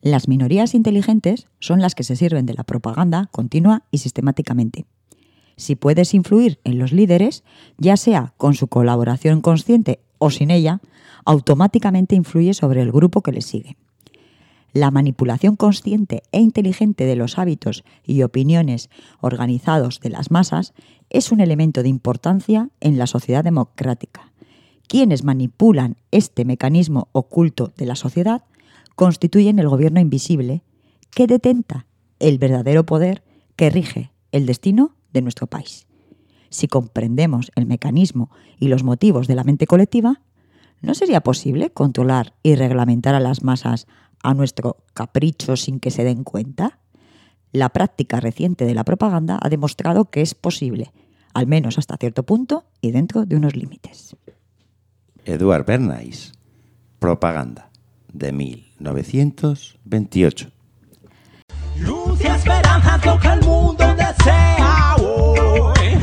Las minorías inteligentes son las que se sirven de la propaganda continua y sistemáticamente. Si puedes influir en los líderes, ya sea con su colaboración consciente o sin ella, automáticamente influye sobre el grupo que le sigue. La manipulación consciente e inteligente de los hábitos y opiniones organizados de las masas es un elemento de importancia en la sociedad democrática. Quienes manipulan este mecanismo oculto de la sociedad constituyen el gobierno invisible que detenta el verdadero poder que rige el destino de nuestro país. Si comprendemos el mecanismo y los motivos de la mente colectiva, ¿no sería posible controlar y reglamentar a las masas a nuestro capricho sin que se den cuenta? La práctica reciente de la propaganda ha demostrado que es posible, al menos hasta cierto punto y dentro de unos límites. Edward Bernays, Propaganda, de 1928. Luz y esperanza es lo que el mundo desea hoy,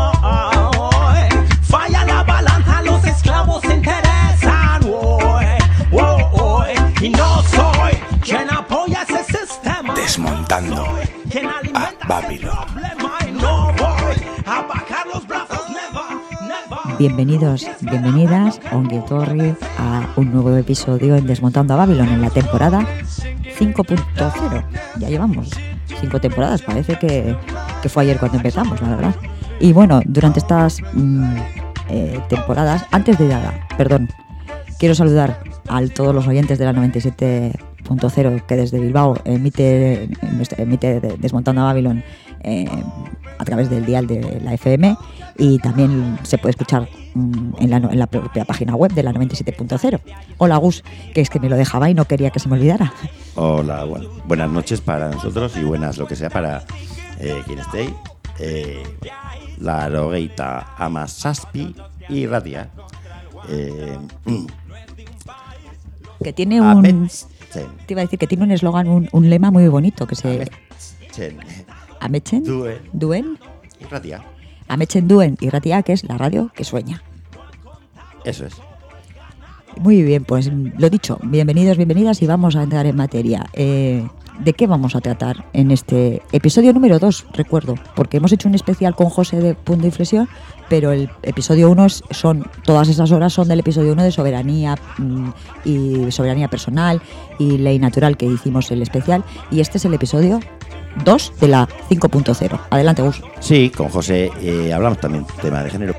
hoy. Falla la balanza, los esclavos se interesan hoy, hoy. Y no soy quien apoya ese sistema. Desmontando a Babilón. No voy a bajar los brazos, never, never. Bienvenidos, bienvenidas, Ongi Etorri, a un nuevo episodio en Desmontando a Babilón en la temporada 5.0. Ya llevamos 5 temporadas, parece que fue ayer cuando empezamos, la verdad. Y bueno, durante estas temporadas, antes de nada, quiero saludar a todos los oyentes de la 97.0 que desde Bilbao emite Desmontando a Babilón a través del dial de la FM, y también se puede escuchar en la propia página web de la 97.0. Hola Gus, que es que me lo dejaba y no quería que se me olvidara. Hola, bueno, buenas noches para nosotros y buenas lo que sea para quien esté. La Rogeita ama Saspi y Radia. Que tiene te iba a decir que tiene un eslogan, un lema muy bonito que se... Ametxen, Duen y Radia. Ametxen, Duen y Radia, que es la radio que sueña. Eso es. Muy bien, pues lo dicho, bienvenidos, bienvenidas, y vamos a entrar en materia. ¿De qué vamos a tratar en este episodio número 2? Recuerdo, porque hemos hecho un especial con José de Punto de Inflexión, pero el episodio 1 todas esas horas son del episodio 1 de soberanía y soberanía personal y ley natural, que hicimos el especial, y este es el episodio 2 de la 5.0. Adelante, Gus. Sí, con José hablamos también tema de género.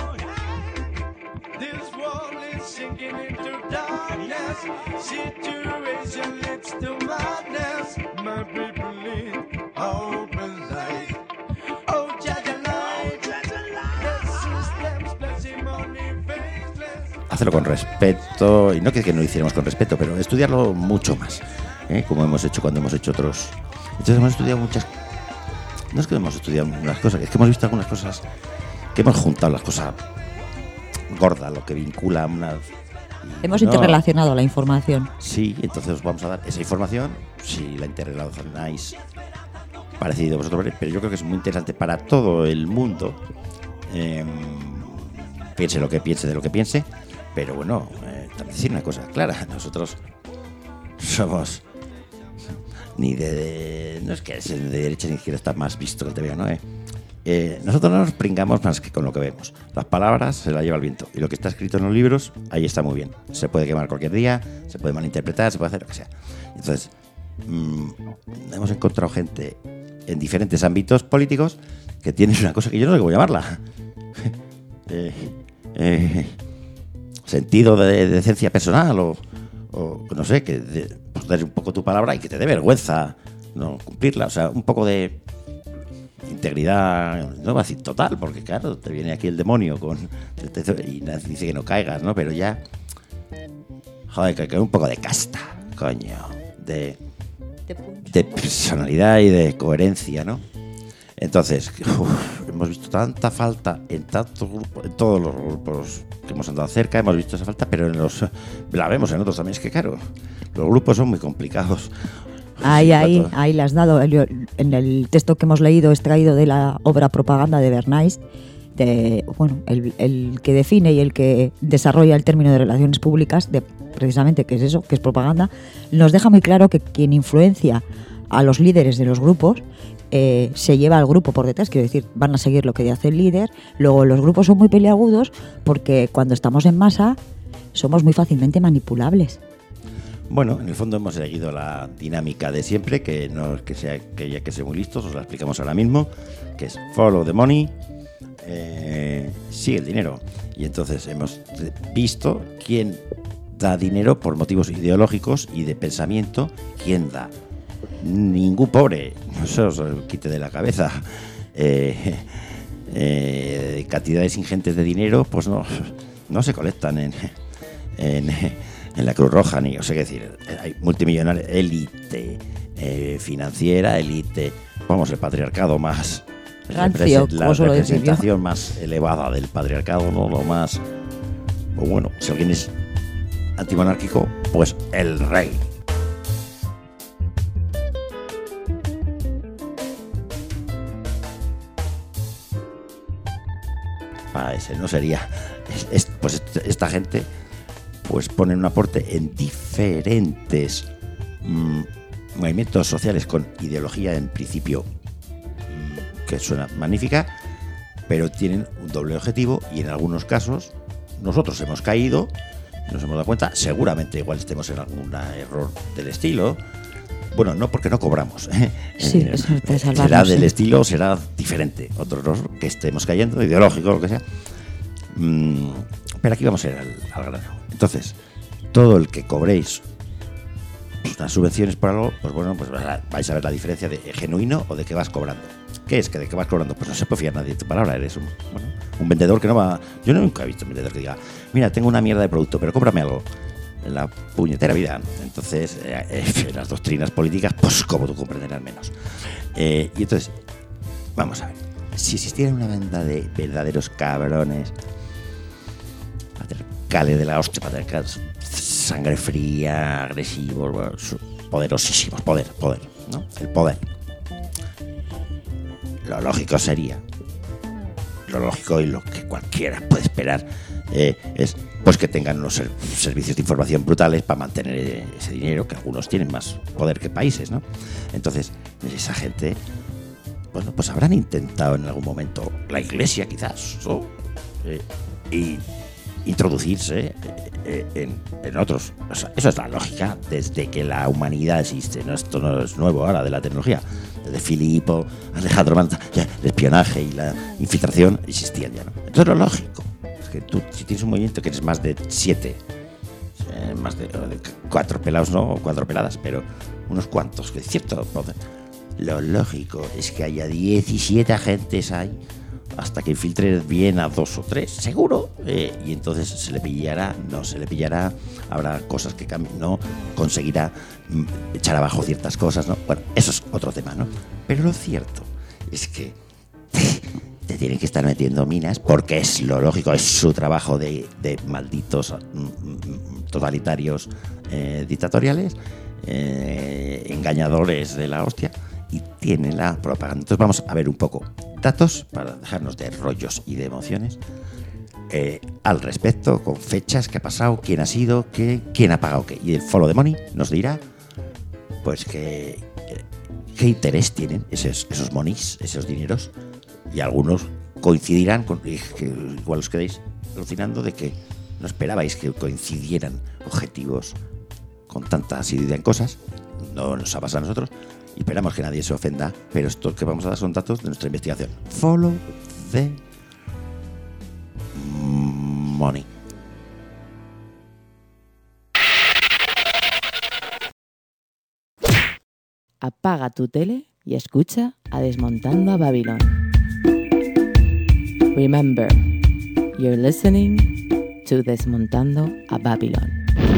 Hacerlo con respeto, y no que no lo hiciéramos con respeto, pero estudiarlo mucho más, como hemos hecho cuando hemos hecho otros. Entonces hemos estudiado muchas. No es que hemos estudiado unas cosas, es que hemos visto algunas cosas, que hemos juntado las cosas gordas, lo que vincula unas. Hemos interrelacionado la información. Sí, entonces os vamos a dar esa información, si la interrelacionáis parecido a vosotros, pero yo creo que es muy interesante para todo el mundo. Piense lo que piense de lo que piense, pero bueno, también decir una cosa clara, nosotros somos ni no es que ser de derecha ni izquierda está más visto que el TV, ¿no? Nosotros no nos pringamos más que con lo que vemos. Las palabras se las lleva el viento, y lo que está escrito en los libros, ahí está muy bien. Se puede quemar cualquier día, se puede malinterpretar, se puede hacer lo que sea. Entonces, hemos encontrado gente en diferentes ámbitos políticos que tienen una cosa que yo no sé cómo llamarla. Sentido de decencia personal o no sé, que pues des un poco tu palabra y que te dé vergüenza no cumplirla, o sea, un poco de integridad, no va a decir total, porque claro, te viene aquí el demonio y dice que no caigas, ¿no? Pero ya, joder, que un poco de casta, coño, de personalidad y de coherencia, ¿no? Entonces, hemos visto tanta falta en tantos grupos, en todos los grupos que hemos andado cerca, hemos visto esa falta, pero la vemos en otros también. Es que claro, los grupos son muy complicados. Ahí le has dado. En el texto que hemos leído, extraído de la obra Propaganda de Bernays, el que define y el que desarrolla el término de relaciones públicas, precisamente, que es eso, que es propaganda, nos deja muy claro que quien influencia a los líderes de los grupos se lleva al grupo por detrás, quiero decir, van a seguir lo que hace el líder. Luego los grupos son muy peliagudos porque cuando estamos en masa somos muy fácilmente manipulables. Bueno, en el fondo hemos seguido la dinámica de siempre, que no es que sea que haya que ser muy listos, os la explicamos ahora mismo, que es follow the money, sigue el dinero. Y entonces hemos visto quién da dinero por motivos ideológicos y de pensamiento, quién da. Ningún pobre, no se os quite de la cabeza. Cantidades ingentes de dinero, pues no se colectan en la Cruz Roja, ni, o sea, que decir, hay multimillonarios, élite financiera, élite, vamos, el patriarcado más rancio, la representación más elevada del patriarcado, no lo más, pues bueno, si alguien es antimonárquico, pues el rey. Para ese no sería, pues esta gente pues pone un aporte en diferentes movimientos sociales con ideología en principio que suena magnífica, pero tienen un doble objetivo y en algunos casos nosotros hemos caído, nos hemos dado cuenta, seguramente igual estemos en algún error del estilo. Bueno, no, porque no cobramos. Sí, eso puede salvarnos, será del sí. estilo, será diferente. Otro error que estemos cayendo, ideológico, lo que sea. Pero aquí vamos a ir al grano. Entonces, todo el que cobréis unas subvenciones por algo, pues bueno, pues vais a ver la diferencia de genuino o de que vas cobrando. ¿Qué es? ¿Que de qué vas cobrando? Pues no se puede fiar nadie de tu palabra. Eres un vendedor que no va... Yo nunca he visto un vendedor que diga, mira, tengo una mierda de producto, pero cómprame algo. En la puñetera vida. Entonces, las doctrinas políticas, pues como tú comprenderás menos. Y entonces, vamos a ver. Si existiera una banda de verdaderos cabrones, patriarcales de la hostia, patriarcales, sangre fría, agresivos, bueno, poderosísimos, poder, ¿no? El poder. Lo lógico sería, lo lógico y lo que cualquiera puede esperar es pues que tengan unos servicios de información brutales para mantener ese dinero, que algunos tienen más poder que países, ¿no? Entonces, esa gente, bueno, pues habrán intentado en algún momento, la Iglesia quizás, y introducirse en otros. O sea, eso es la lógica desde que la humanidad existe, ¿no? Esto no es nuevo ahora de la tecnología. Desde Filipo, Alejandro Manza, ya, el espionaje y la infiltración existían ya, ¿no? Entonces lo lógico es que tú, si tienes un movimiento que eres más de 7, más de 4 pelados, no 4 peladas, pero unos cuantos, que es cierto, lo lógico es que haya 17 agentes ahí hasta que infiltre bien a 2 o 3, seguro, y entonces se le pillará, no se le pillará, habrá cosas que cambien, no conseguirá echar abajo ciertas cosas, ¿no? Bueno, eso es otro tema, ¿no? Pero lo cierto es que te tienen que estar metiendo minas porque es lo lógico, es su trabajo de malditos totalitarios dictatoriales, engañadores de la hostia, y tienen la propaganda. Entonces vamos a ver un poco datos para dejarnos de rollos y de emociones al respecto, con fechas, qué ha pasado, quién ha sido, quién ha pagado qué. Y el Follow the Money nos dirá pues qué interés tienen esos monies, esos dineros, y algunos coincidirán con, que igual os quedéis alucinando de que no esperabais que coincidieran objetivos con tanta asiduidad en cosas. No nos ha pasado a nosotros y esperamos que nadie se ofenda, pero esto que vamos a dar son datos de nuestra investigación. Follow the money. Apaga tu tele y escucha a Desmontando a Babilón. Remember, you're listening to Desmontando a Babilón.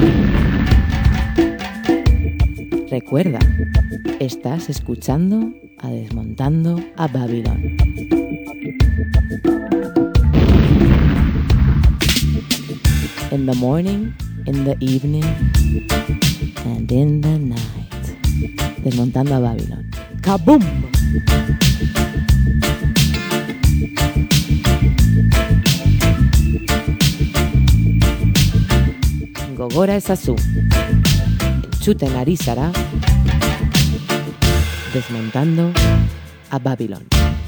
Recuerda, estás escuchando a Desmontando a Babilón. In the morning, in the evening, and in the night. Desmontando a Babilón. ¡Kaboom! Go Gogora ezazu. Entzuten ari zara, Desmontando a Babylon.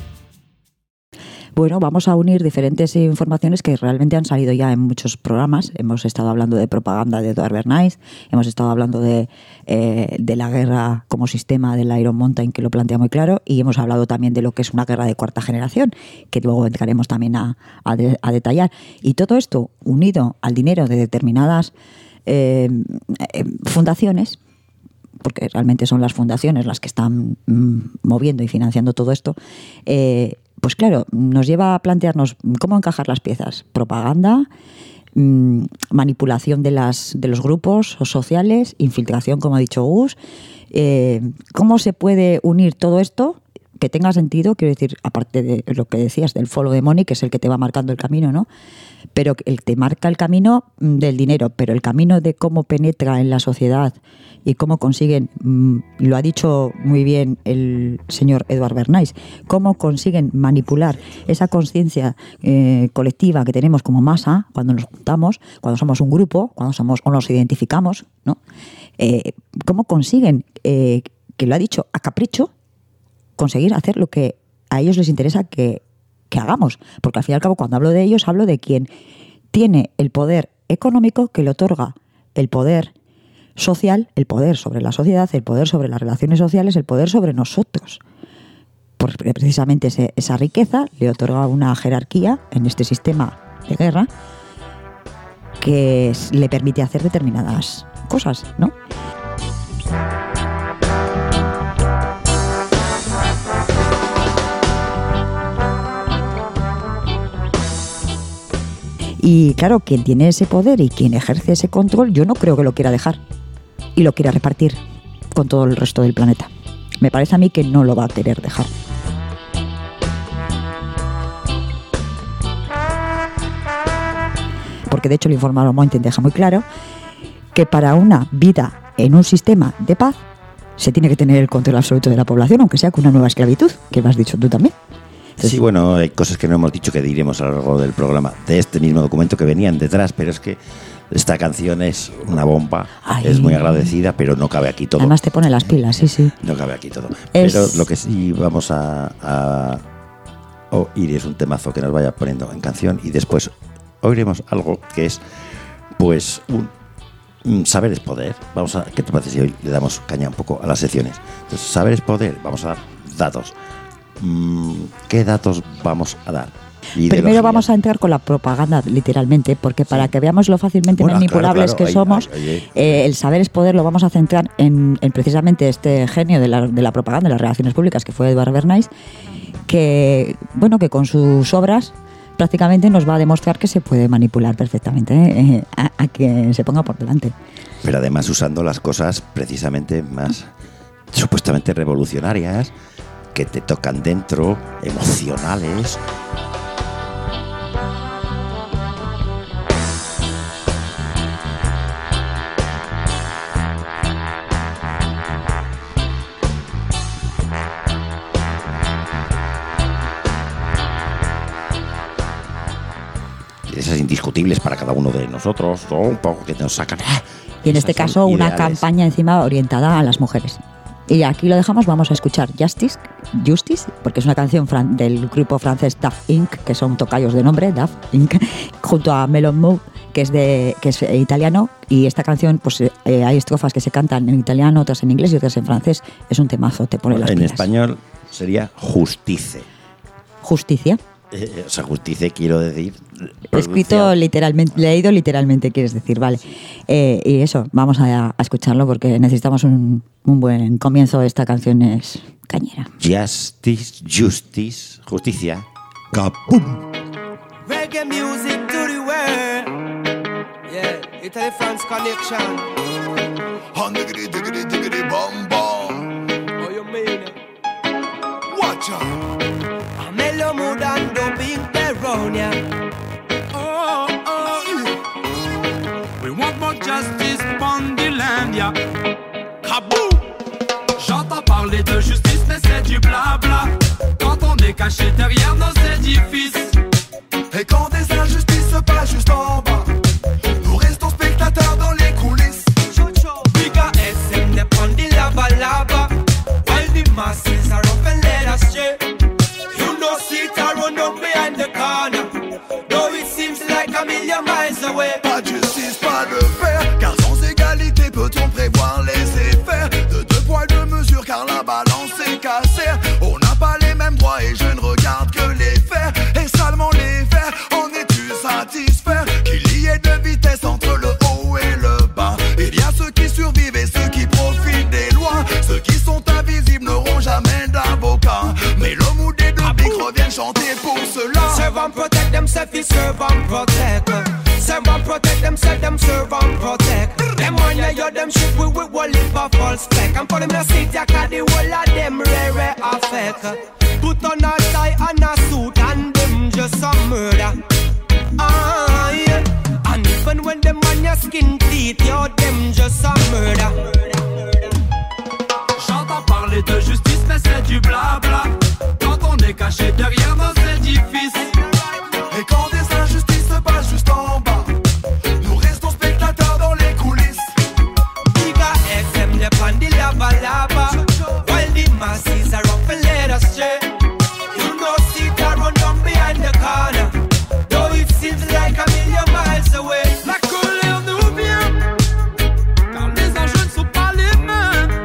Bueno, vamos a unir diferentes informaciones que realmente han salido ya en muchos programas. Hemos estado hablando de propaganda de Edward Bernays, hemos estado hablando de la guerra como sistema del Iron Mountain, que lo plantea muy claro, y hemos hablado también de lo que es una guerra de cuarta generación, que luego entraremos también a detallar. Y todo esto unido al dinero de determinadas fundaciones, porque realmente son las fundaciones las que están moviendo y financiando todo esto, pues claro, nos lleva a plantearnos cómo encajar las piezas. Propaganda, manipulación de los grupos sociales, infiltración, como ha dicho Gus. ¿Cómo se puede unir todo esto que tenga sentido? Quiero decir, aparte de lo que decías del follow the money, que es el que te va marcando el camino, ¿no? Pero el te marca el camino del dinero, pero el camino de cómo penetra en la sociedad y cómo consiguen, lo ha dicho muy bien el señor Edward Bernays, cómo consiguen manipular esa conciencia colectiva que tenemos como masa cuando nos juntamos, cuando somos un grupo, cuando somos o nos identificamos, ¿no? Cómo consiguen, que lo ha dicho a capricho, conseguir hacer lo que a ellos les interesa que hagamos. Porque al fin y al cabo, cuando hablo de ellos, hablo de quien tiene el poder económico que le otorga el poder social, el poder sobre la sociedad, el poder sobre las relaciones sociales, el poder sobre nosotros. Porque precisamente esa riqueza le otorga una jerarquía en este sistema de guerra que le permite hacer determinadas cosas, ¿no? Y claro, quien tiene ese poder y quien ejerce ese control, yo no creo que lo quiera dejar y lo quiera repartir con todo el resto del planeta. Me parece a mí que no lo va a querer dejar. Porque de hecho el informe Mountain deja muy claro que para una vida en un sistema de paz se tiene que tener el control absoluto de la población, aunque sea con una nueva esclavitud, que me has dicho tú también. Sí, bueno, hay cosas que no hemos dicho que diremos a lo largo del programa de este mismo documento que venían detrás, pero es que esta canción es una bomba. Ay. Es muy agradecida, pero no cabe aquí todo. Además te pone las pilas, sí. No cabe aquí todo. Pero lo que sí vamos a oír es un temazo que nos vaya poniendo en canción y después oiremos algo que es, pues, un saber es poder. ¿Qué te parece si hoy le damos caña un poco a las secciones? Entonces, saber es poder, vamos a dar datos. ¿Qué datos vamos a dar? Primero vamos a entrar con la propaganda, literalmente, porque para que veamos lo fácilmente manipulables que somos, el saber es poder lo vamos a centrar en precisamente este genio de la propaganda, de las relaciones públicas, que fue Edward Bernays, que con sus obras prácticamente nos va a demostrar que se puede manipular perfectamente a que se ponga por delante. Pero además usando las cosas precisamente más supuestamente revolucionarias, que te tocan dentro, emocionales. Esas indiscutibles para cada uno de nosotros, o un poco que nos sacan. Y en este caso una campaña encima orientada a las mujeres. Y aquí lo dejamos, vamos a escuchar Justice, porque es una canción del grupo francés Daft Inc., que son tocayos de nombre, Daft Inc., junto a Melon Move, que es italiano, y esta canción, pues hay estrofas que se cantan en italiano, otras en inglés y otras en francés. Es un temazo, te pone las pilas. En español sería justice. Justicia. O sea, justicia quiero decir... Escrito literalmente, leído literalmente quieres decir, vale. Y eso, vamos a escucharlo porque necesitamos un buen comienzo. Esta canción es cañera. Justice, justicia. Kaboom! Reggae music to the world. Yeah, Italy France connection. Diggity, bom, bom. Oh, you mean it? Watch out. Mellow mood and doping Peronia. Oh, we want more justice on the land, yeah. Kaboom! J'entends parler de justice, mais c'est du blabla. Quand on est caché derrière nos édifices. Et quand des injustices se passent juste en bas, nous restons spectateurs dans les and protect themself, he serve and protect. Serve and protect themself, them serve and protect. Them on ya, them ship we will live a false spec. And for them to sit ya, cause the whole of them rare affect. Put on a tie and a suit and them just a murder. Ah, yeah. And even when them on your skin teeth, yo, them just a murder. J'entends parler de justice, mais c'est du blabla. Quand on est caché derrière nos édifices. Et quand des injustices se passent juste en bas, nous restons spectateurs dans les coulisses. Giga FM, they pan the lava lava. While the masses are up and let us check. You know, see that run down behind the corner. Though it seems like a million miles away. La colère nous vient, car les enjeux ne sont pas les mêmes.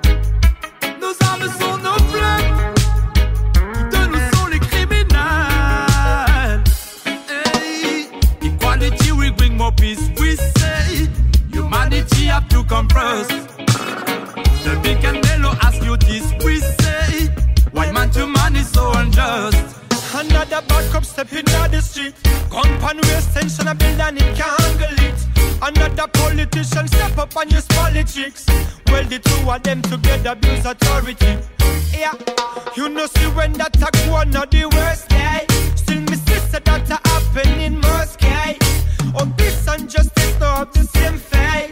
Nos armes sont nos flammes, de nous sont les criminels. Hey, equality will bring more peace, we say. Humanity have to come first. The big and mellow ask you this, we say. White man to man is so unjust. Another bad cop stepping on the street. Gun pan waist tension a build and it can't handle it. Another politician step up and use politics. Well, the two of them together abuse authority. Yeah, you know see when that a go on not the worst day. Still me sister that a happen in most case. Oh, peace and justice no have the same face.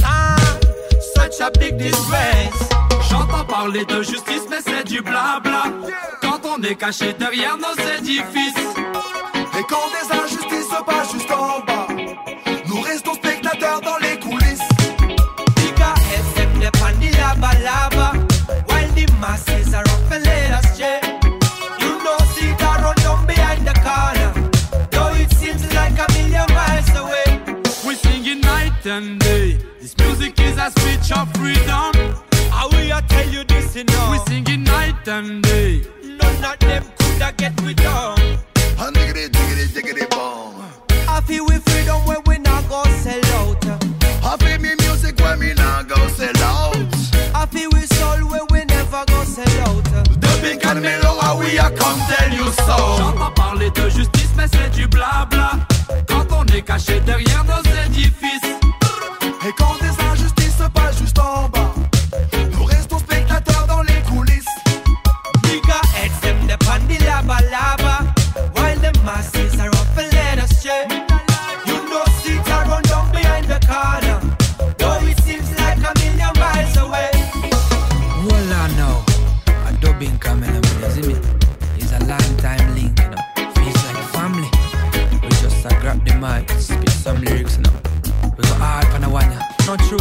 Such a big disgrace. J'entends parler de justice, mais c'est du blabla. Quand on est caché derrière nos édifices. Et quand des injustices se passent juste en bas, nous restons spectateurs dans les coulisses. Giga FM, they pan the lava lava. While the masses are up and let us check. You know, see that run down behind the corner. Though it seems like a million miles away. We sing it night and day. This music is a speech of freedom. I will tell you this, you know. We sing it night and day. None of them coulda get we down. And diggity, diggity, diggity, bong. I feel we freedom where we not go sell out. I feel me music when me not go sell out. I feel we soul where we never go sell out. The big and mellow, how we a come tell you so. J'entends parler de justice, mais c'est du blabla. Quand on est caché derrière nos édifices. Et quand des injustices se passent juste en bas, nous restons spectateurs dans les coulisses. Giga FM, they pan the lava lava. While the masses are up and let us check. You know, see that run down behind the corner. Though it seems like a million miles away. Hold on now. A dubbing coming up, you see me? It's a long time link, you know. Feels like family. We just grab the mic, spit some lyrics, you know. We go hard on a one, not true?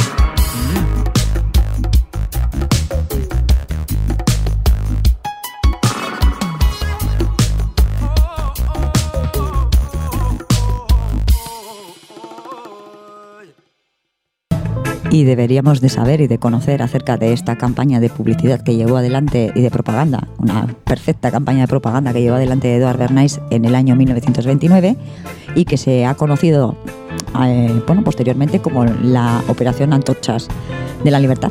Y deberíamos de saber y de conocer acerca de esta campaña de publicidad que llevó adelante y de propaganda, una perfecta campaña de propaganda que llevó adelante Edward Bernays en el año 1929 y que se ha conocido posteriormente como la Operación Antorchas de la Libertad.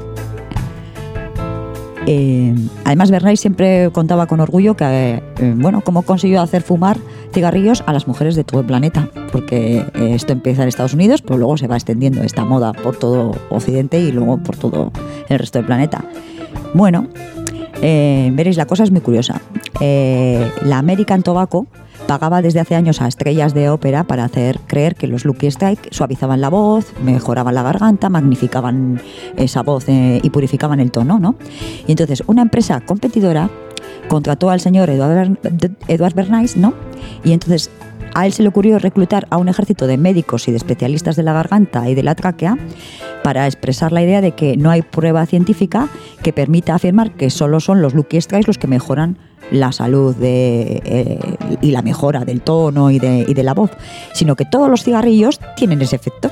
Además, Bernays siempre contaba con orgullo que, cómo consiguió hacer fumar cigarrillos a las mujeres de todo el planeta, porque esto empieza en Estados Unidos, pero luego se va extendiendo esta moda por todo Occidente y luego por todo el resto del planeta. Bueno, veréis, la cosa es muy curiosa. La American Tobacco pagaba desde hace años a estrellas de ópera para hacer creer que los Lucky Strike suavizaban la voz, mejoraban la garganta, magnificaban esa voz y purificaban el tono, ¿no? Y entonces una empresa competidora contrató al señor Edward Bernays, ¿no? Y entonces a él se le ocurrió reclutar a un ejército de médicos y de especialistas de la garganta y de la tráquea para expresar la idea de que no hay prueba científica que permita afirmar que solo son los Lucky Strikes los que mejoran la salud y la mejora del tono y de la voz, sino que todos los cigarrillos tienen ese efecto.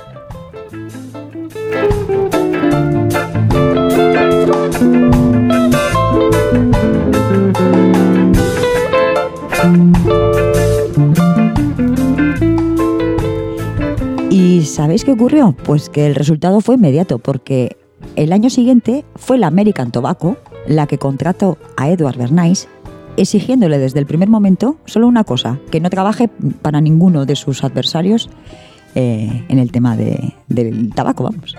¿Y sabéis qué ocurrió? Pues que el resultado fue inmediato, porque el año siguiente fue la American Tobacco la que contrató a Edward Bernays exigiéndole desde el primer momento solo una cosa, que no trabaje para ninguno de sus adversarios en el tema del tabaco, vamos.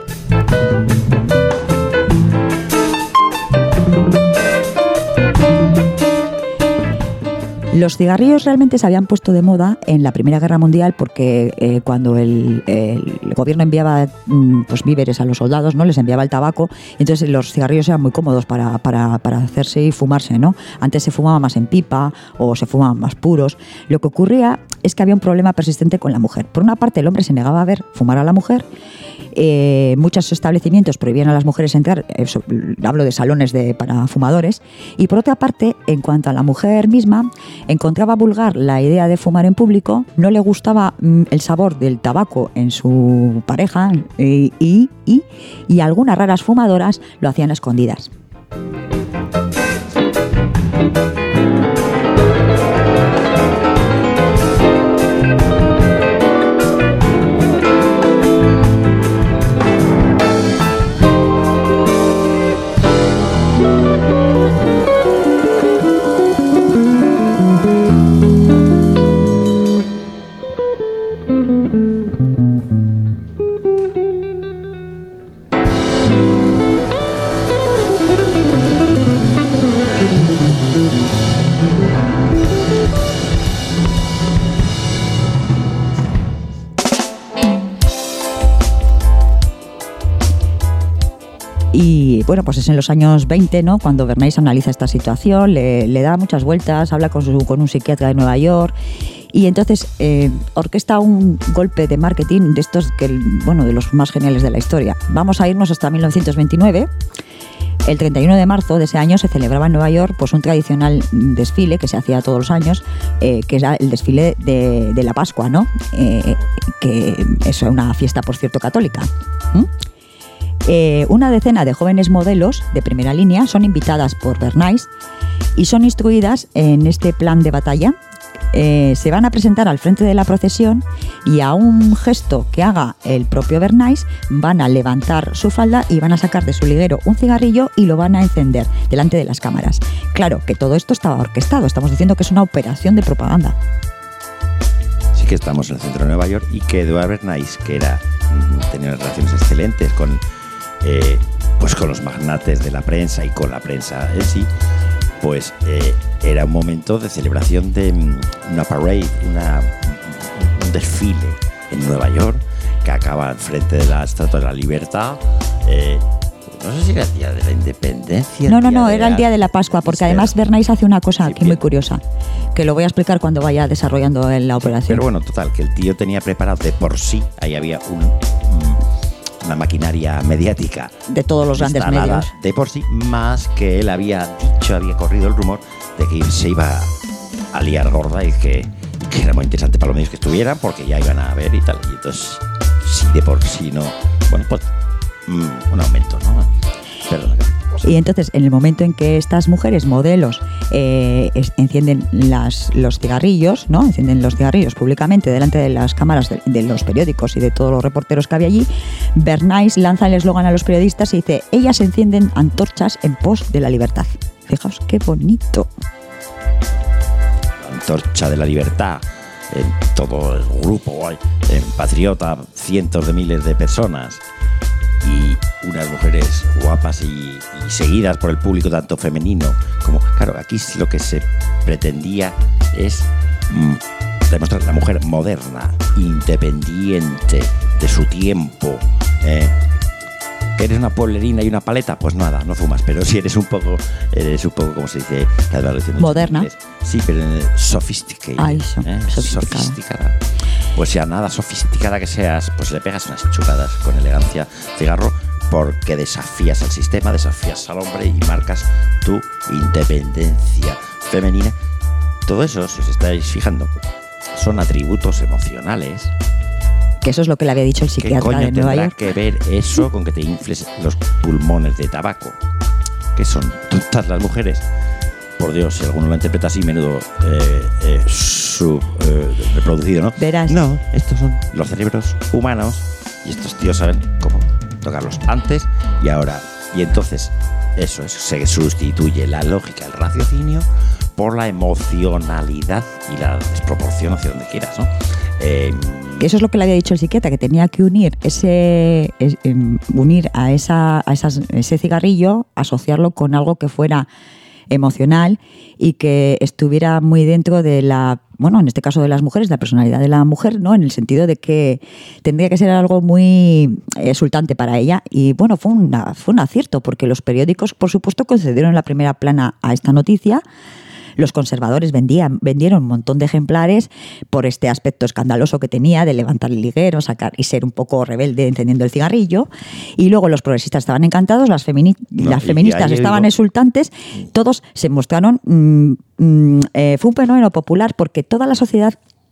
Los cigarrillos realmente se habían puesto de moda en la Primera Guerra Mundial porque cuando el gobierno enviaba pues víveres a los soldados, ¿no? Les enviaba el tabaco, entonces los cigarrillos eran muy cómodos para hacerse y fumarse, ¿no? Antes se fumaba más en pipa o se fumaban más puros. Lo que ocurría es que había un problema persistente con la mujer. Por una parte, el hombre se negaba a ver fumar a la mujer. Muchos establecimientos prohibían a las mujeres entrar, hablo de salones para fumadores, y por otra parte, en cuanto a la mujer misma, encontraba vulgar la idea de fumar en público, no le gustaba el sabor del tabaco en su pareja y algunas raras fumadoras lo hacían a escondidas. Y bueno, pues es en los años 20, ¿no? Cuando Bernays analiza esta situación, le da muchas vueltas, habla con un psiquiatra de Nueva York y entonces orquesta un golpe de marketing de estos de los más geniales de la historia. Vamos a irnos hasta 1929. El 31 de marzo de ese año se celebraba en Nueva York pues un tradicional desfile que se hacía todos los años, que era el desfile de la Pascua, ¿no? Que es una fiesta, por cierto, católica. Una decena de jóvenes modelos de primera línea son invitadas por Bernays y son instruidas en este plan de batalla. Se van a presentar al frente de la procesión y a un gesto que haga el propio Bernays van a levantar su falda y van a sacar de su liguero un cigarrillo y lo van a encender delante de las cámaras. Claro que todo esto estaba orquestado, estamos diciendo que es una operación de propaganda. Sí que estamos en el centro de Nueva York y que Edward Bernays, que tenía relaciones excelentes con los magnates de la prensa y con la prensa en sí, pues era un momento de celebración de una parade, un desfile en Nueva York que acaba enfrente de la Estatua de la Libertad. No sé si era el día de la independencia. No, era el día de la Pascua, porque además Bernays hace una cosa aquí muy curiosa, que lo voy a explicar cuando vaya desarrollando la operación. Pero bueno, total, que el tío tenía preparado de por sí, ahí había una maquinaria mediática de todos los grandes medios de por sí, más que él había corrido el rumor de que se iba a liar gorda y que era muy interesante para los medios que estuvieran porque ya iban a ver y tal, y entonces si de por sí no, bueno, pues un aumento, ¿no? Perdón. Y entonces, en el momento en que estas mujeres modelos encienden los cigarrillos, ¿no? Encienden los cigarrillos públicamente delante de las cámaras de los periódicos y de todos los reporteros que había allí, Bernays lanza el eslogan a los periodistas y dice: ellas encienden antorchas en pos de la libertad. Fijaos qué bonito. La antorcha de la libertad en todo el grupo, en Patriota, cientos de miles de personas. Y unas mujeres guapas y seguidas por el público, tanto femenino como... Claro, aquí lo que se pretendía es demostrar la mujer moderna, independiente de su tiempo. ¿Eres una pueblerina y una paleta? Pues nada, no fumas. Pero si eres un poco como se dice... Moderna. Sí, pero sophisticated. Sofisticada. Pues ya nada sofisticada que seas, pues le pegas unas chuladas con elegancia cigarro, porque desafías al sistema, desafías al hombre y marcas tu independencia femenina. Todo eso, si os estáis fijando, son atributos emocionales. Que eso es lo que le había dicho el psiquiatra de Nueva York. ¿Qué coño tendrá que ver eso con que te infles los pulmones de tabaco? Que son todas las mujeres. Por Dios, si alguno lo interpreta así, menudo reproducido, ¿no? Verás. No, estos son los cerebros humanos y estos tíos saben cómo tocarlos antes y ahora. Y entonces, se sustituye la lógica, el raciocinio, por la emocionalidad y la desproporción hacia donde quieras, ¿no? Eso es lo que le había dicho el psiquiatra, que tenía que unir ese cigarrillo, asociarlo con algo que fuera emocional y que estuviera muy dentro de la, bueno, en este caso de las mujeres, de la personalidad de la mujer, ¿no? En el sentido de que tendría que ser algo muy exultante para ella. Y bueno, fue un acierto, porque los periódicos, por supuesto, concedieron la primera plana a esta noticia. Los conservadores vendieron un montón de ejemplares por este aspecto escandaloso que tenía de levantar el liguero, sacar y ser un poco rebelde encendiendo el cigarrillo. Y luego los progresistas estaban encantados, las feministas estaban exultantes, todos se mostraron... fue un fenómeno popular porque toda la sociedad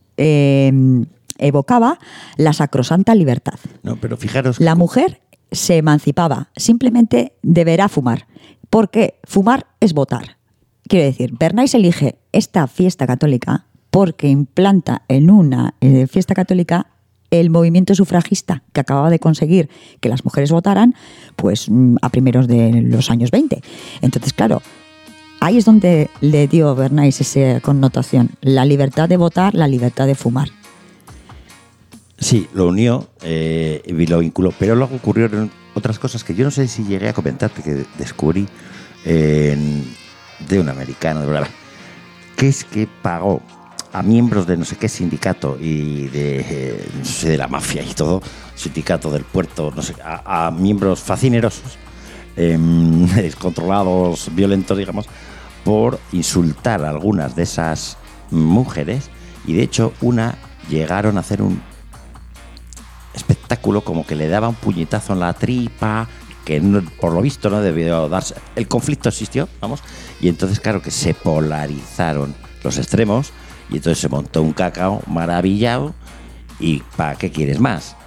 evocaba la sacrosanta libertad. No, pero fijaros... La mujer se emancipaba, simplemente deberá fumar, porque fumar es votar. Quiero decir, Bernays elige esta fiesta católica porque implanta en una fiesta católica el movimiento sufragista que acababa de conseguir que las mujeres votaran pues a primeros de los años 20. Entonces, claro, ahí es donde le dio Bernays esa connotación, la libertad de votar, la libertad de fumar. Sí, lo unió y lo vinculó, pero luego ocurrieron otras cosas que yo no sé si llegué a comentarte, que descubrí de un americano, de verdad, que es que pagó a miembros de no sé qué sindicato y de, no sé, de la mafia y todo, sindicato del puerto, no sé, a miembros fascinerosos, descontrolados, violentos, digamos, por insultar a algunas de esas mujeres, y de hecho una llegaron a hacer un espectáculo como que le daba un puñetazo en la tripa, que no, por lo visto no debió darse. El conflicto existió, vamos, y entonces claro que se polarizaron los extremos y entonces se montó un cacao maravillado. ¿Y para qué quieres más?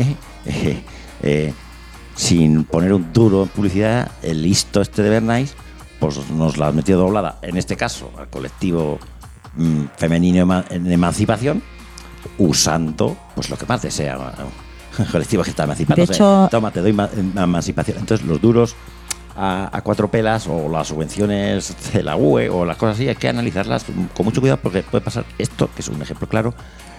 Sin poner un duro en publicidad, el listo este de Bernays pues nos la metió doblada, en este caso al colectivo femenino en emancipación, usando pues lo que más desea el colectivo que está emancipándose. De hecho, toma, te doy emancipación. Entonces los duros a cuatro pelas, o las subvenciones de la UE o las cosas así, hay que analizarlas con mucho cuidado, porque puede pasar esto, que es un ejemplo claro.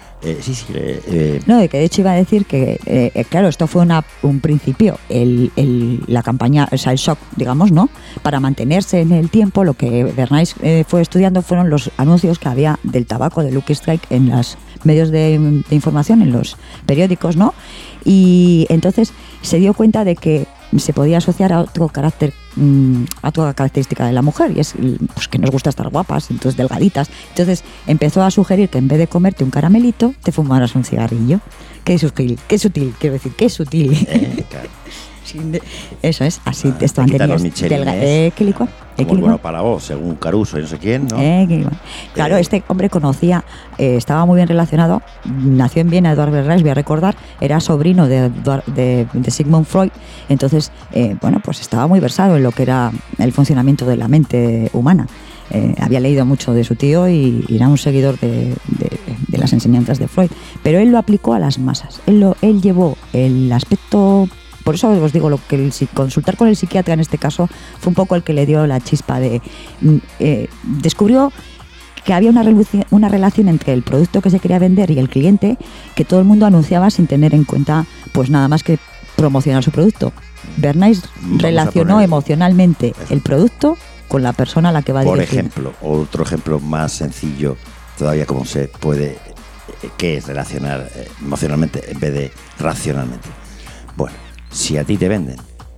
No, de que de hecho iba a decir que, claro, esto fue un principio, la campaña, o sea, el shock, digamos, ¿no? Para mantenerse en el tiempo, lo que Bernays fue estudiando fueron los anuncios que había del tabaco, de Lucky Strike, en los medios de información, en los periódicos, ¿no? Y entonces se dio cuenta de que se podía asociar a otro carácter, a otra característica de la mujer, y es pues, que nos gusta estar guapas, entonces delgaditas. Entonces empezó a sugerir que en vez de comerte un caramelito, te fumaras un cigarrillo. Qué sutil, quiero decir, qué sutil. Claro. Eso es, así te quitan los michelines. ¿Qué licor? Como el bueno para vos, según Caruso y no sé quién, ¿no? Claro, este hombre conocía, estaba muy bien relacionado, nació en Viena, Eduard Bernays, voy a recordar, era sobrino de Sigmund Freud, entonces, bueno, pues estaba muy versado en lo que era el funcionamiento de la mente humana. Había leído mucho de su tío y era un seguidor de las enseñanzas de Freud, pero él lo aplicó a las masas, él llevó el aspecto. Por eso os digo, consultar con el psiquiatra en este caso fue un poco el que le dio la chispa de... descubrió que había una relación entre el producto que se quería vender y el cliente, que todo el mundo anunciaba sin tener en cuenta pues nada más que promocionar su producto. Bernays relacionó emocionalmente el producto con la persona a la que va a dirigir. Por ejemplo, otro ejemplo más sencillo todavía, cómo se puede... ¿Qué es relacionar emocionalmente en vez de racionalmente? Bueno, si a ti te venden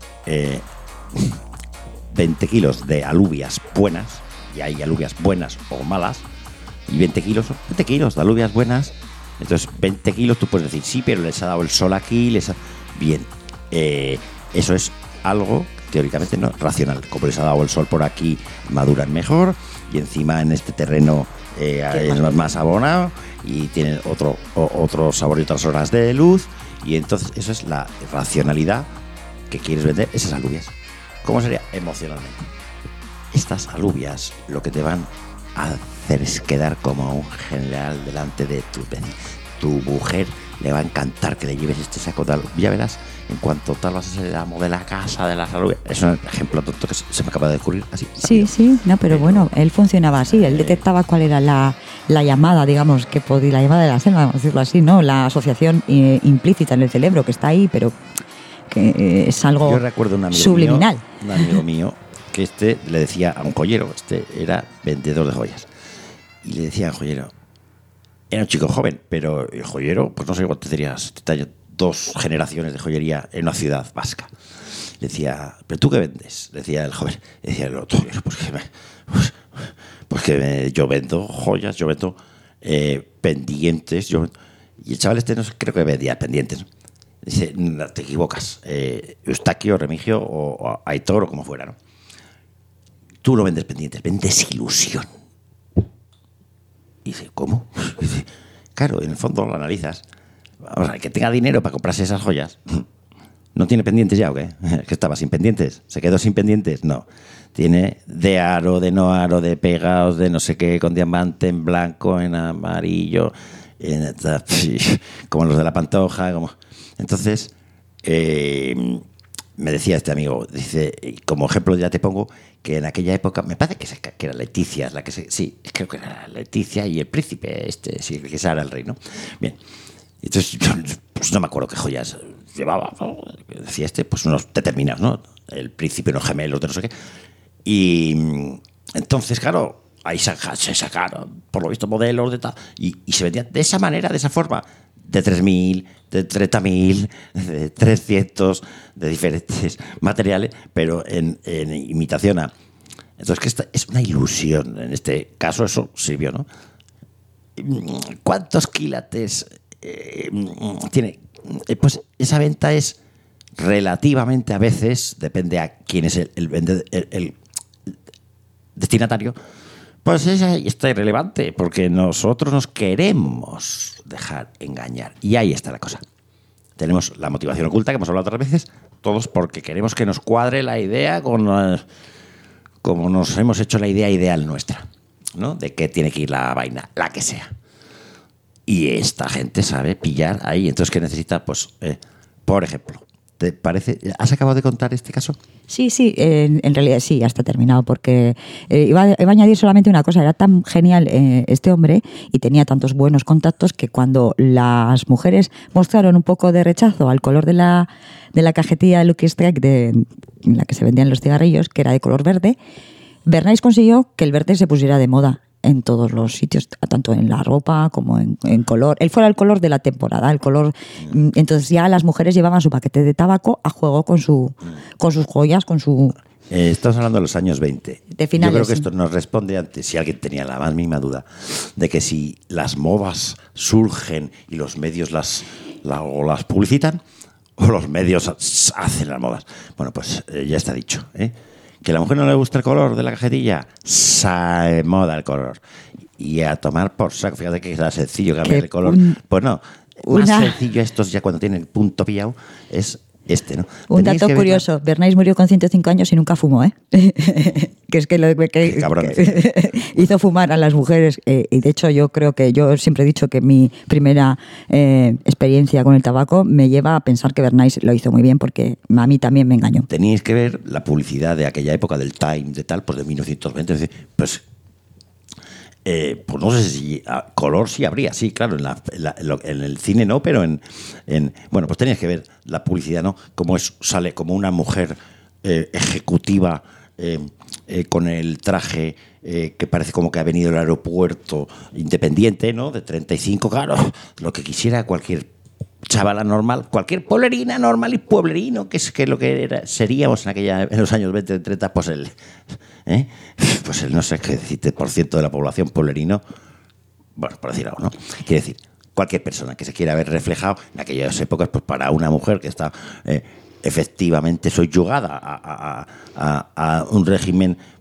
20 kilos de alubias buenas, y hay alubias buenas o malas, y 20 kilos de alubias buenas, entonces 20 kilos tú puedes decir, sí, pero les ha dado el sol aquí, bien, eso es algo teóricamente no racional, como les ha dado el sol por aquí, maduran mejor, y encima en este terreno es más abonado, y tienen otro sabor y otras horas de luz. Y entonces eso es la racionalidad que quieres vender, esas alubias. ¿Cómo sería emocionalmente? Estas alubias lo que te van a hacer es quedar como un general delante de tu mujer, le va a encantar que le lleves este saco tal. Ya verás, en cuanto tal vas a ser el amo de la casa, de la salud. Es un ejemplo tonto que se me acaba de ocurrir así. Sí, no, pero bueno, él funcionaba así, él detectaba cuál era la llamada, digamos, que podía, la llamada de la selva, vamos a decirlo así, ¿no? La asociación implícita en el cerebro que está ahí, pero que es algo Yo recuerdo un subliminal. Un amigo mío que le decía a un joyero, era vendedor de joyas, y le decía al joyero, era un chico joven, pero el joyero, pues no sé cuánto tendría, 70 años, 2 generaciones de joyería en una ciudad vasca. Le decía, ¿pero tú qué vendes? Le decía el joven. Le decía el otro, pues que yo vendo joyas, yo vendo pendientes. Y el chaval no creo que vendía pendientes, ¿no? Dice, no, te equivocas. Eustaquio, Remigio o Aitor o como fuera, ¿no? Tú no vendes pendientes, vendes ilusión. Y dice, ¿cómo? Dice, claro, en el fondo lo analizas. Vamos a ver, que tenga dinero para comprarse esas joyas. ¿No tiene pendientes ya o qué? ¿Que estaba sin pendientes? ¿Se quedó sin pendientes? No. Tiene de aro, de no aro, de pegados, de no sé qué, con diamante, en blanco, en amarillo, como los de la Pantoja. Entonces, me decía este amigo, dice, como ejemplo ya te pongo, que en aquella época, me parece que era Leticia, sí, creo que era Leticia y el príncipe, sí, que ese era el rey, ¿no? Bien. Entonces, pues no me acuerdo qué joyas llevaba, ¿no? Decía pues unos determinados, ¿no? El príncipe, unos gemelos, de no sé qué. Y entonces, claro, ahí se sacaron, por lo visto, modelos de tal, y se vendían de esa manera, de esa forma, de 3.000, de 30.000, de 300, de diferentes materiales, pero en imitación a... Entonces, que esta es una ilusión. En este caso, eso sirvió, ¿no? ¿Cuántos quilates tiene? Pues esa venta es relativamente, a veces, depende a quién es el destinatario, pues está irrelevante, porque nosotros nos queremos dejar engañar. Y ahí está la cosa. Tenemos la motivación oculta, que hemos hablado otras veces, todos porque queremos que nos cuadre la idea como nos hemos hecho la idea ideal nuestra, ¿no? De qué tiene que ir la vaina, la que sea. Y esta gente sabe pillar ahí. Entonces, ¿qué necesita? Pues, por ejemplo, ¿te parece? ¿Has acabado de contar este caso? Sí, en realidad sí, ya está terminado, porque iba a añadir solamente una cosa. Era tan genial este hombre y tenía tantos buenos contactos que cuando las mujeres mostraron un poco de rechazo al color de la cajetilla de Lucky Strike, en la que se vendían los cigarrillos, que era de color verde, Bernays consiguió que el verde se pusiera de moda en todos los sitios, tanto en la ropa como en color. Él fuera el color de la temporada, el color. Entonces ya las mujeres llevaban su paquete de tabaco a juego con sus joyas, con su... Estamos hablando de los años 20. De finales, yo creo que esto nos responde antes, si alguien tenía la más mínima duda, de que si las modas surgen y los medios las publicitan, o los medios hacen las modas. Bueno, pues ya está dicho, ¿eh? Que a la mujer no le gusta el color de la cajetilla, sabe moda el color. Y a tomar por saco, fíjate que era sencillo cambiar el color. Pues no, más sencillo estos ya cuando tienen el punto pillado es este, ¿no? Un dato curioso, Bernays murió con 105 años y nunca fumó, ¿eh? Que es que cabrón. Hizo fumar a las mujeres. Y de hecho yo creo que, yo siempre he dicho que mi primera experiencia con el tabaco me lleva a pensar que Bernays lo hizo muy bien, porque a mí también me engañó. Teníais que ver la publicidad de aquella época, del Time, de tal, pues de 1920, pues no sé si color sí habría, sí, claro, en el cine no, pero bueno, pues tenías que ver la publicidad, ¿no? Cómo sale como una mujer ejecutiva con el traje que parece como que ha venido del aeropuerto, independiente, ¿no? De 35, claro, lo que quisiera cualquier chavala normal, cualquier pueblerina normal y pueblerino, que es que lo que seríamos en los años 20, 30, pues el no sé qué decirte, por ciento de la población pueblerino, bueno, por decir algo, ¿no? Quiere decir, cualquier persona que se quiera ver reflejado en aquellas épocas, pues para una mujer que está efectivamente subyugada a un régimen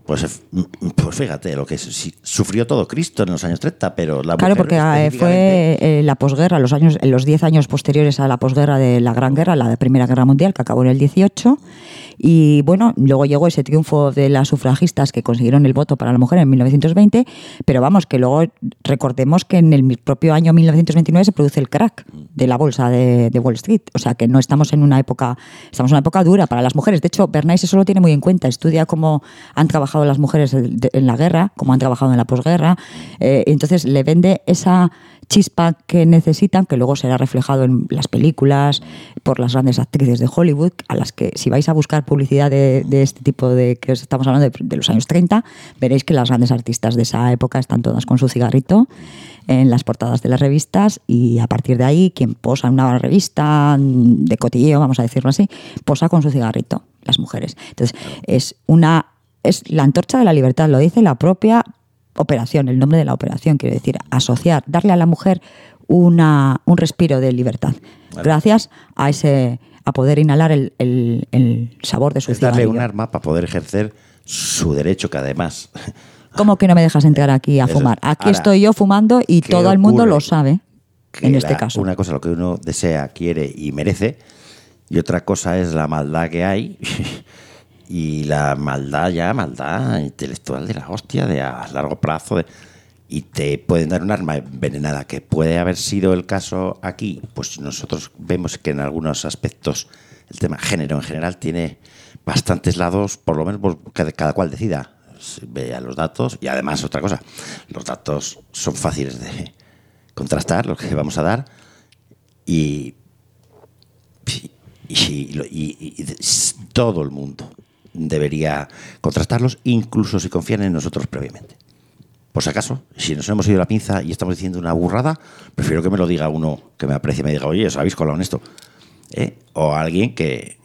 Pues fíjate, lo que sufrió todo Cristo en los años 30, pero la Claro, mujer porque fue la posguerra, los 10 años posteriores a la posguerra de la Gran Guerra, la de Primera Guerra Mundial, que acabó en el 18. Y bueno, luego llegó ese triunfo de las sufragistas que consiguieron el voto para la mujer en 1920, pero vamos, que luego recordemos que en el propio año 1929 se produce el crack de la bolsa de Wall Street. O sea que no estamos en una época, estamos en una época dura para las mujeres. De hecho, Bernays eso lo tiene muy en cuenta, estudia cómo han trabajado las mujeres en la guerra, cómo han trabajado en la posguerra, entonces le vende esa chispa que necesitan, que luego será reflejado en las películas por las grandes actrices de Hollywood, a las que si vais a buscar publicidad de este tipo de que os estamos hablando de los años 30, veréis que las grandes artistas de esa época están todas con su cigarrito en las portadas de las revistas, y a partir de ahí quien posa en una revista de cotilleo, vamos a decirlo así, posa con su cigarrito, las mujeres. Entonces es la antorcha de la libertad, lo dice la propia operación, el nombre de la operación, quiero decir, asociar, darle a la mujer un respiro de libertad, gracias a poder inhalar el sabor de su cigarrillo. Darle un arma para poder ejercer su derecho, que además... ¿Cómo que no me dejas entrar aquí a fumar? Aquí estoy yo fumando y todo el mundo lo sabe, en este caso. Una cosa, lo que uno desea, quiere y merece, y otra cosa es la maldad que hay... Y la maldad intelectual de la hostia, de a largo plazo. Y te pueden dar un arma envenenada, que puede haber sido el caso aquí. Pues nosotros vemos que en algunos aspectos el tema género en general tiene bastantes lados, por lo menos que cada cual decida. Vea los datos. Y además, otra cosa, los datos son fáciles de contrastar, los que vamos a dar. Y todo el mundo debería contrastarlos, incluso si confían en nosotros previamente. Por si acaso, si nos hemos ido la pinza y estamos diciendo una burrada, prefiero que me lo diga uno que me aprecie y me diga, oye, os habéis colado en esto. O alguien que,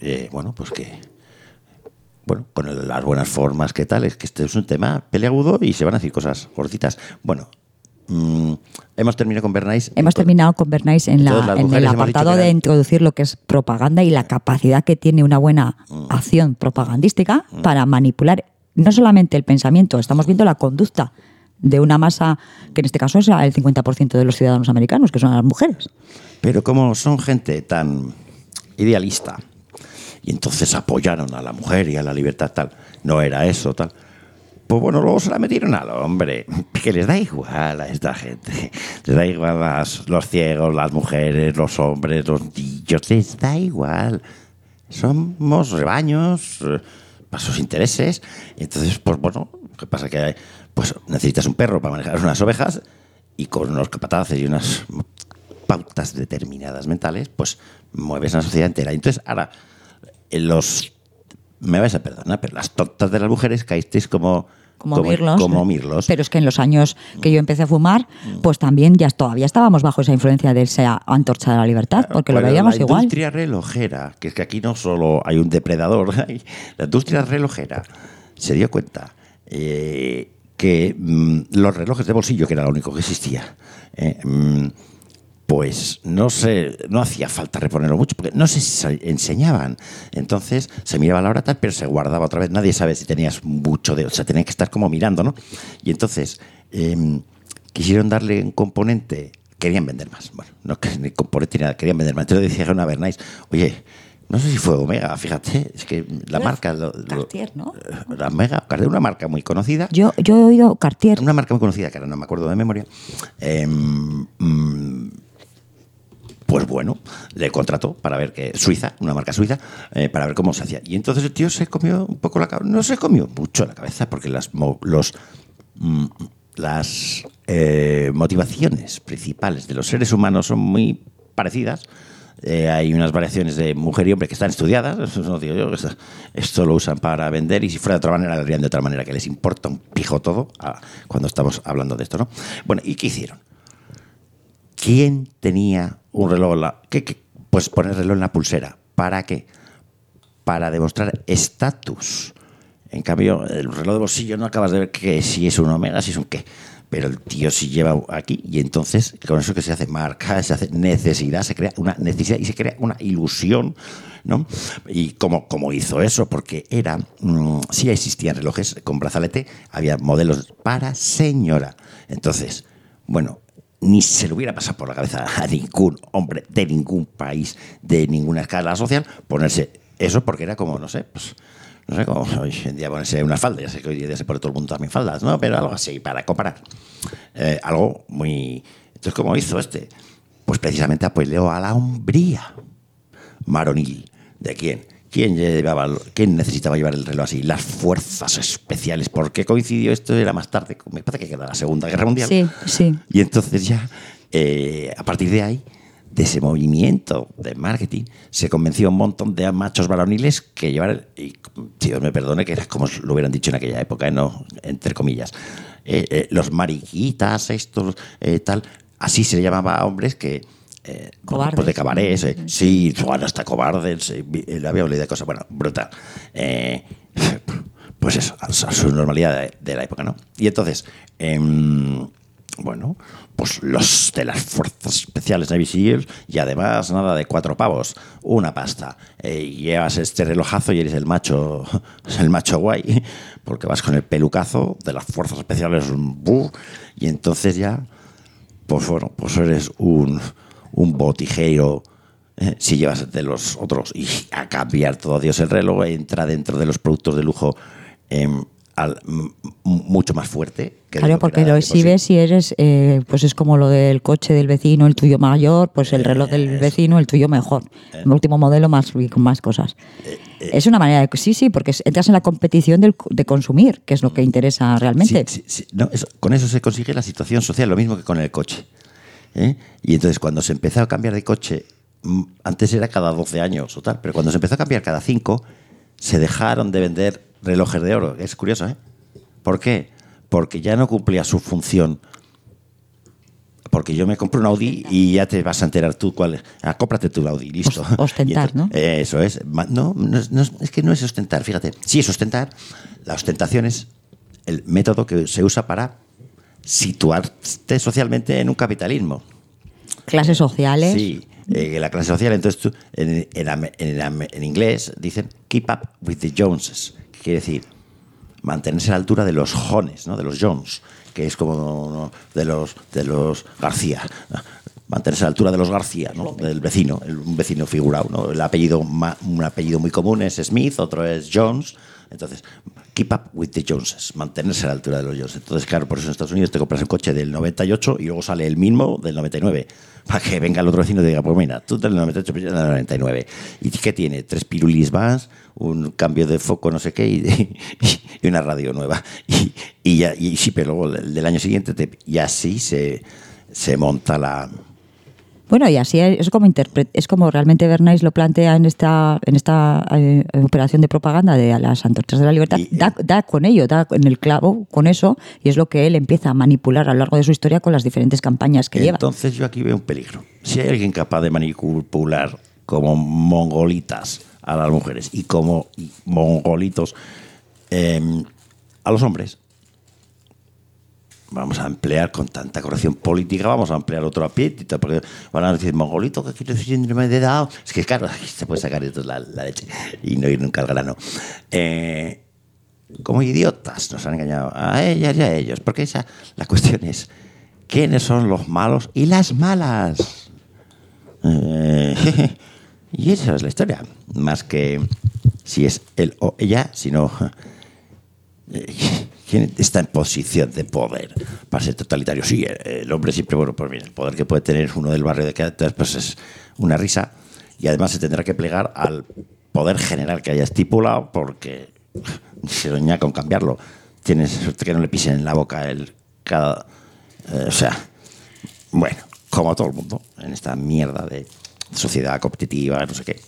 con las buenas formas, ¿qué tal? Es que este es un tema peleagudo y se van a decir cosas gorditas. Bueno, hemos terminado con Bernays. Hemos terminado con Bernays en el apartado de introducir lo que es propaganda y la capacidad que tiene una buena acción propagandística para manipular no solamente el pensamiento, estamos viendo la conducta de una masa que en este caso es el 50% de los ciudadanos americanos, que son las mujeres. Pero como son gente tan idealista y entonces apoyaron a la mujer y a la libertad, tal, no era eso, tal. Pues bueno, luego se la metieron al hombre, que les da igual a esta gente. Les da igual a los ciegos, las mujeres, los hombres, los niños, les da igual. Somos rebaños para sus intereses. Entonces, pues bueno, ¿qué pasa? Que pues necesitas un perro para manejar unas ovejas y con unos capataces y unas pautas determinadas mentales, pues mueves a la sociedad entera. Entonces, ahora, me vais a perdonar, pero las tontas de las mujeres caísteis como mirlos. Pero es que en los años que yo empecé a fumar, pues también todavía estábamos bajo esa influencia de esa antorcha de la libertad, porque lo veíamos igual. La industria relojera, que es que aquí no solo hay un depredador, la industria relojera se dio cuenta que los relojes de bolsillo, que era lo único que existía, pues no hacía falta reponerlo mucho, porque no se enseñaban. Entonces se miraba la hora tal, pero se guardaba otra vez. Nadie sabe si tenías mucho o sea, tenían que estar como mirando, ¿no? Y entonces quisieron darle un componente, querían vender más. Bueno, no que ni componente ni nada, querían vender más. Entonces dijeron a Bernays, oye, no sé si fue Omega, fíjate, es que la marca... Cartier, ¿no? La Omega, Cartier, una marca muy conocida. Yo he oído Cartier. Una marca muy conocida, que ahora no me acuerdo de memoria. Pues bueno, le contrató para ver que Suiza, una marca suiza, para ver cómo se hacía. Y entonces el tío se comió un poco la cabeza, no se comió mucho la cabeza, porque las motivaciones principales de los seres humanos son muy parecidas. Hay unas variaciones de mujer y hombre que están estudiadas, eso no digo yo, esto lo usan para vender, y si fuera de otra manera lo harían de otra manera, que les importa un pijo todo cuando estamos hablando de esto, ¿no? Bueno, ¿y qué hicieron? ¿Quién tenía un reloj? Pues poner el reloj en la pulsera. ¿Para qué? Para demostrar estatus. En cambio, el reloj de bolsillo no acabas de ver que si es un Omega, si es un qué. pero el tío sí lleva aquí, y entonces con eso que se hace marca, se hace necesidad, se crea una necesidad y se crea una ilusión, ¿no? Y cómo hizo eso, porque sí existían relojes con brazalete, había modelos para señora. Entonces, bueno, ni se le hubiera pasado por la cabeza a ningún hombre de ningún país, de ninguna escala social, ponerse eso, porque era como, no sé, como hoy en día ponerse una falda. Ya sé que hoy día se pone todo el mundo también faldas, ¿no? Pero algo así, para comparar. Algo muy... Entonces, ¿cómo hizo este? Pues precisamente apeló a la hombría varonil. ¿De quién? ¿Quién necesitaba llevar el reloj así? Las fuerzas especiales. ¿Por qué coincidió esto? Era más tarde, me parece que era la Segunda Guerra Mundial. Sí. Y entonces ya, a partir de ahí, de ese movimiento de marketing, se convenció un montón de machos varoniles que llevaran, y Dios me perdone que era como lo hubieran dicho en aquella época, no, entre comillas, los mariquitas, estos, tal, así se le llamaba a hombres que... cobardes. Pues de cabarets, sí, bueno, hasta cobardes, le había olvidado de cosas, bueno, brutal. Pues eso, a su normalidad de la época, ¿no? Y entonces, bueno, pues los de las fuerzas especiales Navy Seals, y además nada de 4 pavos, una pasta. Llevas este relojazo y eres el macho guay, porque vas con el pelucazo de las fuerzas especiales, y entonces ya, pues bueno, pues eres un botijero. Si llevas de los otros, y a cambiar todo Dios el reloj, entra dentro de los productos de lujo mucho más fuerte. Claro, porque lo exhibes si eres, pues es como lo del coche del vecino, el tuyo mayor, pues el reloj del vecino, el tuyo mejor. El último modelo más y con más cosas. Es una manera de... Sí, porque entras en la competición de consumir, que es lo que interesa realmente. Sí. No, con eso se consigue la situación social, lo mismo que con el coche. Y entonces cuando se empezó a cambiar de coche, antes era cada 12 años o tal, pero cuando se empezó a cambiar cada 5, se dejaron de vender relojes de oro. Es curioso, ¿eh? ¿Por qué? Porque ya no cumplía su función. Porque yo me compro un Audi y ya te vas a enterar tú cuál es. Cómprate tu Audi, listo. Ostentar, entonces, ¿no? Eso es. No, es que no es ostentar, fíjate. Sí es ostentar. La ostentación es el método que se usa para situarte socialmente en un capitalismo. Clases sociales. Sí, la clase social. Entonces tú, en inglés dicen keep up with the Joneses, que quiere decir mantenerse a la altura de los Jones, ¿no? De los Jones, que es como ¿no? de los García. Mantenerse a la altura de los García, ¿no? Del vecino, un vecino figurado, ¿no? Un apellido muy común es Smith, otro es Jones. Entonces, keep up with the Joneses, mantenerse a la altura de los Joneses. Entonces, claro, por eso en Estados Unidos te compras el coche del 98 y luego sale el mismo del 99. Para que venga el otro vecino y te diga, pues mira, tú del 98, pero yo del 99. ¿Y qué tiene? 3 pirulis más, un cambio de foco, no sé qué, y una radio nueva. Y sí, pero luego del año siguiente, y así se monta la... Bueno, y así es como realmente Bernays lo plantea en esta operación de propaganda de las Antorchas de la Libertad. Da con ello, da en el clavo con eso, y es lo que él empieza a manipular a lo largo de su historia con las diferentes campañas que lleva. Entonces yo aquí veo un peligro. Si hay alguien capaz de manipular como mongolitas a las mujeres y como mongolitos a los hombres, vamos a emplear con tanta corrección política, vamos a emplear otro apietito, porque van a decir, mongolito, que quiere decir síndrome de Down. Es que claro, se puede sacar esto la leche y no ir nunca al grano. Como idiotas nos han engañado a ellas y a ellos, porque la cuestión es, ¿quiénes son los malos y las malas? Y esa es la historia, más que si es él o ella, sino... ¿Quién está en posición de poder para ser totalitario? Sí, el hombre siempre, bueno, pues mira, el poder que puede tener uno del barrio de que pues es una risa, y además se tendrá que plegar al poder general que haya estipulado, porque se soña con cambiarlo. Tienes suerte que no le pisen en la boca o sea, bueno, como todo el mundo en esta mierda de sociedad competitiva, no sé qué.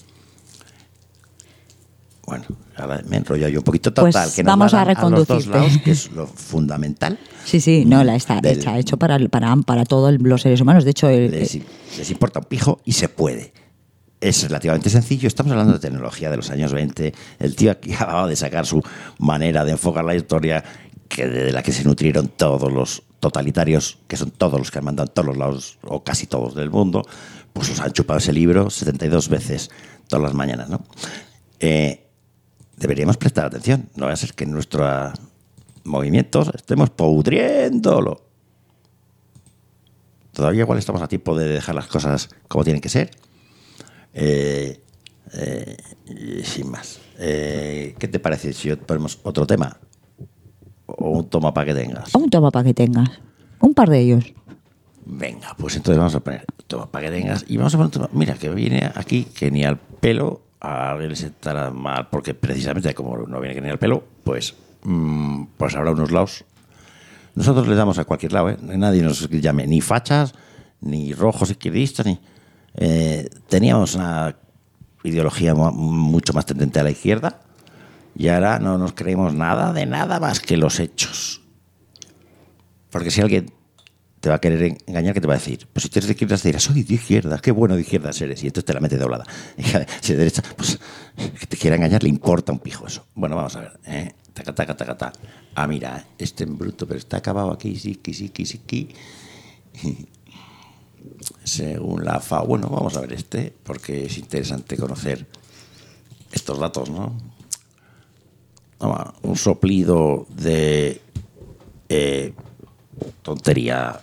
Bueno, ahora me enrollo yo un poquito total, pues que vamos a reconducirte. A los dos lados, que es lo fundamental. Sí, no, está hecho para todos los seres humanos. De hecho, les importa un pijo y se puede. Es relativamente sencillo. Estamos hablando de tecnología de los años 20. El tío aquí acababa de sacar su manera de enfocar la historia, de la que se nutrieron todos totalitarios, que son todos los que han mandado en todos los lados, o casi todos del mundo, pues os han chupado ese libro 72 veces todas las mañanas, ¿no? Deberíamos prestar atención. No va a ser que en nuestros movimientos estemos pudriéndolo. Todavía igual estamos a tiempo de dejar las cosas como tienen que ser. Sin más. ¿Qué te parece si ponemos otro tema? ¿O un toma para que tengas? Un toma para que tengas. Un par de ellos. Venga, pues entonces vamos a poner toma para que tengas. Y vamos a poner un toma. Mira, que viene aquí que ni al pelo a alguien le sentará mal, porque precisamente como no viene que ni al pelo, pues habrá unos lados. Nosotros le damos a cualquier lado, ¿eh? Nadie nos llame ni fachas, ni rojos izquierdistas, ni... teníamos una ideología mucho más tendente a la izquierda y ahora no nos creemos nada de nada más que los hechos. Porque si alguien te va a querer engañar, ¿qué te va a decir? Pues si tú eres de izquierda, te dirás, soy de izquierda, qué bueno de izquierdas eres, y entonces te la mete doblada. Y si de derecha, pues que te quiera engañar, le importa un pijo eso. Bueno, vamos a ver, taca, taca, taca, taca. Ah, mira, este en bruto, pero está acabado aquí, sí. Según la FAO. Bueno, vamos a ver porque es interesante conocer estos datos, ¿no? Toma, un soplido de tontería.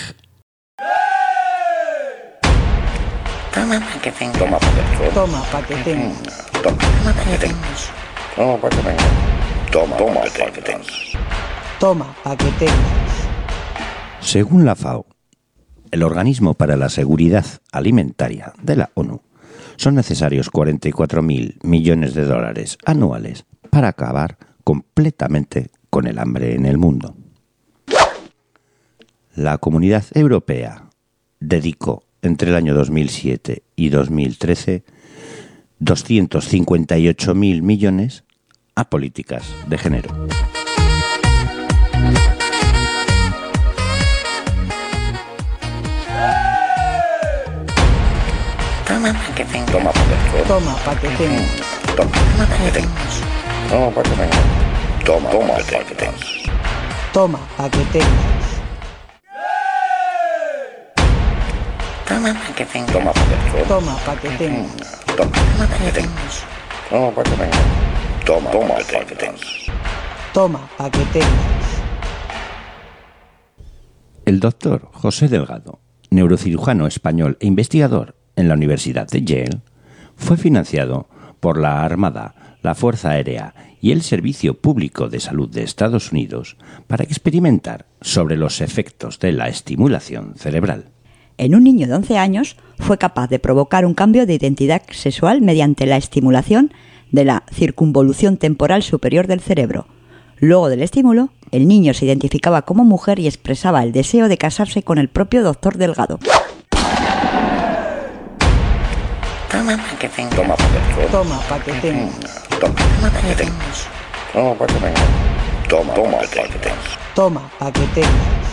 Toma pa' que tengas. Toma pa' que tengas. Toma pa' que tengas. Toma pa' que tengas. Toma pa' que tengas. Toma pa' que tengas. Toma pa' que tengas. Según la FAO, el Organismo para la Seguridad Alimentaria de la ONU, son necesarios 44.000 millones de dólares anuales para acabar completamente con el hambre en el mundo. La Comunidad Europea dedicó entre el año 2007 y 2013 258.000 millones a políticas de género. Toma pa' que tengas. Toma pa' que tengas. Toma pa' que tengas. Toma pa' que tengas. Toma pa' que tengas. Toma pa' que tengas. Toma pa' que tengas. Toma pa' que tengas. Toma pa' que tengas. Toma pa' que tengas. Toma pa' que tengas. Toma pa' que tengas. Toma pa' que tengas. El doctor José Delgado, neurocirujano español e investigador en la Universidad de Yale, fue financiado por la Armada, la Fuerza Aérea y el Servicio Público de Salud de Estados Unidos para experimentar sobre los efectos de la estimulación cerebral. En un niño de 11 años fue capaz de provocar un cambio de identidad sexual mediante la estimulación de la circunvolución temporal superior del cerebro. Luego del estímulo, el niño se identificaba como mujer y expresaba el deseo de casarse con el propio doctor Delgado. Toma pa' que tengas. Toma pa' que tengas. Toma pa' que tengas. Toma pa' que tengas. Toma pa' que tengas. Toma pa' que tengas.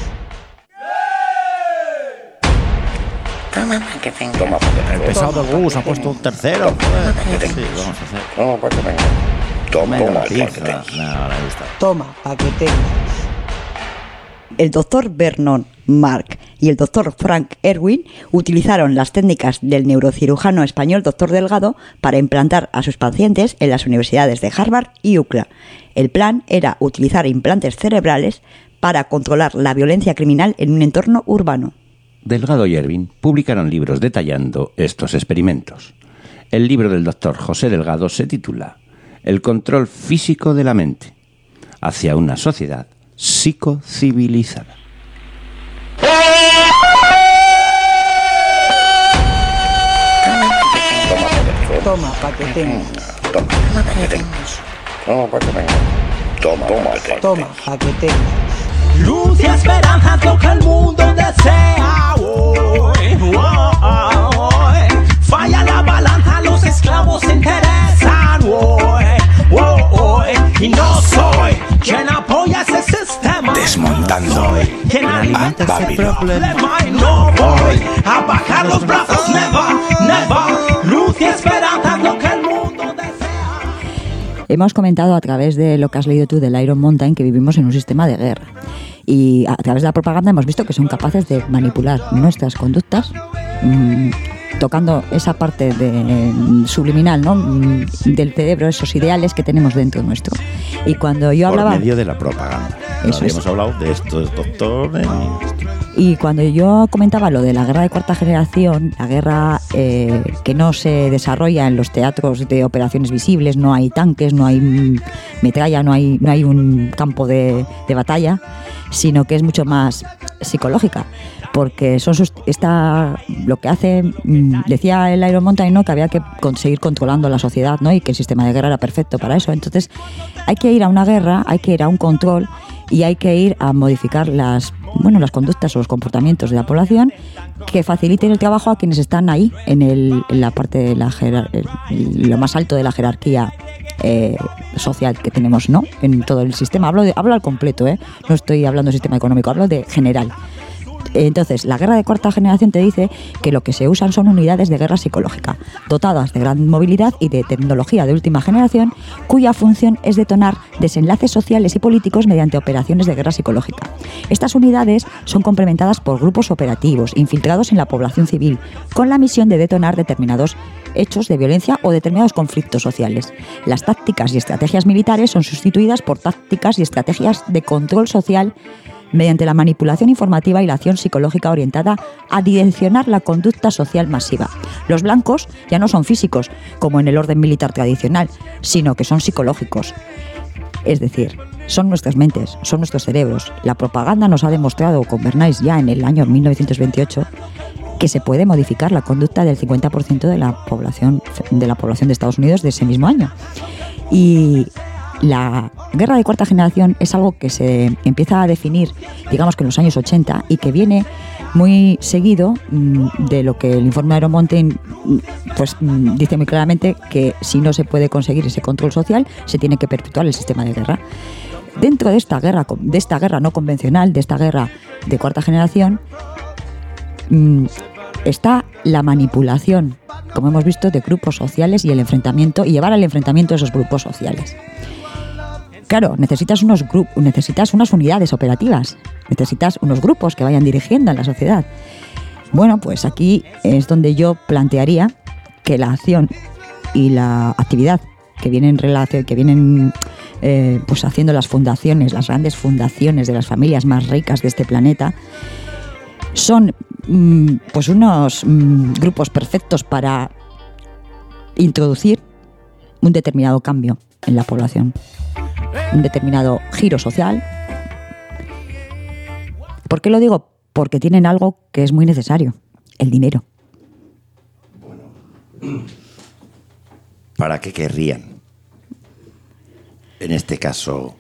Toma pa' que tengas. Toma pa' que tengas. El pesado del Gus ha puesto un tercero. Sí, vamos a hacer. Toma pa' que tengas. Toma pa' que tengas. Toma pa' que tengas. El doctor Vernon Mark y el doctor Frank Erwin utilizaron las técnicas del neurocirujano español doctor Delgado para implantar a sus pacientes en las universidades de Harvard y UCLA. El plan era utilizar implantes cerebrales para controlar la violencia criminal en un entorno urbano. Delgado y Erwin publicaron libros detallando estos experimentos. El libro del doctor José Delgado se titula El control físico de la mente hacia una sociedad psicocivilizada. Toma pa' que tengas. Toma pa' que tengas. Toma pa' que tengas. Toma pa' que tengas. Luz y esperanza es lo que el mundo desea hoy. Falla la balanza, los esclavos se interesan hoy. Y no soy quien apoya ese sistema. Desmontando Quien alimenta a ese Babylon. problema. Y no voy a bajar los brazos, never, never. Luz y esperanza es lo que el mundo desea. hemos comentado a través de lo que has leído tú del Iron Mountain que vivimos en un sistema de guerra. Y a través de la propaganda hemos visto que son capaces de manipular nuestras conductas, tocando esa parte subliminal, ¿no? Del cerebro, esos ideales que tenemos dentro nuestro. Y cuando yo hablaba... Por medio de la propaganda. No habíamos hablado de esto, es doctor... Y cuando yo comentaba lo de la guerra de cuarta generación, la guerra que no se desarrolla en los teatros de operaciones visibles, no hay tanques, no hay metralla, no hay un campo de batalla, sino que es mucho más psicológica, porque lo que hace, decía el Iron Mountain, ¿no?, que había que conseguir controlando la sociedad, ¿no?, y que el sistema de guerra era perfecto para eso. Entonces hay que ir a una guerra, hay que ir a un control y hay que ir a modificar las conductas o los comportamientos de la población que faciliten el trabajo a quienes están ahí en la parte de lo más alto de la jerarquía social que tenemos, ¿no?, en todo el sistema. Hablo al completo, no estoy hablando de sistema económico, hablo de general. Entonces, la guerra de cuarta generación te dice que lo que se usan son unidades de guerra psicológica, dotadas de gran movilidad y de tecnología de última generación, cuya función es detonar desenlaces sociales y políticos mediante operaciones de guerra psicológica. Estas unidades son complementadas por grupos operativos infiltrados en la población civil, con la misión de detonar determinados hechos de violencia o determinados conflictos sociales. Las tácticas y estrategias militares son sustituidas por tácticas y estrategias de control social mediante la manipulación informativa y la acción psicológica orientada a direccionar la conducta social masiva. Los blancos ya no son físicos, como en el orden militar tradicional, sino que son psicológicos. Es decir, son nuestras mentes, son nuestros cerebros. La propaganda nos ha demostrado con Bernays ya en el año 1928 que se puede modificar la conducta del 50% de la población de Estados Unidos de ese mismo año. Y la guerra de cuarta generación es algo que se empieza a definir, digamos que en los años 80, y que viene muy seguido de lo que el informe de Iron Mountain pues dice muy claramente, que si no se puede conseguir ese control social, se tiene que perpetuar el sistema de guerra. Dentro de esta guerra no convencional, de esta guerra de cuarta generación, está la manipulación, como hemos visto, de grupos sociales y el enfrentamiento, y llevar al enfrentamiento de esos grupos sociales. Claro, necesitas unas unidades operativas, necesitas unos grupos que vayan dirigiendo a la sociedad. Bueno, pues aquí es donde yo plantearía que la acción y la actividad que vienen pues haciendo las grandes fundaciones de las familias más ricas de este planeta, son pues unos grupos perfectos para introducir un determinado cambio en la población, un determinado giro social. ¿Por qué lo digo? Porque tienen algo que es muy necesario: el dinero. ¿Para qué querrían, en este caso,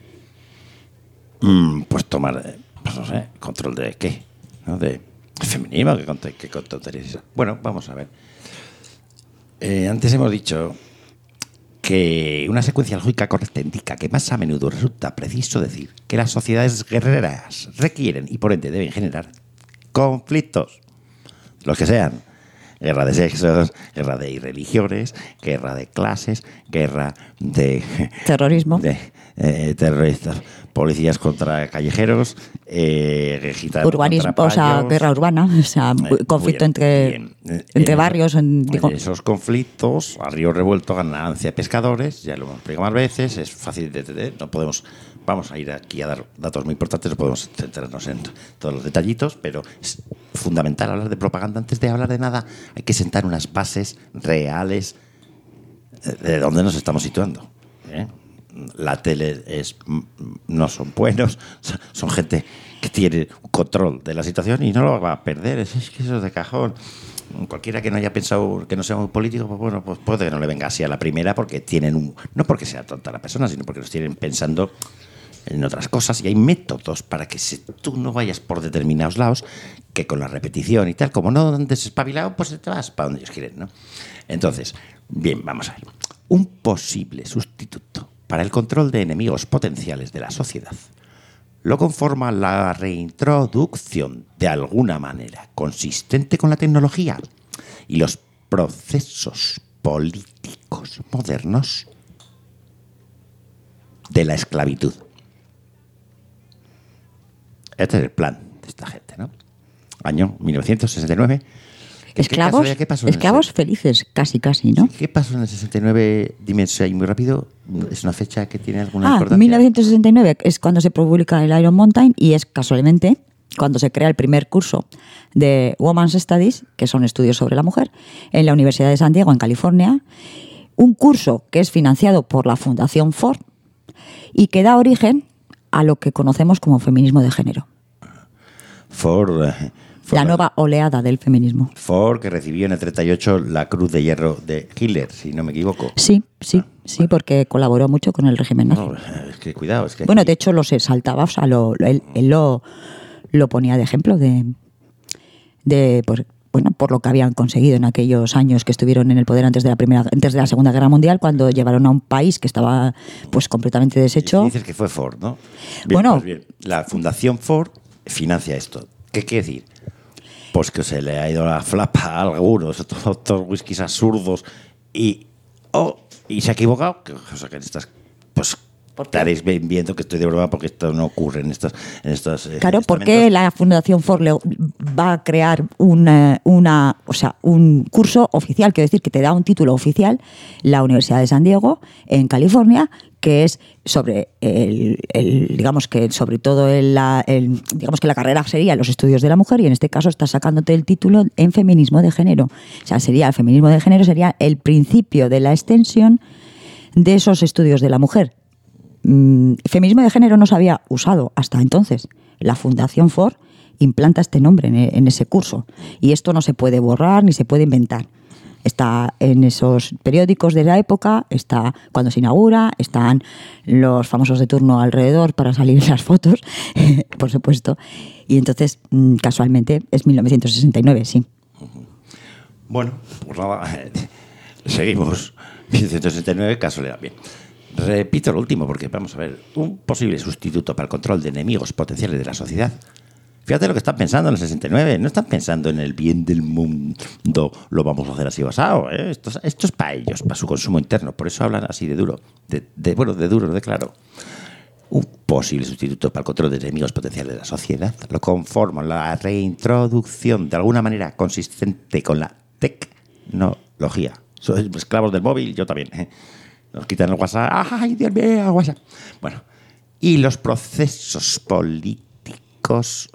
pues tomar, pues no sé, control de qué, ¿no? De feminismo, ¿qué tonterías? Bueno, vamos a ver. Antes hemos dicho que una secuencia lógica correcta indica que más a menudo resulta preciso decir que las sociedades guerreras requieren y por ende deben generar conflictos, los que sean: guerra de sexos, guerra de religiones, guerra de clases, guerra de terrorismo, de terroristas, policías contra callejeros, gitanos urbanismo, contra payos, o sea, guerra urbana, o sea, conflicto entre barrios. Esos conflictos, a río revuelto, ganancia de pescadores, ya lo hemos explicado más veces, es fácil de entender, no podemos, vamos a ir aquí a dar datos muy importantes, no podemos centrarnos en todos los detallitos, pero es fundamental hablar de propaganda. Antes de hablar de nada, hay que sentar unas bases reales de dónde nos estamos situando, ¿eh? La tele no son buenos, son gente que tiene control de la situación y no lo va a perder. Es que eso es de cajón. Cualquiera que no haya pensado, que no sea un político, pues bueno, pues puede que no le venga así a la primera, porque tienen no porque sea tonta la persona, sino porque los tienen pensando en otras cosas, y hay métodos para que tú no vayas por determinados lados, que con la repetición y tal, como no andes espabilado, pues te vas para donde ellos quieren, ¿no? Entonces, bien, vamos a ver. Un posible sustituto para el control de enemigos potenciales de la sociedad lo conforma la reintroducción, de alguna manera consistente con la tecnología y los procesos políticos modernos, de la esclavitud. Este es el plan de esta gente, ¿no? Año 1969. Esclavos felices, casi, ¿no? ¿Qué pasó en el 69? Dime eso ahí muy rápido. ¿Es una fecha que tiene alguna importancia? 1969 es cuando se publica el Iron Mountain y es casualmente cuando se crea el primer curso de Women's Studies, que son estudios sobre la mujer, en la Universidad de San Diego, en California. Un curso que es financiado por la Fundación Ford y que da origen a lo que conocemos como feminismo de género. Ford, la nueva oleada del feminismo. Ford, que recibió en el 38 la Cruz de Hierro de Hitler, si no me equivoco. Sí, porque colaboró mucho con el régimen nazi. No, es que cuidado. Es que bueno, de hecho lo se saltaba, o sea, él lo ponía de ejemplo por lo que habían conseguido en aquellos años que estuvieron en el poder antes de la Segunda Guerra Mundial, cuando llevaron a un país que estaba pues completamente deshecho. Dices que fue Ford, ¿no? Bien, bueno, pues bien, la Fundación Ford financia esto. ¿Qué quiere decir? Pues que se le ha ido la flapa a algunos, estos whiskies absurdos y se ha equivocado. O sea, que estas, pues estaréis viendo que estoy de broma porque esto no ocurre en estos claro, porque la Fundación Ford va a crear un curso oficial, quiero decir, que te da un título oficial, la Universidad de San Diego, en California, que es sobre digamos que sobre todo digamos que la carrera sería los estudios de la mujer, y en este caso estás sacándote el título en feminismo de género. O sea, el feminismo de género sería el principio de la extensión de esos estudios de la mujer. Feminismo de género no se había usado hasta entonces. La Fundación Ford implanta este nombre en ese curso, y esto no se puede borrar ni se puede inventar. Está en esos periódicos de la época, está cuando se inaugura, están los famosos de turno alrededor para salir en las fotos, por supuesto. Y entonces, casualmente, es 1969, sí. Bueno, pues nada, seguimos. 1969, casualidad. Bien. Repito lo último, porque vamos a ver, un posible sustituto para el control de enemigos potenciales de la sociedad. Fíjate lo que están pensando en el 69, no están pensando en el bien del mundo, lo vamos a hacer así basado, ¿eh? Esto es para ellos, para su consumo interno, por eso hablan así de duro, de claro. Un posible sustituto para el control de enemigos potenciales de la sociedad lo conforman la reintroducción de alguna manera consistente con la tecnología. Sois esclavos del móvil, yo también, ¿eh? Nos quitan el WhatsApp, ¡ay, Dios mío, el WhatsApp! Bueno, y los procesos políticos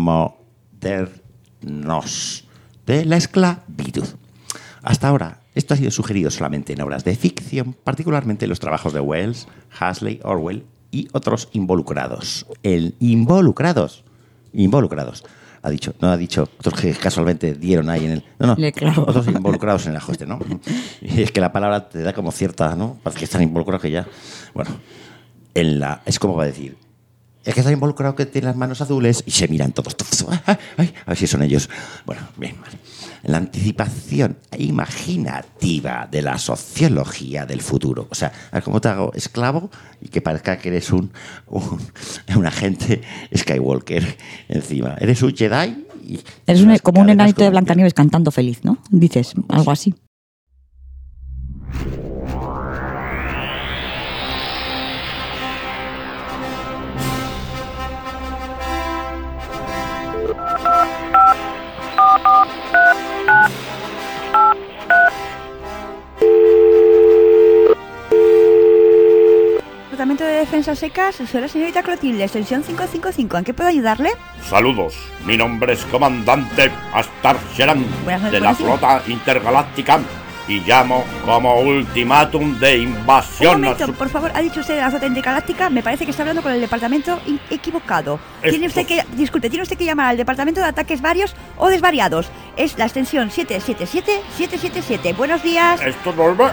modernos de la esclavitud. Hasta ahora, esto ha sido sugerido solamente en obras de ficción, particularmente en los trabajos de Wells, Huxley, Orwell y otros involucrados. Involucrados. No ha dicho otros que casualmente dieron ahí en el... No, claro. Otros involucrados en el ajuste, ¿no? Y es que la palabra te da como cierta, ¿no? Parece que están involucrados que ya... Bueno, es como va a decir... Es que están involucrados que tienen las manos azules y se miran todos. Ay, a ver si son ellos. Bueno, bien, vale. La anticipación imaginativa de la sociología del futuro. O sea, a ver cómo te hago esclavo y que parezca que eres un agente Skywalker encima. Eres un Jedi. Eres como un enanito de Blancanieves cantando feliz, ¿no? Dices, algo así. Departamento de Defensa Secas, soy la señorita Clotilde, extensión 555. ¿En qué puedo ayudarle? Saludos, mi nombre es Comandante Astar Sheran de la Flota Intergaláctica y llamo como ultimátum de invasión. Un momento, por favor, ha dicho usted de la Flota Intergaláctica, me parece que está hablando con el departamento equivocado. Tiene usted que llamar al Departamento de Ataques Varios o Desvariados. Es la extensión 777-777. Buenos días. Esto no es...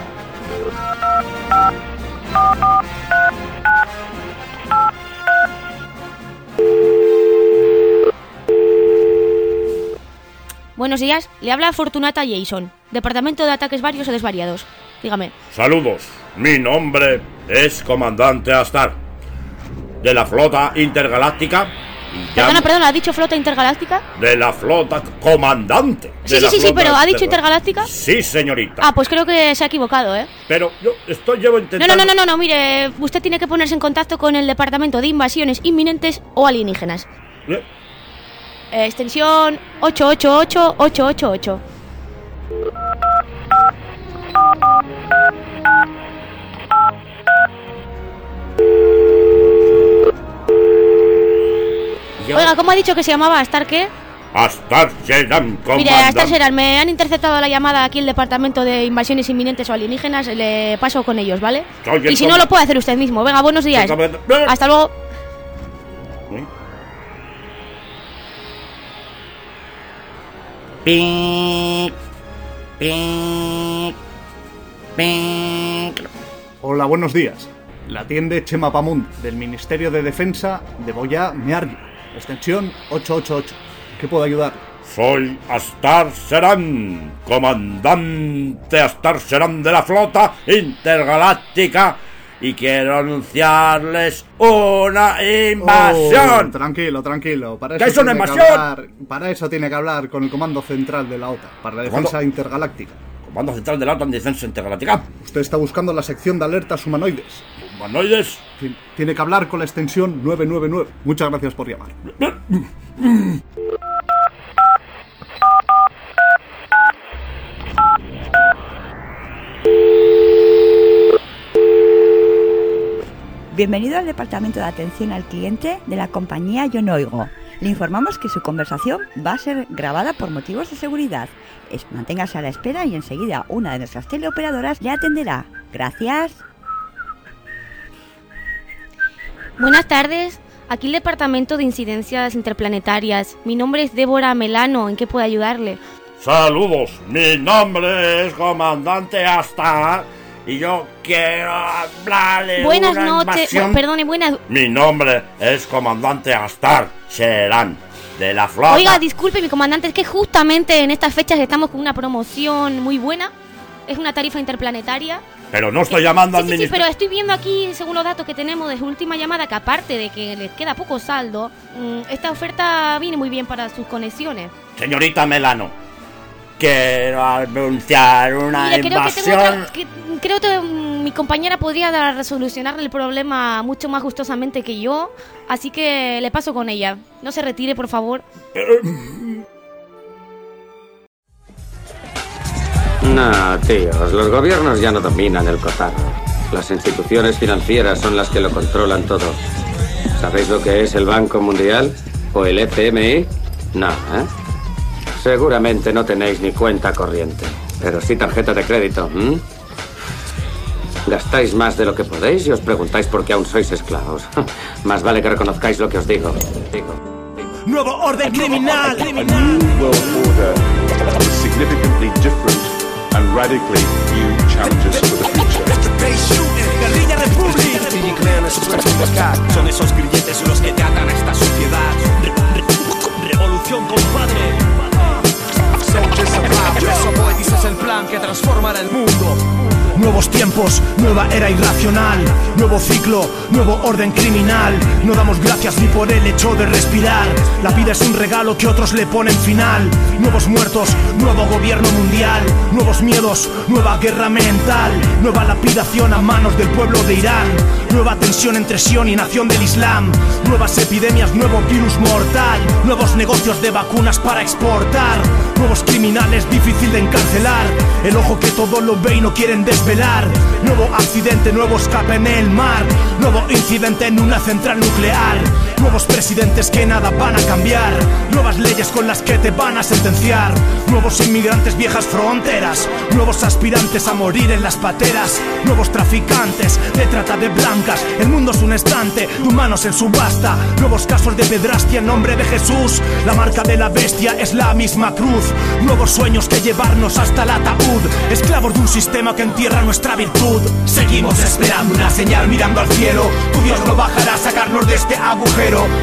Buenos días, le habla Fortunata Jason, Departamento de Ataques Varios o Desvariados. Dígame. Saludos, mi nombre es Comandante Astar, de la Flota Intergaláctica, Perdona, ¿ha dicho flota intergaláctica? De la flota comandante. Sí, pero ¿ha dicho intergaláctica? Sí, señorita. Ah, pues creo que se ha equivocado, ¿eh? Pero yo llevo intentando... No, mire, usted tiene que ponerse en contacto con el Departamento de Invasiones Inminentes o Alienígenas. Extensión 888-888. Oiga, ¿cómo ha dicho que se llamaba? ¿Astar qué? Astar Sheran, comandante. Mire, Astar Sheran, me han interceptado la llamada aquí el Departamento de Invasiones Inminentes o Alienígenas. Le paso con ellos, ¿vale? Y si no, lo puede hacer usted mismo. Venga, buenos días. Hasta luego. Hola, buenos días. La atiende Chema Pamund, del Ministerio de Defensa de Boyá Meargui. Extensión 888. ¿Qué puedo ayudar? Soy Astar Sheran, comandante Astar Sheran de la flota intergaláctica, y quiero anunciarles una invasión. Tranquilo. ¿Qué es una invasión? Para eso tiene que hablar con el Comando Central de la OTAN, para la defensa intergaláctica. Comando Central de la OTAN, defensa intergaláctica. Usted está buscando la sección de alertas humanoides. ¿Humanoides? Tiene que hablar con la extensión 999. Muchas gracias por llamar. Bienvenido al Departamento de Atención al Cliente de la compañía Yo No Oigo. Le informamos que su conversación va a ser grabada por motivos de seguridad. Manténgase a la espera y enseguida una de nuestras teleoperadoras le atenderá. Gracias. Buenas tardes, aquí el Departamento de Incidencias Interplanetarias. Mi nombre es Débora Melano, ¿en qué puedo ayudarle? Saludos, mi nombre es Comandante Astar y yo quiero hablarle buenas una noches, invasión. Perdone, buenas... Mi nombre es Comandante Astar Sheran, de la flota... Oiga, disculpe, mi comandante, es que justamente en estas fechas estamos con una promoción muy buena. Es una tarifa interplanetaria. Pero no estoy llamando al Sí, ministerio. pero estoy viendo aquí, según los datos que tenemos de su última llamada, que aparte de que les queda poco saldo, esta oferta viene muy bien para sus conexiones. Señorita Melano, quiero anunciar una invasión. Creo que mi compañera podría resolucionarle el problema mucho más gustosamente que yo, así que le paso con ella. No se retire, por favor. No, tíos, los gobiernos ya no dominan el cotarro. Las instituciones financieras son las que lo controlan todo. ¿Sabéis lo que es el Banco Mundial? ¿O el FMI? No, ¿eh? Seguramente no tenéis ni cuenta corriente, pero sí tarjeta de crédito, ¿eh? Gastáis más de lo que podéis y os preguntáis por qué aún sois esclavos. Más vale que reconozcáis lo que os digo. Nuevo orden criminal. A new world order is significantly different and radically new challenges for the future. Guerrilla Republic. Son esos grilletes los que te atan a esta sociedad. Revolución, compadre. Ese es el plan que transformará el mundo. Nuevos tiempos, nueva era irracional. Nuevo ciclo, nuevo orden criminal. No damos gracias ni por el hecho de respirar. La vida es un regalo que otros le ponen final. Nuevos muertos, nuevo gobierno mundial. Nuevos miedos, nueva guerra mental. Nueva lapidación a manos del pueblo de Irán. Nueva tensión entre Sion y nación del Islam. Nuevas epidemias, nuevo virus mortal. Nuevos negocios de vacunas para exportar. Nuevos criminales difícil de encarcelar. El ojo que todo lo ve y no quieren desvelar. Nuevo accidente, nuevo escape en el mar. Nuevo incidente en una central nuclear. Nuevos presidentes que nada van a cambiar. Nuevas leyes con las que te van a sentenciar. Nuevos inmigrantes, viejas fronteras. Nuevos aspirantes a morir en las pateras. Nuevos traficantes de trata de blancas. El mundo es un estante de humanos en subasta. Nuevos casos de pedrastia en nombre de Jesús. La marca de la bestia es la misma cruz. Nuevos sueños que llevarnos hasta el ataúd. Esclavos de un sistema que entierra nuestra virtud. Seguimos esperando una señal mirando al cielo. Tu Dios no bajará a sacarnos de este agujero.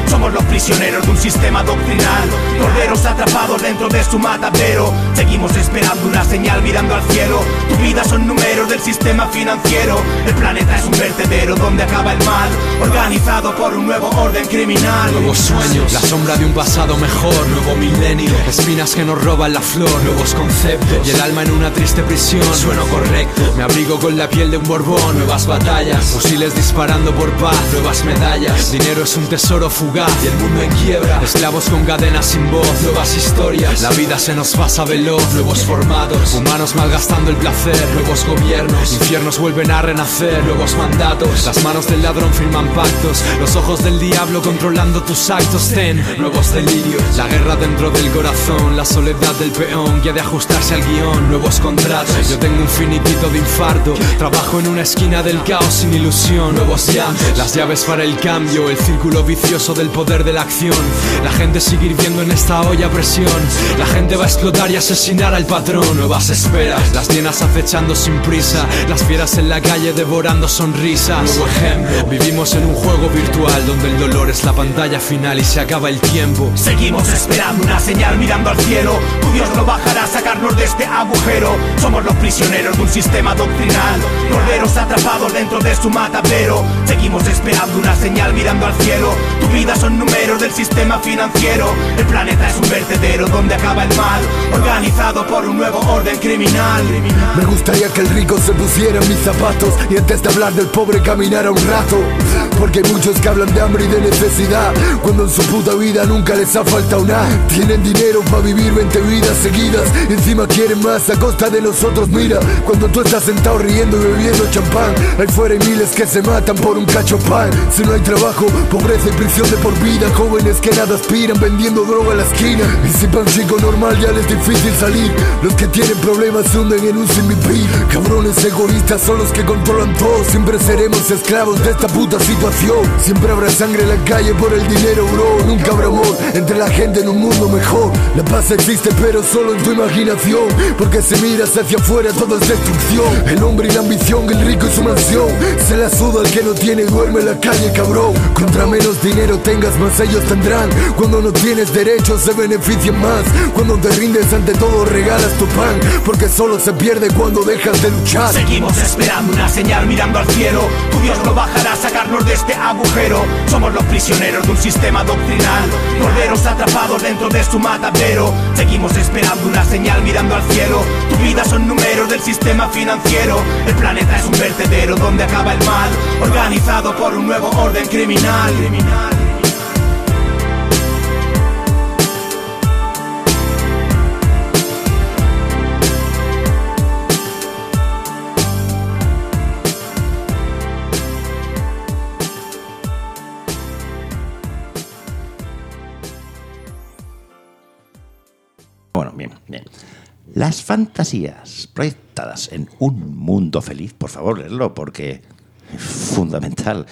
Somos los prisioneros de un sistema doctrinal, corderos atrapados dentro de su matadero. Seguimos esperando una señal mirando al cielo. Tu vida son números del sistema financiero. El planeta es un vertedero donde acaba el mal, organizado por un nuevo orden criminal. Nuevos sueños, la sombra de un pasado mejor. Nuevo milenio, espinas que nos roban la flor. Nuevos conceptos, y el alma en una triste prisión. Sueno correcto, me abrigo con la piel de un Borbón. Nuevas batallas, fusiles disparando por paz. Nuevas medallas, dinero es un tesoro fugaz y el mundo en quiebra. Esclavos con cadenas sin voz. Nuevas historias, la vida se nos pasa veloz. Nuevos formatos, humanos malgastando el placer. Nuevos gobiernos, infiernos vuelven a renacer. Nuevos mandatos, las manos del ladrón firman pactos. Los ojos del diablo controlando tus actos. Ten nuevos delirios, la guerra dentro del corazón. La soledad del peón que ha de ajustarse al guión. Nuevos contratos, yo tengo un finiquito de infarto. Trabajo en una esquina del caos sin ilusión. Nuevos llantos, las llaves para el cambio. El círculo vicioso del poder de la acción. La gente sigue hirviendo en esta olla a presión. La gente va a explotar y asesinar al patrón. Nuevas esperas, las llenas acechando sin prisa. Las fieras en la calle devorando sonrisas. Nuevo ejemplo, vivimos en un juego virtual donde el dolor es la pantalla final y se acaba el tiempo. Seguimos esperando una señal mirando al cielo. Tu Dios no bajará a sacarnos de este agujero. Somos los prisioneros de un sistema doctrinal, corderos atrapados dentro de su matadero. Seguimos esperando una señal mirando al cielo. Tu vida son números del sistema financiero. El planeta es un vertedero donde acaba el mal, organizado por un nuevo orden criminal. Me gustaría que el rico se pusiera en mis zapatos y antes de hablar del pobre caminara un rato. Porque hay muchos que hablan de hambre y de necesidad, cuando en su puta vida nunca les ha faltado nada. Tienen dinero para vivir 20 vidas seguidas y encima quieren más a costa de nosotros. Mira, cuando tú estás sentado riendo y bebiendo champán, ahí fuera hay miles que se matan por un cacho pan. Si no hay trabajo, pobreza y prisión de por vida. Jóvenes que nada aspiran vendiendo droga a la esquina. Y si para un chico normal ya les es difícil salir, los que tienen problemas se hunden en un sin vivir. Cabrones egoístas son los que controlan todo. Siempre seremos esclavos de esta puta situación. Siempre habrá sangre en la calle por el dinero, bro. Nunca habrá amor entre la gente en un mundo mejor. La paz existe pero solo en tu imaginación, porque si miras hacia afuera todo es destrucción. El hombre y la ambición, el rico y su mansión. Se la suda el que no tiene y duerme en la calle, cabrón. Contra menos dinero tengas, más ellos tendrán. Cuando no tienes derechos se benefician más. Cuando te rindes ante todo regalas tu pan, porque solo se pierde cuando dejas de luchar. Seguimos esperando una señal mirando al cielo. Tu Dios no bajará a sacarnos de este agujero. Somos los prisioneros de un sistema doctrinal, corderos atrapados dentro de su matadero. Seguimos esperando una señal mirando al cielo. Tu vida son números del sistema financiero. El planeta es un vertedero donde acaba el mal, organizado por un nuevo orden criminal. Bueno, bien. Las fantasías proyectadas en un mundo feliz, por favor, leerlo porque es fundamental.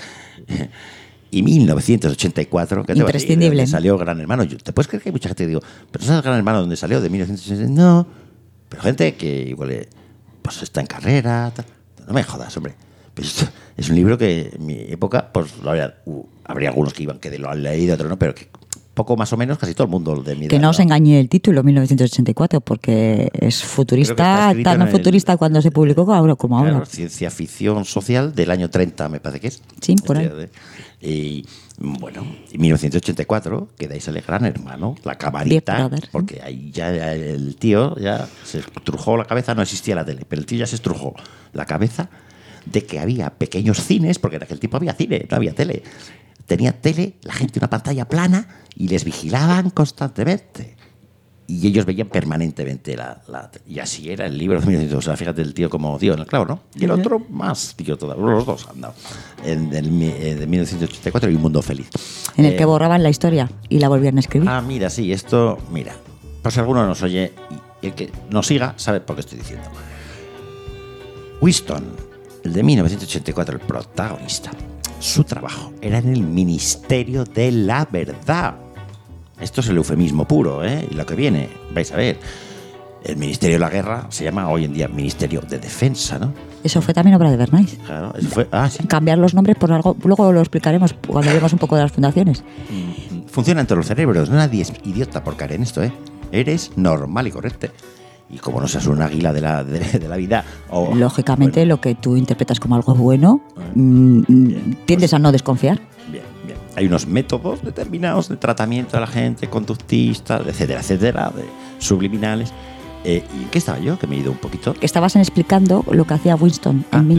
Y 1984, que imprescindible, salió Gran Hermano. ¿Te puedes creer que hay mucha gente que digo, pero ¿sabes Gran Hermano dónde salió? De 1980. No, pero gente que igual pues está en carrera. Tal. No me jodas, hombre. Pues es un libro que en mi época, pues habría algunos que lo han leído, otros no, pero que poco más o menos casi todo el mundo de mi edad. Que no os engañe el título, 1984, porque es futurista, tan futurista cuando se publicó como ahora. Claro, ciencia ficción social del año 30, me parece que es. Sí, por ahí. Y bueno, en 1984, que de ahí sale Gran Hermano, la camarita, porque ahí ya el tío ya se estrujó la cabeza, no existía la tele, pero el tío ya se estrujó la cabeza de que había pequeños cines, porque en aquel tiempo había cine, no había tele. Tenía tele, la gente una pantalla plana y les vigilaban constantemente. Y ellos veían permanentemente y así era el libro de 1984. O sea, fíjate el tío como dio en el clavo, ¿no? Y el otro más tío todavía. Los dos han dado. De 1984 y Un Mundo Feliz. En el que borraban la historia y la volvían a escribir. Ah, mira, sí, esto, mira. Por si alguno nos oye y el que nos siga sabe por qué estoy diciendo. Winston, el de 1984, el protagonista. Su trabajo era en el Ministerio de la Verdad. Esto es el eufemismo puro, ¿eh? Y lo que viene, vais a ver. El Ministerio de la Guerra se llama hoy en día Ministerio de Defensa, ¿no? Eso fue también obra de Bernays. Claro, eso fue. Sí. Cambiar los nombres por algo. Luego lo explicaremos cuando veamos un poco de las fundaciones. funciona en todos los cerebros. Nadie es idiota por caer en esto, ¿eh? Eres normal y correcto. Y como no seas un águila de la vida... Lógicamente, lo que tú interpretas como algo bueno, tiendes a no desconfiar. Bien. Hay unos métodos determinados de tratamiento de la gente, conductistas, etcétera, de subliminales. ¿Y qué estaba yo? Que me he ido un poquito. Que estabas explicando lo que hacía Winston en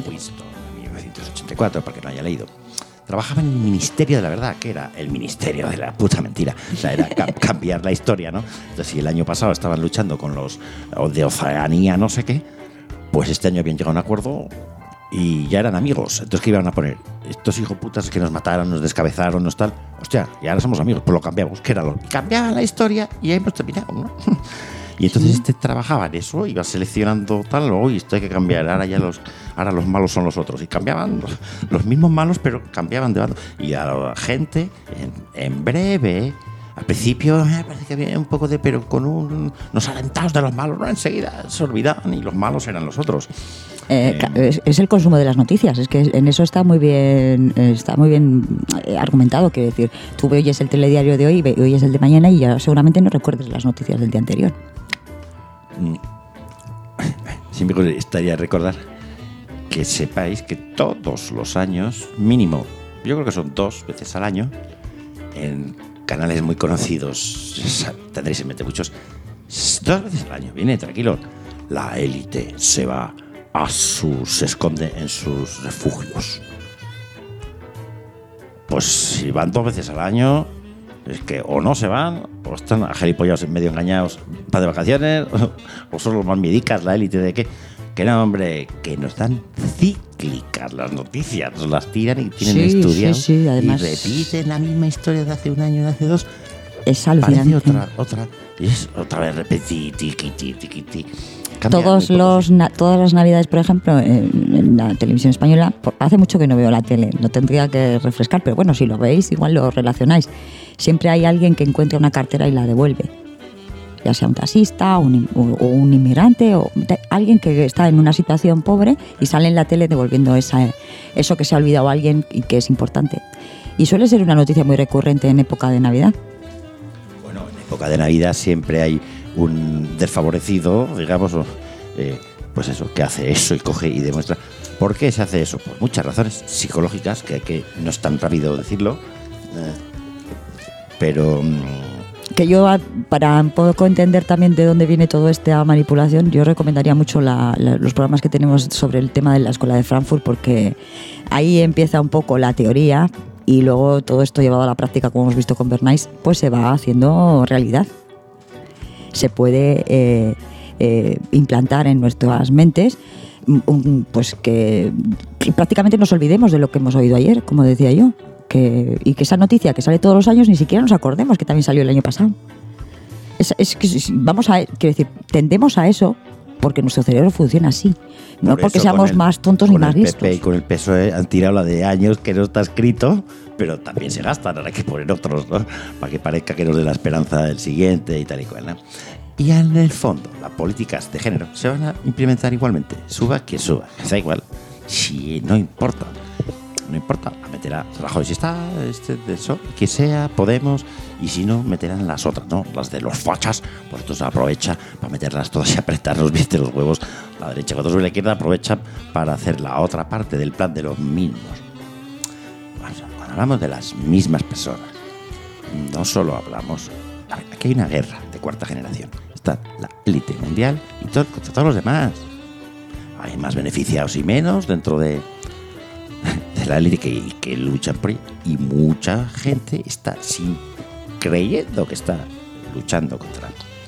1984, para que no haya leído. Trabajaba en el Ministerio de la Verdad, que era el Ministerio de la puta mentira. O sea, era cambiar la historia, ¿no? Entonces, si el año pasado estaban luchando con los de Oceanía, no sé qué, pues este año habían llegado a un acuerdo y ya eran amigos. Entonces, ¿qué iban a poner? Estos hijoputas que nos mataron, nos descabezaron, nos tal. Hostia, y ahora somos amigos. Pues lo cambiamos. ¿Qué era? Cambiaban la historia y ahí hemos terminado, ¿no? Y entonces trabajaba en eso, iba seleccionando tal, y esto hay que cambiar, ahora los malos son los otros. Y cambiaban los mismos malos, pero cambiaban de bando. Y a la gente, en breve, al principio parece que había un poco de, pero con unos alentados de los malos, ¿no? Enseguida se olvidaban y los malos eran los otros. Es el consumo de las noticias, es que en eso está muy bien argumentado. Quiero decir, tú oyes el telediario de hoy y oyes el de mañana y ya seguramente no recuerdes las noticias del día anterior. Sí me gustaría recordar que sepáis que todos los años, mínimo, yo creo que son 2 veces al año, en canales muy conocidos, tendréis en mente muchos, 2 veces al año, viene tranquilo, la élite se va se esconde en sus refugios. Pues si van 2 veces al año, es que o no se van, o están gilipollados medio engañados para de vacaciones, o son los más miedicas, la élite de que no, hombre, que nos dan cíclicas las noticias, nos las tiran y tienen estudiado además, y repiten la misma historia de hace un año, de hace 2. Es alucinante. Otra, y es otra vez repetir, tiquiti. Todas las navidades, por ejemplo, en la televisión española, hace mucho que no veo la tele, no tendría que refrescar, pero bueno, si lo veis, igual lo relacionáis. Siempre hay alguien que encuentra una cartera y la devuelve, ya sea un taxista o un inmigrante o alguien que está en una situación pobre y sale en la tele devolviendo eso que se ha olvidado a alguien y que es importante. Y suele ser una noticia muy recurrente en época de Navidad. Bueno, en época de Navidad siempre hay un desfavorecido, digamos, pues eso, que hace eso y coge y demuestra. ¿Por qué se hace eso? Por muchas razones psicológicas, que no es tan rápido decirlo, pero... Que yo, para un poco entender también de dónde viene toda esta manipulación, yo recomendaría mucho los programas que tenemos sobre el tema de la Escuela de Frankfurt, porque ahí empieza un poco la teoría y luego todo esto llevado a la práctica, como hemos visto con Bernays, pues se va haciendo realidad. Se puede implantar en nuestras mentes pues que prácticamente nos olvidemos de lo que hemos oído ayer, como decía yo, y que esa noticia que sale todos los años ni siquiera nos acordemos que también salió el año pasado. Es que quiero decir, tendemos a eso porque nuestro cerebro funciona así, no porque seamos más tontos ni más listos. PP y con el PSOE han tirado la de años que no está escrito, pero también se gastan, ahora hay que poner otros, ¿no? Para que parezca que nos dé la esperanza del siguiente y tal y cual, ¿no? Y en el fondo, las políticas de género se van a implementar igualmente, suba quien suba, da igual, si no importa, la meterá Rajoy, si está de eso, que sea, Podemos, y si no, meterán las otras, ¿no? Las de los fachas, pues entonces aprovecha para meterlas todas y apretarnos bien de los huevos. La derecha con la izquierda aprovecha para hacer la otra parte del plan de los mismos. Cuando hablamos de las mismas personas, no solo hablamos... A ver, aquí hay una guerra de cuarta generación. Está la élite mundial y contra todos los demás. Hay más beneficiados y menos dentro de la élite que luchan por ahí. Y mucha gente está creyendo que está luchando contra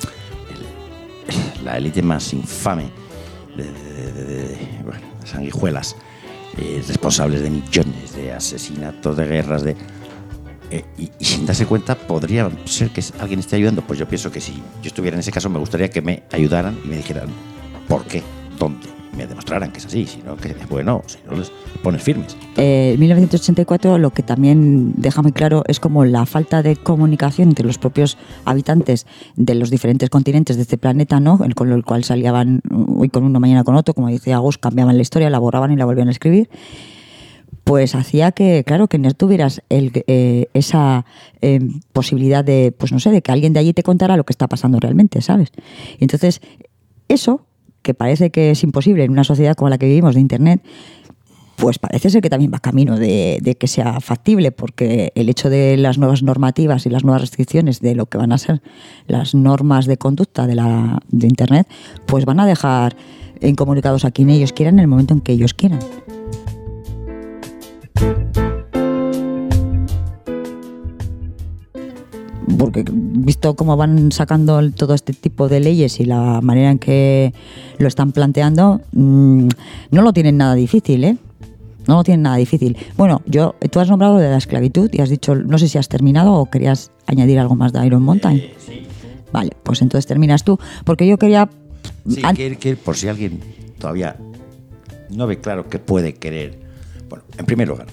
la élite más infame de sanguijuelas, responsables de millones de asesinatos, de guerras, y sin darse cuenta podría ser que alguien esté ayudando. Pues yo pienso que si yo estuviera en ese caso me gustaría que me ayudaran y me dijeran por qué, dónde, me demostraran que es así, si no, que es bueno, si no les pones firmes. 1984 lo que también deja muy claro es como la falta de comunicación entre los propios habitantes de los diferentes continentes de este planeta, ¿no? Con el cual salían hoy con uno, mañana con otro, como decía Agus, cambiaban la historia, la borraban y la volvían a escribir. pues hacía que, claro, que no tuvieras esa posibilidad de, pues no sé, de que alguien de allí te contara lo que está pasando realmente, ¿sabes? Y entonces, eso, que parece que es imposible en una sociedad como la que vivimos de Internet, pues parece ser que también va camino de que sea factible, porque el hecho de las nuevas normativas y las nuevas restricciones de lo que van a ser las normas de conducta de Internet, pues van a dejar incomunicados a quien ellos quieran en el momento en que ellos quieran. Porque visto cómo van sacando todo este tipo de leyes y la manera en que lo están planteando, no lo tienen nada difícil, ¿eh? No lo tienen nada difícil. Bueno, tú has nombrado de la esclavitud y has dicho, no sé si has terminado o querías añadir algo más de Iron Mountain. Sí. Vale, pues entonces terminas tú, porque yo quería... Sí, que por si alguien todavía no ve claro qué puede querer. Bueno, en primer lugar,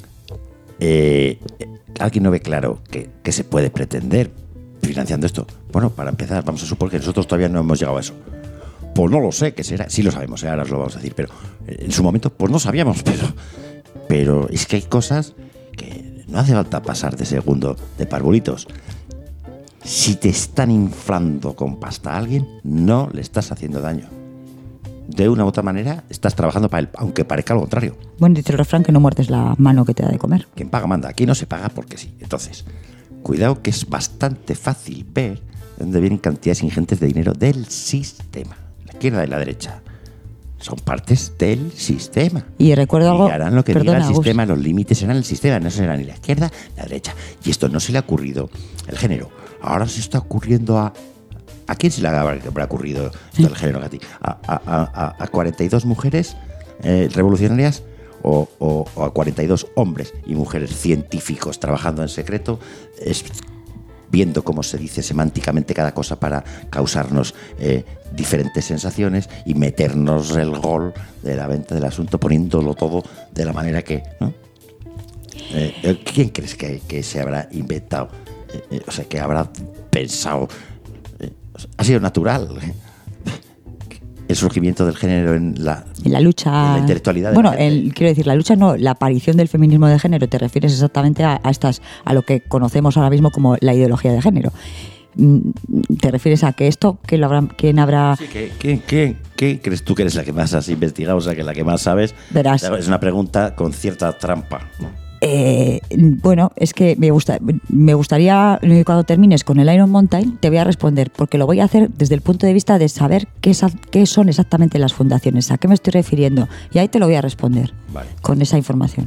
alguien no ve claro qué se puede pretender financiando esto. Bueno, para empezar, vamos a suponer que nosotros todavía no hemos llegado a eso. Pues no lo sé, ¿qué será? Sí lo sabemos, ahora os lo vamos a decir, pero en su momento pues no sabíamos, pero es que hay cosas que no hace falta pasar de segundo de parvulitos. Si te están inflando con pasta a alguien, no le estás haciendo daño. De una u otra manera, estás trabajando para él, aunque parezca lo contrario. Bueno, dice el refrán que no muerdes la mano que te da de comer. Quien paga manda, aquí no se paga porque sí. Entonces, cuidado que es bastante fácil ver de dónde vienen cantidades ingentes de dinero del sistema. La izquierda y la derecha son partes del sistema. Y recuerdo algo... Y harán lo que diga el sistema, los límites serán el sistema, no serán ni la izquierda ni la derecha. Y esto no se le ha ocurrido el género. Ahora se está ocurriendo ¿A quién se le habrá ocurrido esto del género? ¿A 42 mujeres revolucionarias o a 42 hombres y mujeres científicos trabajando en secreto, viendo cómo se dice semánticamente cada cosa para causarnos diferentes sensaciones y meternos el gol de la venta del asunto, poniéndolo todo de la manera que... ¿no? ¿Quién crees que se habrá inventado? O sea, que habrá pensado... Ha sido natural el surgimiento del género en la lucha, en la intelectualidad. Bueno, quiero decir, la lucha no, la aparición del feminismo de género. Te refieres exactamente a lo que conocemos ahora mismo como la ideología de género. ¿Te refieres a que esto, quién habrá? Sí, ¿Quién crees tú que eres la que más has investigado, o sea, que la que más sabes? Verás. Es una pregunta con cierta trampa, ¿no? Bueno, es que me gustaría, cuando termines con el Iron Mountain, te voy a responder, porque lo voy a hacer desde el punto de vista de saber qué son exactamente las fundaciones, a qué me estoy refiriendo, y ahí te lo voy a responder, vale, con esa información.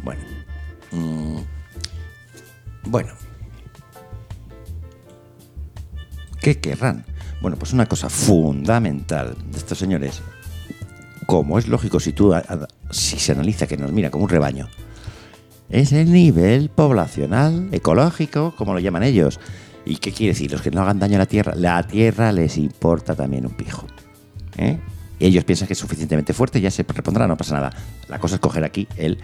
Bueno. ¿Qué querrán? Bueno, pues una cosa fundamental de estos señores, como es lógico si se analiza que nos mira como un rebaño, es el nivel poblacional, ecológico, como lo llaman ellos. ¿Y qué quiere decir? Los que no hagan daño a la tierra les importa también un pijo. Ellos piensan que es suficientemente fuerte, ya se repondrá, no pasa nada. La cosa es coger aquí el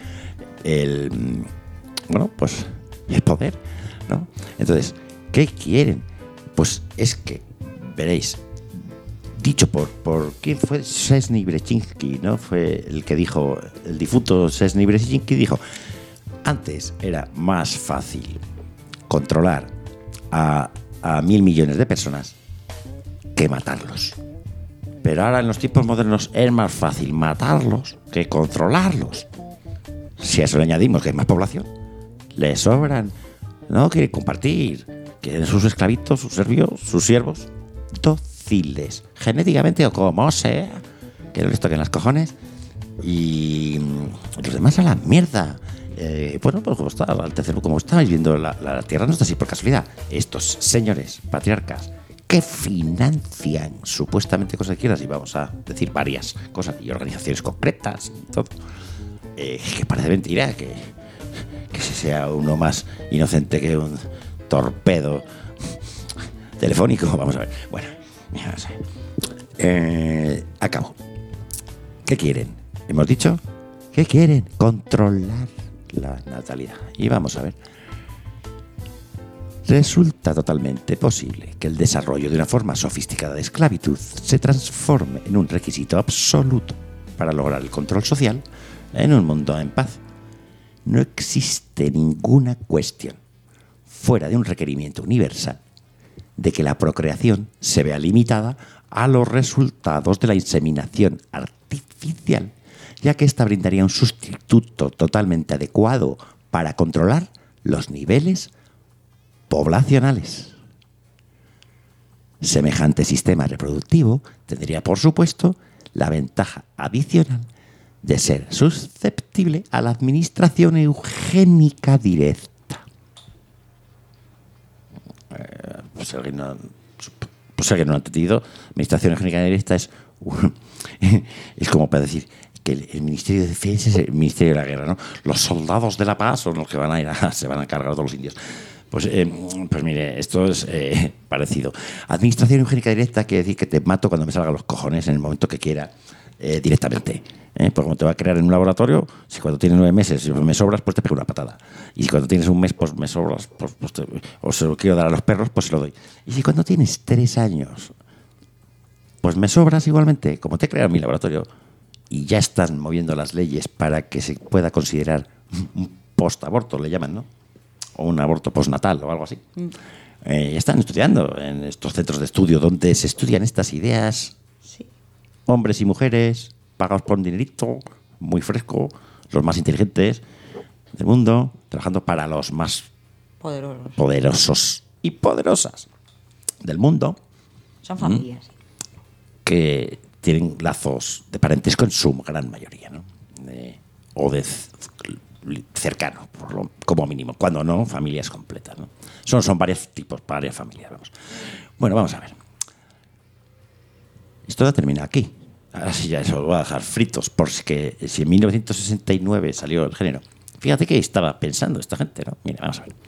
poder, ¿no? Entonces, ¿qué quieren? Pues es que, veréis, dicho por ¿quién fue? Czesny Brzezinski, ¿no? Fue el que dijo, el difunto Czesny Brzezinski dijo: antes era más fácil controlar a 1.000 millones de personas que matarlos. Pero ahora en los tiempos modernos es más fácil matarlos que controlarlos. Si a eso le añadimos que hay más población, les sobran, no quieren compartir, quieren sus esclavitos, sus siervos dóciles, genéticamente o como sea, que no les toquen las cojones, y los demás a la mierda. Pues como estáis viendo, la Tierra no está así por casualidad. Estos señores patriarcas que financian supuestamente cosas izquierdas, y vamos a decir varias cosas y organizaciones concretas y todo, que parece mentira que se sea uno más inocente que un torpedo telefónico. Vamos a ver. Bueno, vamos a ver. Acabo. ¿Qué quieren? Hemos dicho que quieren controlar la natalidad. Y vamos a ver. Resulta totalmente posible que el desarrollo de una forma sofisticada de esclavitud se transforme en un requisito absoluto para lograr el control social en un mundo en paz. no existe ninguna cuestión fuera de un requerimiento universal de que la procreación se vea limitada a los resultados de la inseminación artificial, ya que esta brindaría un sustituto totalmente adecuado para controlar los niveles poblacionales. Semejante sistema reproductivo tendría, por supuesto, la ventaja adicional de ser susceptible a la administración eugénica directa. Pues alguien no ha entendido, administración eugénica directa es como para decir que el Ministerio de Defensa es el Ministerio de la Guerra, ¿no? Los soldados de la paz son los que van a ir se van a cargar a todos los indios. Pues mire, esto es parecido. Administración eugénica directa quiere decir que te mato cuando me salgan los cojones en el momento que quiera, directamente. Pues como te va a crear en un laboratorio, si cuando tienes 9 meses me sobras, pues te pego una patada. Y si cuando tienes un mes, pues me sobras, pues o se lo quiero dar a los perros, pues se lo doy. Y si cuando tienes 3 años, pues me sobras igualmente, como te he creado en mi laboratorio, y ya están moviendo las leyes para que se pueda considerar un post-aborto, le llaman, ¿no? O un aborto postnatal o algo así. Ya están estudiando en estos centros de estudio donde se estudian estas ideas. Sí. Hombres y mujeres, pagados por un dinerito, muy fresco, los más inteligentes del mundo, trabajando para los más poderosos y poderosas del mundo. Son familias. Que tienen lazos de parentesco en su gran mayoría, ¿no? O de cercano, como mínimo. Cuando no, familias completas, ¿no? Son varios tipos, varias familias, vamos. Bueno, vamos a ver. Esto ya termina aquí. Ahora sí, ya eso lo voy a dejar fritos, porque si en 1969 salió el género. Fíjate que estaba pensando esta gente, ¿no? Mira, vamos a ver.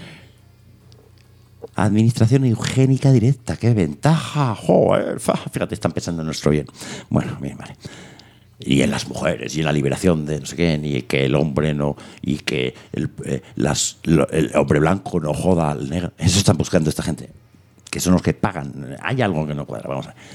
Administración eugénica directa, qué ventaja, joder, fíjate, están pensando en nuestro bien. Bueno, bien, vale. Y en las mujeres, y en la liberación de no sé qué, y que el hombre no, y que el hombre blanco no joda al negro. Eso están buscando esta gente, que son los que pagan. Hay algo que no cuadra, vamos a ver.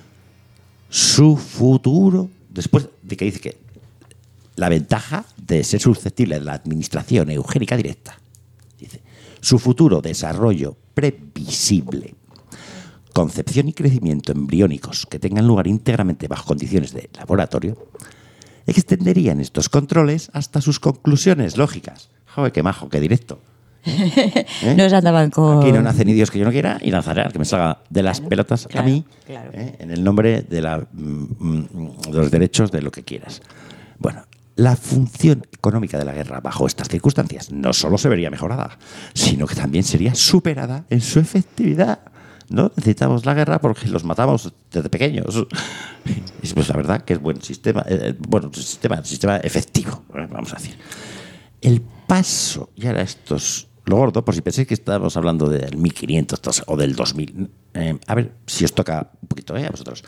Su futuro, después de que dice que la ventaja de ser susceptible de la administración eugénica directa, dice, su futuro desarrollo previsible, concepción y crecimiento embriónicos que tengan lugar íntegramente bajo condiciones de laboratorio, extenderían estos controles hasta sus conclusiones lógicas. Joder, qué majo, qué directo. No se andaban con... Aquí no nace ni Dios que yo no quiera y lanzaré al que me salga de las pelotas a mí, en el nombre de los derechos de lo que quieras. Bueno, la función económica de la guerra bajo estas circunstancias no solo se vería mejorada, sino que también sería superada en su efectividad. No necesitamos la guerra porque los matamos desde pequeños. Pues la verdad que es buen sistema, sistema efectivo, vamos a decir. El paso, y ahora esto es lo gordo, por si pensáis que estamos hablando del 1500 o del 2000. A ver si os toca un poquito a vosotros.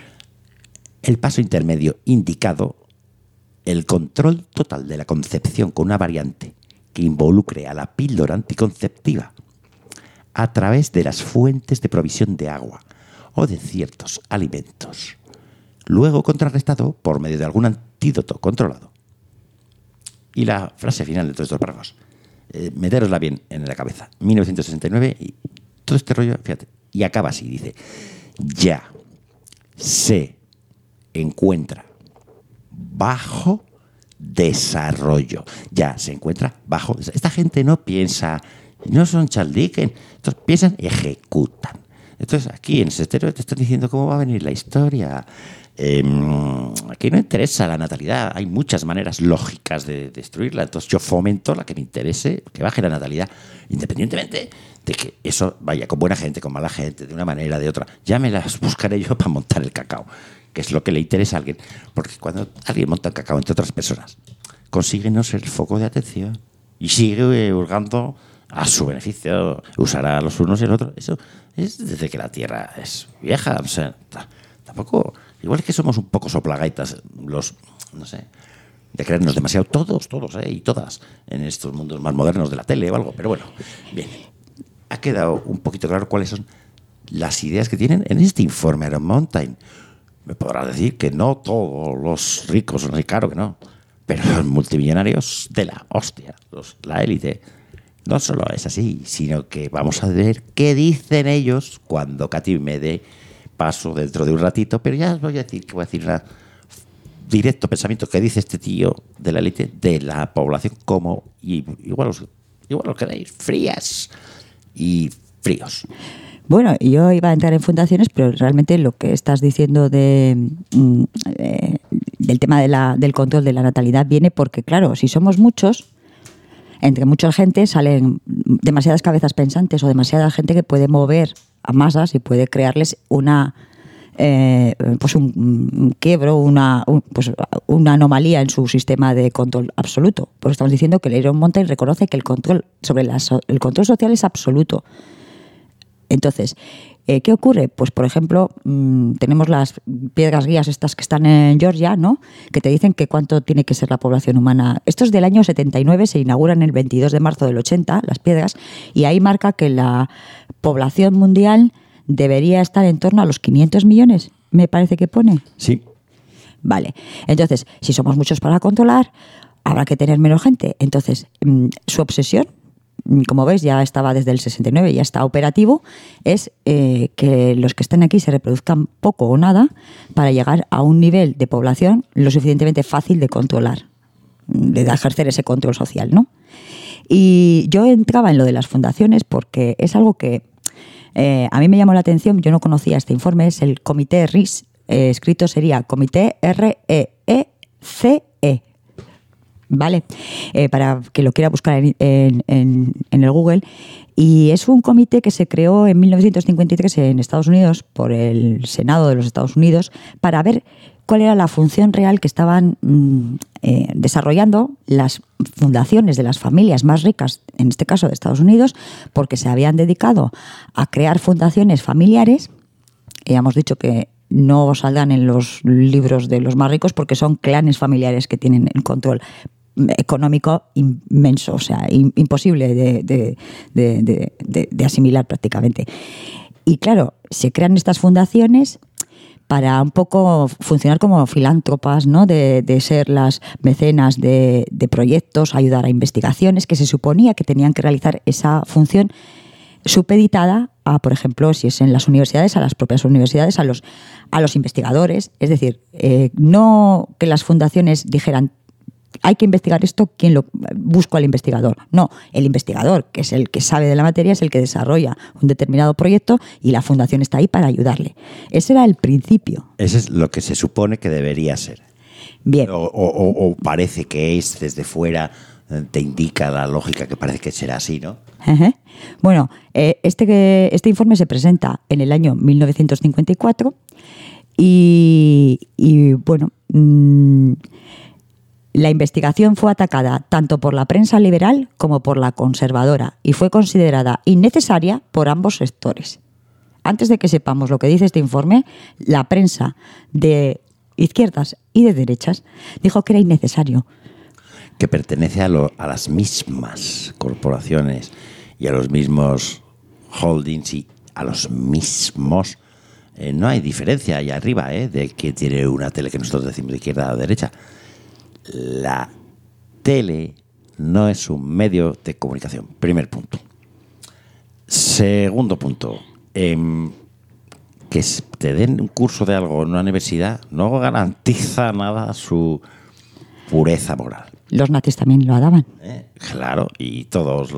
El paso intermedio indicado, el control total de la concepción con una variante que involucre a la píldora anticonceptiva a través de las fuentes de provisión de agua o de ciertos alimentos, luego contrarrestado por medio de algún antídoto controlado. Y la frase final de todos estos párrafos, meterosla bien en la cabeza, 1969 y todo este rollo, fíjate, y acaba así, dice, ya se encuentra bajo desarrollo. Ya se encuentra bajo. Esta gente no piensa, no son Charles Dickens, estos piensan, ejecutan. Entonces aquí en ese estéreo te están diciendo cómo va a venir la historia. Aquí no interesa la natalidad, hay muchas maneras lógicas de destruirla. Entonces yo fomento la que me interese, que baje la natalidad, independientemente de que eso vaya con buena gente, con mala gente, de una manera, de otra. Ya me las buscaré yo para montar el cacao, que es lo que le interesa a alguien. Porque cuando alguien monta el cacao entre otras personas, consigue no ser el foco de atención y sigue hurgando a su beneficio, usará a los unos y el otro. Eso es desde que la Tierra es vieja. O sea, tampoco... Igual que somos un poco soplagaitas, no sé, de creernos demasiado todos y todas en estos mundos más modernos de la tele o algo. Pero bueno, bien, ha quedado un poquito claro cuáles son las ideas que tienen en este informe Iron Mountain. Me podrás decir que no todos los ricos son así, claro que no. Pero los multimillonarios de la hostia, la élite, no solo es así, sino que vamos a ver qué dicen ellos cuando Katy me dé paso dentro de un ratito, pero ya os voy a decir que voy a decir un directo pensamiento que dice este tío de la élite, de la población, como igual os quedáis frías y fríos. Bueno, yo iba a entrar en fundaciones, pero realmente lo que estás diciendo del tema del control de la natalidad viene porque, claro, si somos muchos, entre mucha gente salen demasiadas cabezas pensantes o demasiada gente que puede mover a masas y puede crearles un quiebro, una anomalía en su sistema de control absoluto. Porque estamos diciendo que Iron Mountain reconoce que el control social es absoluto. Entonces, ¿qué ocurre? Pues, por ejemplo, tenemos las piedras guías estas que están en Georgia, ¿no? Que te dicen que cuánto tiene que ser la población humana. Esto es del año 79, se inauguran el 22 de marzo del 80, las piedras, y ahí marca que la población mundial debería estar en torno a los 500 millones, me parece que pone. Sí. Vale. Entonces, si somos muchos para controlar, habrá que tener menos gente. Entonces, su obsesión, como veis, ya estaba desde el 69, ya está operativo, es que los que estén aquí se reproduzcan poco o nada para llegar a un nivel de población lo suficientemente fácil de controlar, de ejercer ese control social, ¿no? Y yo entraba en lo de las fundaciones porque es algo que a mí me llamó la atención. Yo no conocía este informe, es el Comité RICE, escrito sería Comité REECE. ¿Vale? Para que lo quiera buscar en el Google. Y es un comité que se creó en 1953 en Estados Unidos por el Senado de los Estados Unidos para ver cuál era la función real que estaban desarrollando las fundaciones de las familias más ricas, en este caso de Estados Unidos, porque se habían dedicado a crear fundaciones familiares. Y hemos dicho que no saldrán en los libros de los más ricos porque son clanes familiares que tienen el control económico inmenso, o sea, imposible de asimilar prácticamente. Y claro, se crean estas fundaciones para un poco funcionar como filántropas, ¿no? De ser las mecenas de proyectos, ayudar a investigaciones, que se suponía que tenían que realizar esa función supeditada a, por ejemplo, si es en las universidades, a las propias universidades, a los investigadores. Es decir, no que las fundaciones dijeran hay que investigar esto, ¿quién lo busco al investigador? No, el investigador, que es el que sabe de la materia, es el que desarrolla un determinado proyecto y la fundación está ahí para ayudarle. Ese era el principio. Ese es lo que se supone que debería ser. Bien. O parece que es desde fuera, te indica la lógica que parece que será así, ¿no? Uh-huh. Bueno, este informe se presenta en el año 1954 y bueno... La investigación fue atacada tanto por la prensa liberal como por la conservadora y fue considerada innecesaria por ambos sectores. Antes de que sepamos lo que dice este informe, la prensa de izquierdas y de derechas dijo que era innecesario. Que pertenece a las mismas corporaciones y a los mismos holdings y a los mismos... no hay diferencia ahí arriba de que tiene una tele que nosotros decimos de izquierda o de derecha. La tele no es un medio de comunicación. Primer punto. Segundo punto. Que te den un curso de algo en una universidad no garantiza nada su pureza moral. Los nazis también lo daban. Claro, y todas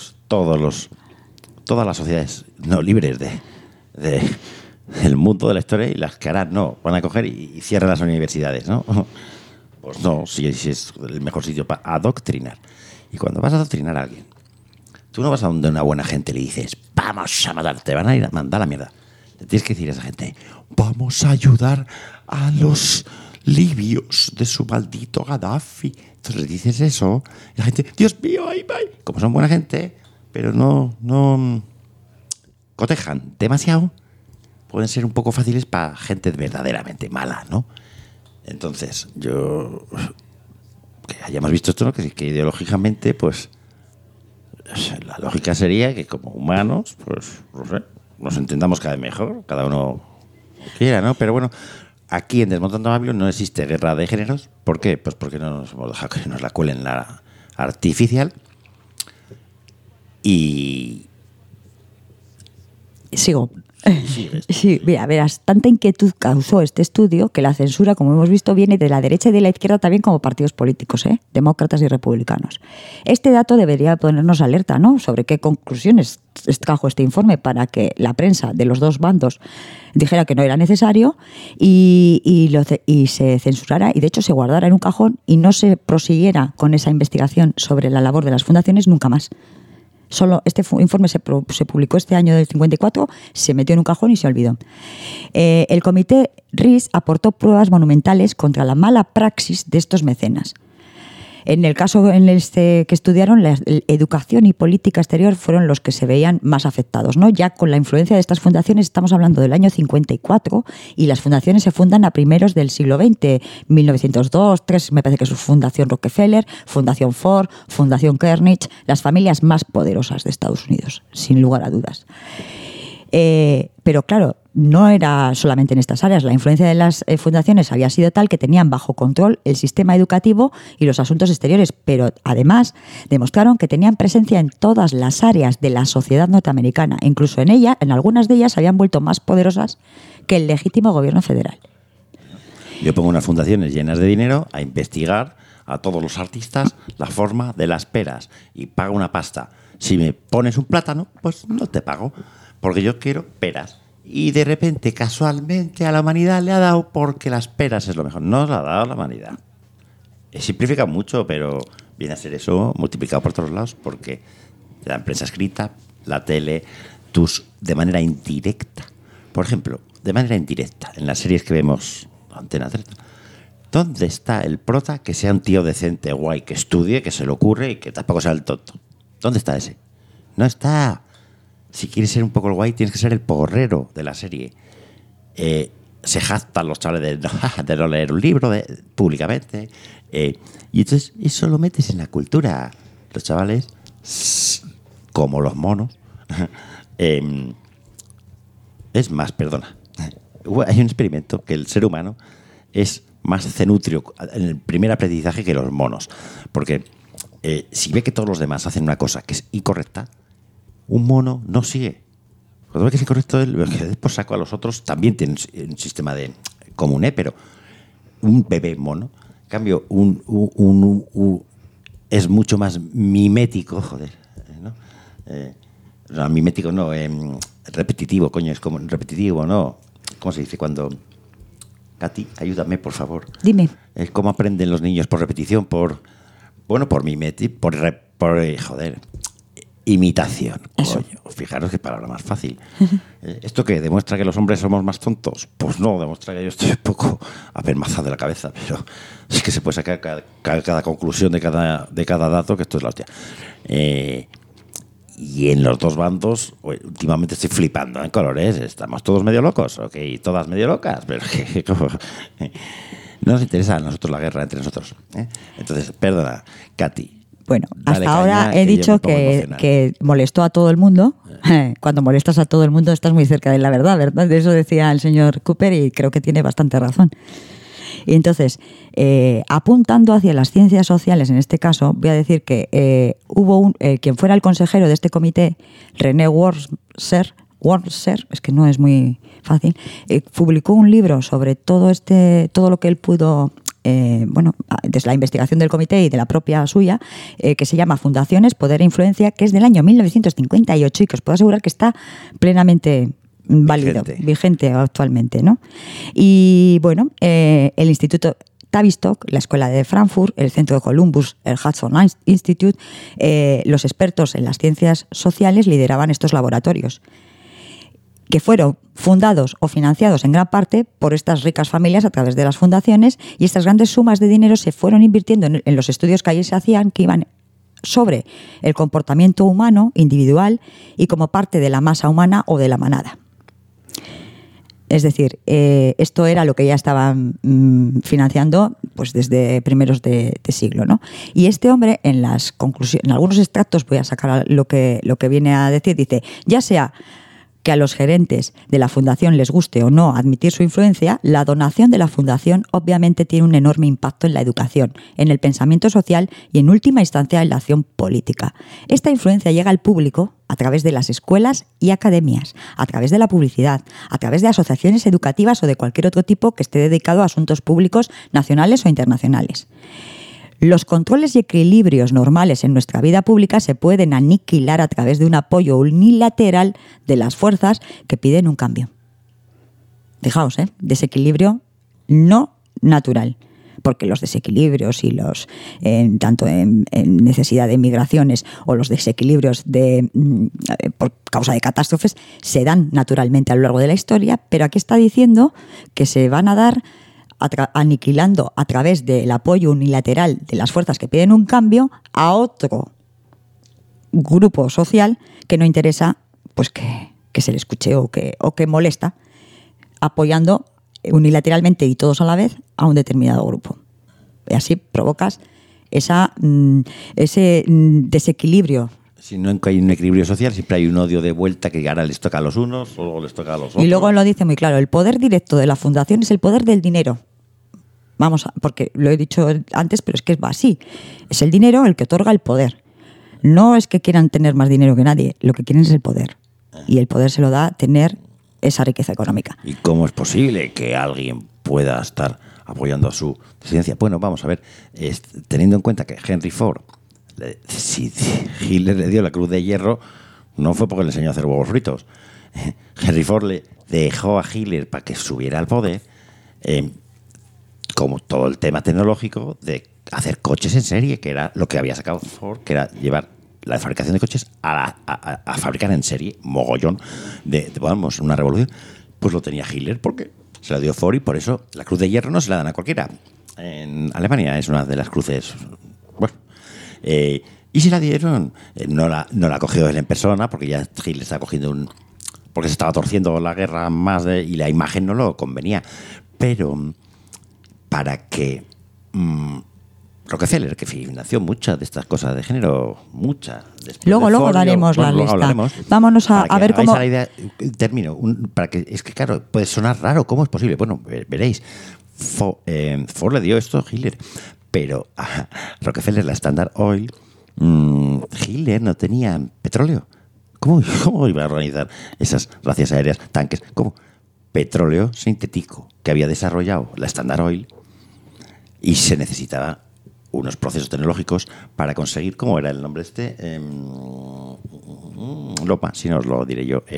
las sociedades no libres del mundo de la historia y las que harán no, van a coger y cierran las universidades, ¿no? Pues no, si es el mejor sitio para adoctrinar. Y cuando vas a adoctrinar a alguien, tú no vas a donde una buena gente le dices, vamos a matar, te van a ir a mandar a la mierda. Le tienes que decir a esa gente, vamos a ayudar a los libios de su maldito Gaddafi. Entonces le dices eso, y la gente, Dios mío, ahí va. Como son buena gente, pero no cotejan demasiado, pueden ser un poco fáciles para gente verdaderamente mala, ¿no? Entonces, yo que hayamos visto esto, ¿no? Que ideológicamente, pues la lógica sería que como humanos, pues no sé, nos entendamos cada vez mejor, cada uno quiera, ¿no? Pero bueno, aquí en Desmontando a Babilón no existe guerra de géneros. ¿Por qué? Pues porque no nos hemos dejado que nos la cuelen la artificial. Y... Sigo. Sí, mira, verás, tanta inquietud causó este estudio que la censura, como hemos visto, viene de la derecha y de la izquierda también como partidos políticos, demócratas y republicanos. Este dato debería ponernos alerta, ¿no?, sobre qué conclusiones extrajo este informe para que la prensa de los dos bandos dijera que no era necesario y se censurara y de hecho se guardara en un cajón y no se prosiguiera con esa investigación sobre la labor de las fundaciones nunca más. Solo este informe se publicó este año del 54, se metió en un cajón y se olvidó. El comité RIS aportó pruebas monumentales contra la mala praxis de estos mecenas. En el caso en este que estudiaron, la educación y política exterior fueron los que se veían más afectados, ¿no? Ya con la influencia de estas fundaciones, estamos hablando del año 54, y las fundaciones se fundan a primeros del siglo XX, 1902, 3, me parece que es Fundación Rockefeller, Fundación Ford, Fundación Carnegie, las familias más poderosas de Estados Unidos, sin lugar a dudas. Pero claro, no era solamente en estas áreas. La influencia de las fundaciones había sido tal que tenían bajo control el sistema educativo y los asuntos exteriores, pero además demostraron que tenían presencia en todas las áreas de la sociedad norteamericana. Incluso en algunas de ellas se habían vuelto más poderosas que el legítimo gobierno federal. Yo pongo unas fundaciones llenas de dinero a investigar a todos los artistas la forma de las peras y pago una pasta. Si me pones un plátano, pues no te pago, porque yo quiero peras. Y de repente, casualmente, a la humanidad le ha dado porque las peras es lo mejor. No la ha dado la humanidad. Simplifica mucho, pero viene a ser eso multiplicado por todos lados, porque la prensa escrita, la tele, de manera indirecta. Por ejemplo, de manera indirecta, en las series que vemos, Antena 3, ¿dónde está el prota que sea un tío decente, guay, que estudie, que se le ocurre y que tampoco sea el tonto? ¿Dónde está ese? No está. Si quieres ser un poco el guay, tienes que ser el porrero de la serie. Se jactan los chavales de no leer un libro públicamente. Y entonces eso lo metes en la cultura. Los chavales, como los monos, es más, perdona. Hay un experimento que el ser humano es más cenutrio en el primer aprendizaje que los monos. Porque si ve que todos los demás hacen una cosa que es incorrecta, un mono no sigue. Cuando ve que es incorrecto, él por saco a los otros también tiene un sistema de común, pero un bebé mono, en cambio, es mucho más mimético, joder, ¿no? No, mimético no, repetitivo, coño, es como repetitivo, ¿no? ¿Cómo se dice cuando? Katy, ayúdame, por favor. Dime. ¿Cómo aprenden los niños por repetición? Por mimético, joder. Imitación. Coño. Fijaros qué palabra más fácil. ¿Esto qué? ¿Demuestra que los hombres somos más tontos? Pues no, demuestra que yo estoy un poco apermazado de la cabeza, pero es que se puede sacar cada conclusión de cada dato, que esto es la hostia. Y en los dos bandos, últimamente estoy flipando en colores. Estamos todos medio locos, ok, todas medio locas, pero no nos interesa a nosotros la guerra entre nosotros. Entonces, perdona, Katy. Bueno, hasta ahora he dicho que molestó a todo el mundo. Cuando molestas a todo el mundo estás muy cerca de la verdad, ¿verdad? De eso decía el señor Cooper y creo que tiene bastante razón. Y entonces, apuntando hacia las ciencias sociales, en este caso, voy a decir que hubo quien fuera el consejero de este comité, René Wormser, es que no es muy fácil, publicó un libro sobre todo lo que él pudo... desde la investigación del comité y de la propia suya, que se llama Fundaciones, Poder e Influencia, que es del año 1958 y que os puedo asegurar que está plenamente válido, vigente actualmente, ¿no? Y bueno, el Instituto Tavistock, la Escuela de Frankfurt, el Centro de Columbus, el Hudson Institute, los expertos en las ciencias sociales lideraban estos laboratorios, que fueron fundados o financiados en gran parte por estas ricas familias a través de las fundaciones, y estas grandes sumas de dinero se fueron invirtiendo en los estudios que allí se hacían, que iban sobre el comportamiento humano individual y como parte de la masa humana o de la manada. Es decir, esto era lo que ya estaban financiando pues desde primeros de siglo, ¿no? Y este hombre, en algunos extractos, voy a sacar lo que viene a decir, dice, ya sea que a los gerentes de la fundación les guste o no admitir su influencia, la donación de la fundación obviamente tiene un enorme impacto en la educación, en el pensamiento social y en última instancia en la acción política. Esta influencia llega al público a través de las escuelas y academias, a través de la publicidad, a través de asociaciones educativas o de cualquier otro tipo que esté dedicado a asuntos públicos nacionales o internacionales. Los controles y equilibrios normales en nuestra vida pública se pueden aniquilar a través de un apoyo unilateral de las fuerzas que piden un cambio. Fijaos, desequilibrio no natural, porque los desequilibrios y los tanto en necesidad de migraciones o los desequilibrios por causa de catástrofes se dan naturalmente a lo largo de la historia, pero aquí está diciendo que se van a dar aniquilando a través del apoyo unilateral de las fuerzas que piden un cambio a otro grupo social que no interesa pues que se le escuche o que molesta, apoyando unilateralmente y todos a la vez a un determinado grupo. Y así provocas ese desequilibrio. Si no hay un equilibrio social, siempre hay un odio de vuelta que ahora les toca a los unos o les toca a los otros. Y luego lo dice muy claro, el poder directo de la fundación es el poder del dinero. Porque lo he dicho antes, pero es que va así. Es el dinero el que otorga el poder. No es que quieran tener más dinero que nadie, lo que quieren es el poder. Y el poder se lo da tener esa riqueza económica. ¿Y cómo es posible que alguien pueda estar apoyando a su disidencia? Bueno, vamos a ver, teniendo en cuenta que Henry Ford, si Hitler le dio la Cruz de Hierro, no fue porque le enseñó a hacer huevos fritos. Henry Ford le dejó a Hitler para que subiera al poder, como todo el tema tecnológico de hacer coches en serie, que era lo que había sacado Ford, que era llevar la fabricación de coches a fabricar en serie, mogollón, vamos, una revolución. Pues lo tenía Hitler porque se la dio Ford y por eso la Cruz de Hierro no se la dan a cualquiera. En Alemania es una de las cruces, bueno, y se la dieron, no la cogió él en persona porque ya Hitler estaba cogiendo porque se estaba torciendo la guerra más y la imagen no lo convenía, pero para que Rockefeller, que financió muchas de estas cosas de género, muchas. Luego daremos la lista. Vámonos a ver cómo... La idea, termino. Es que, claro, puede sonar raro. ¿Cómo es posible? Bueno, veréis. Ford le dio esto a Hitler, pero a Rockefeller, la Standard Oil, Hitler no tenía petróleo. ¿Cómo iba a organizar esas racias aéreas, tanques? ¿Cómo? Petróleo sintético que había desarrollado la Standard Oil y se necesitaba unos procesos tecnológicos para conseguir, ¿cómo era el nombre Lopa, si no os lo diré yo.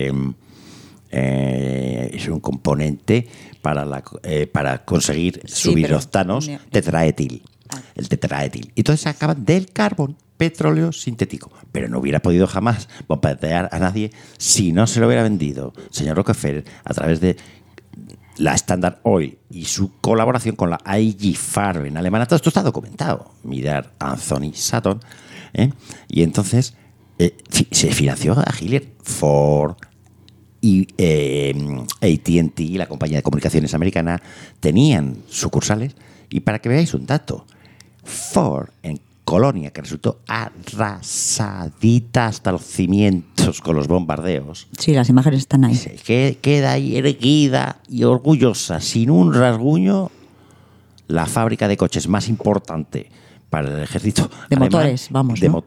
Es un componente para conseguir subir octanos, tetraetil. El tetraetil. Y entonces sacaban del carbón petróleo sintético. Pero no hubiera podido jamás bombardear a nadie si no se lo hubiera vendido señor Rockefeller a través de la Standard Oil y su colaboración con la IG Farben alemana. Todo esto está documentado. Mirar Anthony Sutton. Y entonces se financió a Hitler. Ford y AT&T, la compañía de comunicaciones americana, tenían sucursales. Y para que veáis un dato, Ford en Colonia, que resultó arrasadita hasta los cimientos con los bombardeos. Sí, las imágenes están ahí. Queda ahí erguida y orgullosa, sin un rasguño, la fábrica de coches más importante para el ejército de alemán, motores, vamos, ¿no?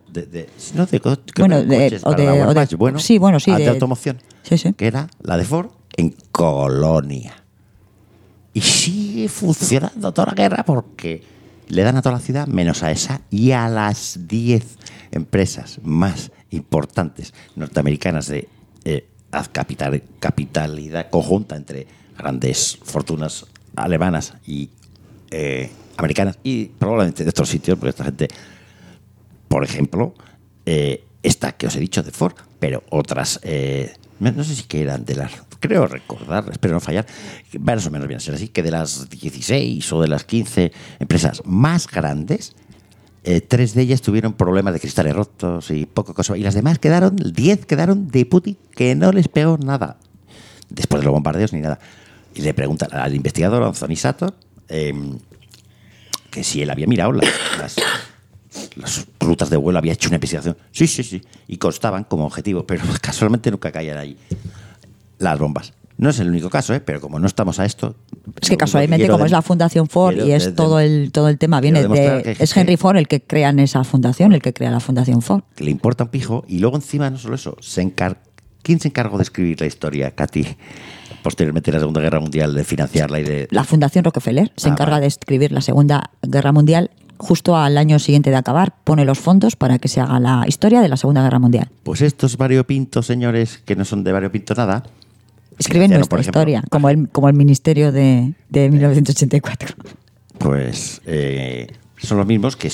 De automoción, sí. Que era la de Ford en Colonia. Y sigue funcionando toda la guerra porque le dan a toda la ciudad menos a esa y a las 10 empresas más importantes norteamericanas de capitalidad conjunta entre grandes fortunas alemanas y americanas y probablemente de otros sitios, porque esta gente, por ejemplo, esta que os he dicho de Ford, pero otras, no sé si que eran de las, creo recordar, espero no fallar, más o menos viene a ser así, que de las 16 o de las 15 empresas más grandes, 3 de ellas tuvieron problemas de cristales rotos y poco cosa, y las demás 10 quedaron de Putin, que no les pegó nada, después de los bombardeos ni nada. Y le preguntan al investigador Anthony Sutton que si él había mirado las rutas de vuelo, había hecho una investigación. Sí, y constaban como objetivo, pero casualmente nunca caían ahí. las bombas. No es el único caso, pero como no estamos a esto... Es que casualmente, como es la Fundación Ford y es todo el tema, viene de... Es Henry Ford el que crea esa fundación, el que crea la Fundación Ford. Que le importa un pijo, y luego encima, no solo eso, ¿quién se encargó de escribir la historia, Katy? Posteriormente en la Segunda Guerra Mundial, de financiarla y de... La Fundación Rockefeller se encarga de escribir la Segunda Guerra Mundial. Justo al año siguiente de acabar, pone los fondos para que se haga la historia de la Segunda Guerra Mundial. Pues estos variopintos señores, que no son de variopinto nada... Escriben nuestra historia, como el Ministerio de 1984. Pues son los mismos que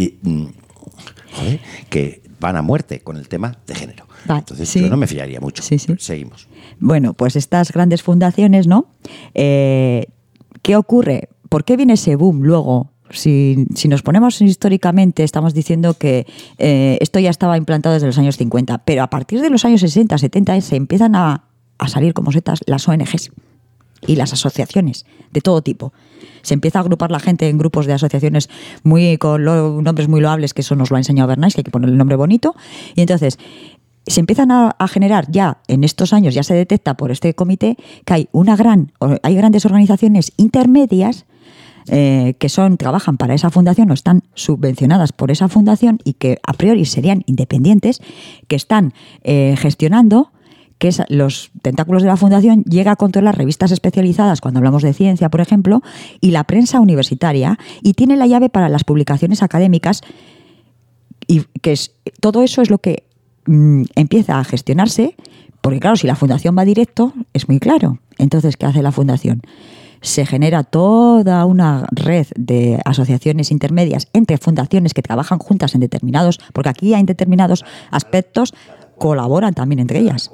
van a muerte con el tema de género. Entonces yo no me fiaría mucho. Seguimos. Bueno, pues estas grandes fundaciones, ¿no? ¿Qué ocurre? ¿Por qué viene ese boom luego? Si nos ponemos históricamente, estamos diciendo que esto ya estaba implantado desde los años 50, pero a partir de los años 60, 70 se empiezan a salir como setas las ONGs y las asociaciones de todo tipo. Se empieza a agrupar la gente en grupos de asociaciones con nombres muy loables, que eso nos lo ha enseñado Bernays, que hay que ponerle el nombre bonito, y entonces se empiezan a generar ya en estos años, ya se detecta por este comité que hay grandes organizaciones intermedias que trabajan para esa fundación o están subvencionadas por esa fundación y que a priori serían independientes, que están gestionando que los tentáculos de la fundación llega a controlar revistas especializadas, cuando hablamos de ciencia, por ejemplo, y la prensa universitaria, y tiene la llave para las publicaciones académicas, y todo eso es lo que empieza a gestionarse, porque claro, si la fundación va directo, es muy claro. Entonces, ¿qué hace la fundación? Se genera toda una red de asociaciones intermedias entre fundaciones que trabajan juntas en determinados, porque aquí hay determinados aspectos, colaboran también entre ellas.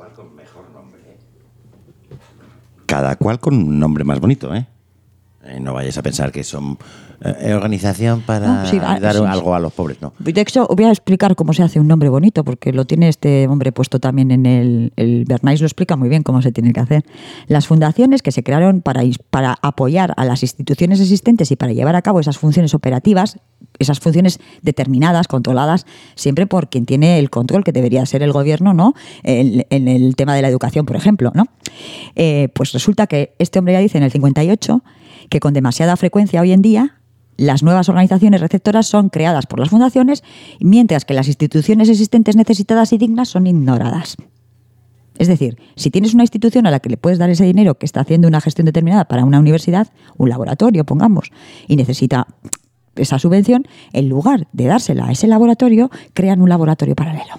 Cada cual con un nombre más bonito, ¿eh? No vayáis a pensar que son organización para dar algo a los pobres, no. De hecho, voy a explicar cómo se hace un nombre bonito, porque lo tiene este hombre puesto también en el Bernays, lo explica muy bien cómo se tiene que hacer. Las fundaciones que se crearon para apoyar a las instituciones existentes y para llevar a cabo esas funciones operativas, esas funciones determinadas, controladas, siempre por quien tiene el control, que debería ser el gobierno, ¿no? En el tema de la educación, por ejemplo, ¿no? Pues resulta que este hombre ya dice en el 58 que con demasiada frecuencia hoy en día las nuevas organizaciones receptoras son creadas por las fundaciones, mientras que las instituciones existentes necesitadas y dignas son ignoradas. Es decir, si tienes una institución a la que le puedes dar ese dinero que está haciendo una gestión determinada para una universidad, un laboratorio, pongamos, y necesita esa subvención, en lugar de dársela a ese laboratorio, crean un laboratorio paralelo.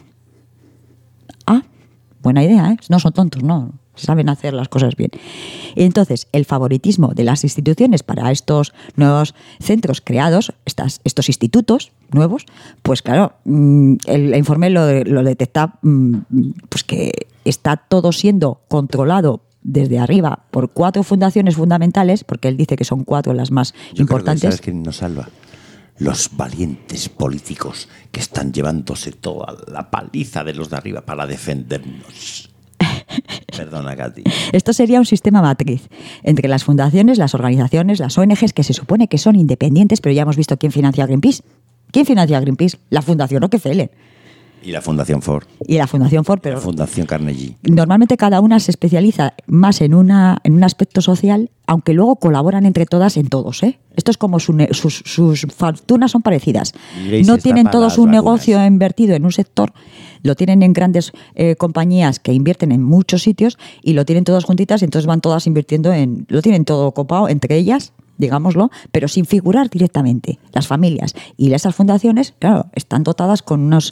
Buena idea, ¿eh? No son tontos, no. Saben hacer las cosas bien. Entonces, el favoritismo de las instituciones para estos nuevos centros creados, estos institutos nuevos, pues claro, el informe lo detecta, pues que está todo siendo controlado desde arriba por 4 fundaciones fundamentales, porque él dice que son 4 las más importantes. Creo que ¿sabes quién nos salva? Los valientes políticos que están llevándose toda la paliza de los de arriba para defendernos. Perdona, Katy. Esto sería un sistema matriz entre las fundaciones, las organizaciones, las ONGs, que se supone que son independientes, pero ya hemos visto quién financia a Greenpeace. ¿Quién financia a Greenpeace? La Fundación Rockefeller. Y la Fundación Ford. Y la Fundación Ford, pero... La Fundación Carnegie. Normalmente cada una se especializa más en un aspecto social, aunque luego colaboran entre todas en todos, ¿eh? Esto es como sus fortunas son parecidas. No tienen todos un negocio invertido en un sector, lo tienen en grandes compañías que invierten en muchos sitios y lo tienen todas juntitas, y entonces van todas invirtiendo lo tienen todo copado entre ellas, digámoslo, pero sin figurar directamente. Las familias y esas fundaciones, claro, están dotadas con unos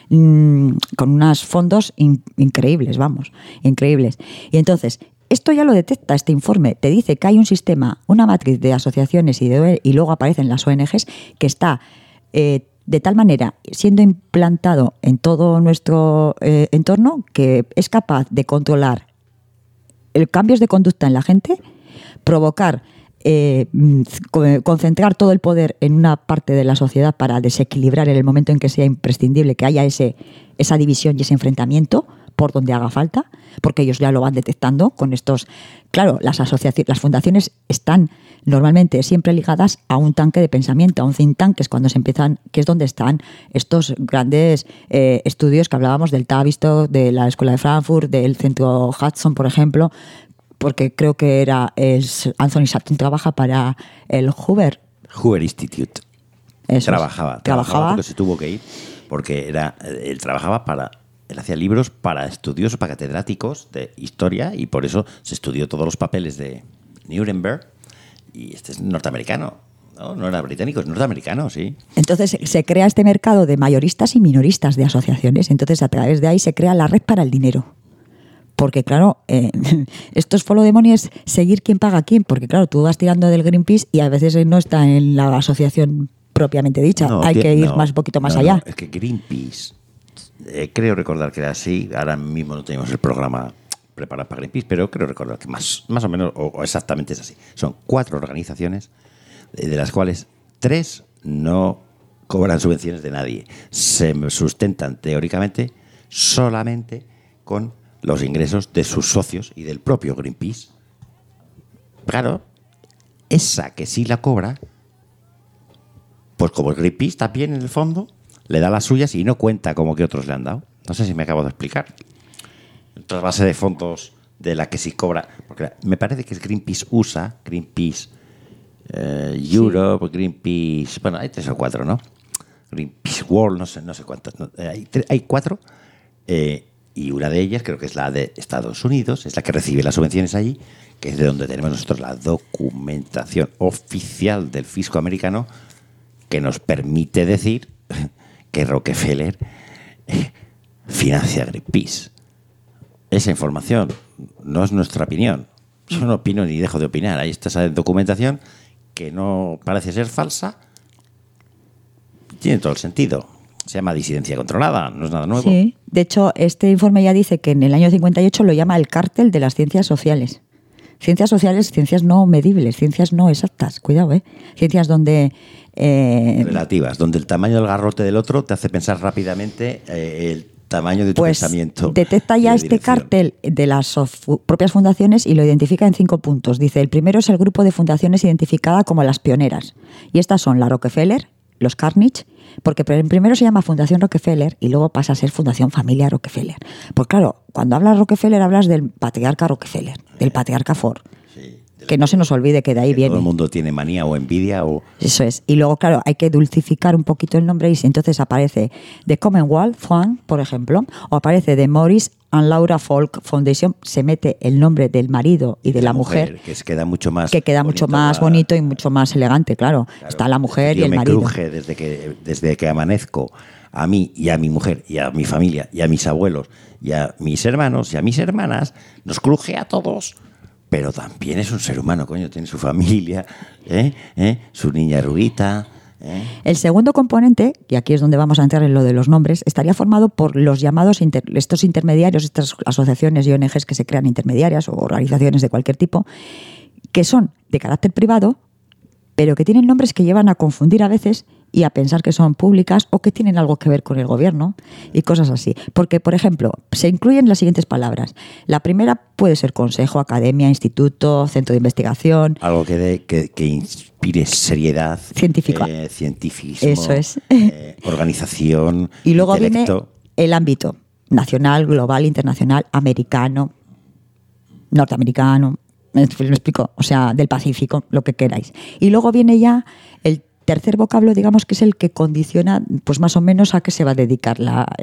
fondos increíbles, increíbles. Y entonces, esto ya lo detecta este informe, te dice que hay un sistema, una matriz de asociaciones y luego aparecen las ONGs, que está de tal manera siendo implantado en todo nuestro entorno, que es capaz de controlar cambios de conducta en la gente, provocar concentrar todo el poder en una parte de la sociedad para desequilibrar en el momento en que sea imprescindible que haya esa división y ese enfrentamiento, por donde haga falta, porque ellos ya lo van detectando con estos. Claro, las fundaciones están normalmente siempre ligadas a un tanque de pensamiento, a un think tank, que es cuando se empiezan, que es donde están estos grandes estudios que hablábamos del Tavistock, de la Escuela de Frankfurt, del Centro Hudson, por ejemplo, porque creo que Anthony Sutton trabaja para el Hoover Institute. Trabajaba porque se tuvo que ir, porque él trabajaba él hacía libros para estudiosos, para catedráticos de historia, y por eso se estudió todos los papeles de Nuremberg. Y este es norteamericano, no era británico, es norteamericano, sí. Entonces se crea este mercado de mayoristas y minoristas de asociaciones. Entonces a través de ahí se crea la red para el dinero. Porque claro, esto es follow the money, es seguir quién paga a quién. Porque claro, tú vas tirando del Greenpeace y a veces no está en la asociación propiamente dicha. Hay que ir un poquito más allá. No, es que Greenpeace, creo recordar que era así. Ahora mismo no tenemos el programa preparado para Greenpeace, pero creo recordar que más o menos o exactamente es así. Son 4 organizaciones, de las cuales 3 no cobran subvenciones de nadie. Se sustentan teóricamente solamente con los ingresos de sus socios y del propio Greenpeace. Claro, esa que sí la cobra, pues como el Greenpeace también en el fondo le da las suyas y no cuenta como que otros le han dado. No sé si me acabo de explicar. Otra base de fondos de la que sí cobra, porque me parece que es Greenpeace USA, Greenpeace Europe, Greenpeace, bueno, hay 3 o 4, ¿no? Greenpeace World, no sé cuántas, ¿no? Hay 4, y una de ellas creo que es la de Estados Unidos, es la que recibe las subvenciones allí, que es de donde tenemos nosotros la documentación oficial del fisco americano que nos permite decir que Rockefeller financia Greenpeace. Esa información no es nuestra opinión. Yo no opino ni dejo de opinar. Ahí está esa documentación que no parece ser falsa. Tiene todo el sentido. Se llama disidencia controlada, no es nada nuevo. Sí, de hecho, este informe ya dice que en el año 58 lo llama el cártel de las ciencias sociales. Ciencias sociales, ciencias no medibles, ciencias no exactas. Cuidado, ciencias donde... relativas, donde el tamaño del garrote del otro te hace pensar rápidamente el tamaño de tu pensamiento. Detecta ya este cártel de las propias fundaciones y lo identifica en 5 puntos. Dice, el primero es el grupo de fundaciones identificada como las pioneras. Y estas son la Rockefeller, los Carnegie, porque primero se llama Fundación Rockefeller y luego pasa a ser Fundación Familia Rockefeller. Pues claro, cuando hablas Rockefeller hablas del patriarca Rockefeller, del patriarca Ford. Que no se nos olvide que de ahí viene. Todo el mundo tiene manía o envidia. Eso es. Y luego, claro, hay que dulcificar un poquito el nombre y entonces aparece The Commonwealth Fund, por ejemplo, o aparece The Maurice and Laura Folk Foundation, se mete el nombre del marido y de la mujer. Que queda mucho más bonito y mucho más elegante, claro. Está la mujer y el marido. Me cruje desde que amanezco a mí y a mi mujer y a mi familia y a mis abuelos y a mis hermanos y a mis hermanas, nos cruje a todos. Pero también es un ser humano, coño, tiene su familia, su niña Rugita. El segundo componente, y aquí es donde vamos a entrar en lo de los nombres, estaría formado por los llamados estos intermediarios, estas asociaciones y ONGs que se crean intermediarias o organizaciones de cualquier tipo, que son de carácter privado, pero que tienen nombres que llevan a confundir a veces y a pensar que son públicas o que tienen algo que ver con el gobierno y cosas así. Porque, por ejemplo, se incluyen las siguientes palabras. La primera puede ser consejo, academia, instituto, centro de investigación. Algo que inspire seriedad. Científica. Cientifismo. Eso es. Organización. Y luego intelecto. Viene el ámbito nacional, global, internacional, americano, norteamericano. Me explico, o sea, del Pacífico, lo que queráis. Y luego viene ya el tercer vocablo, digamos, que es el que condiciona, pues más o menos a qué se va a dedicar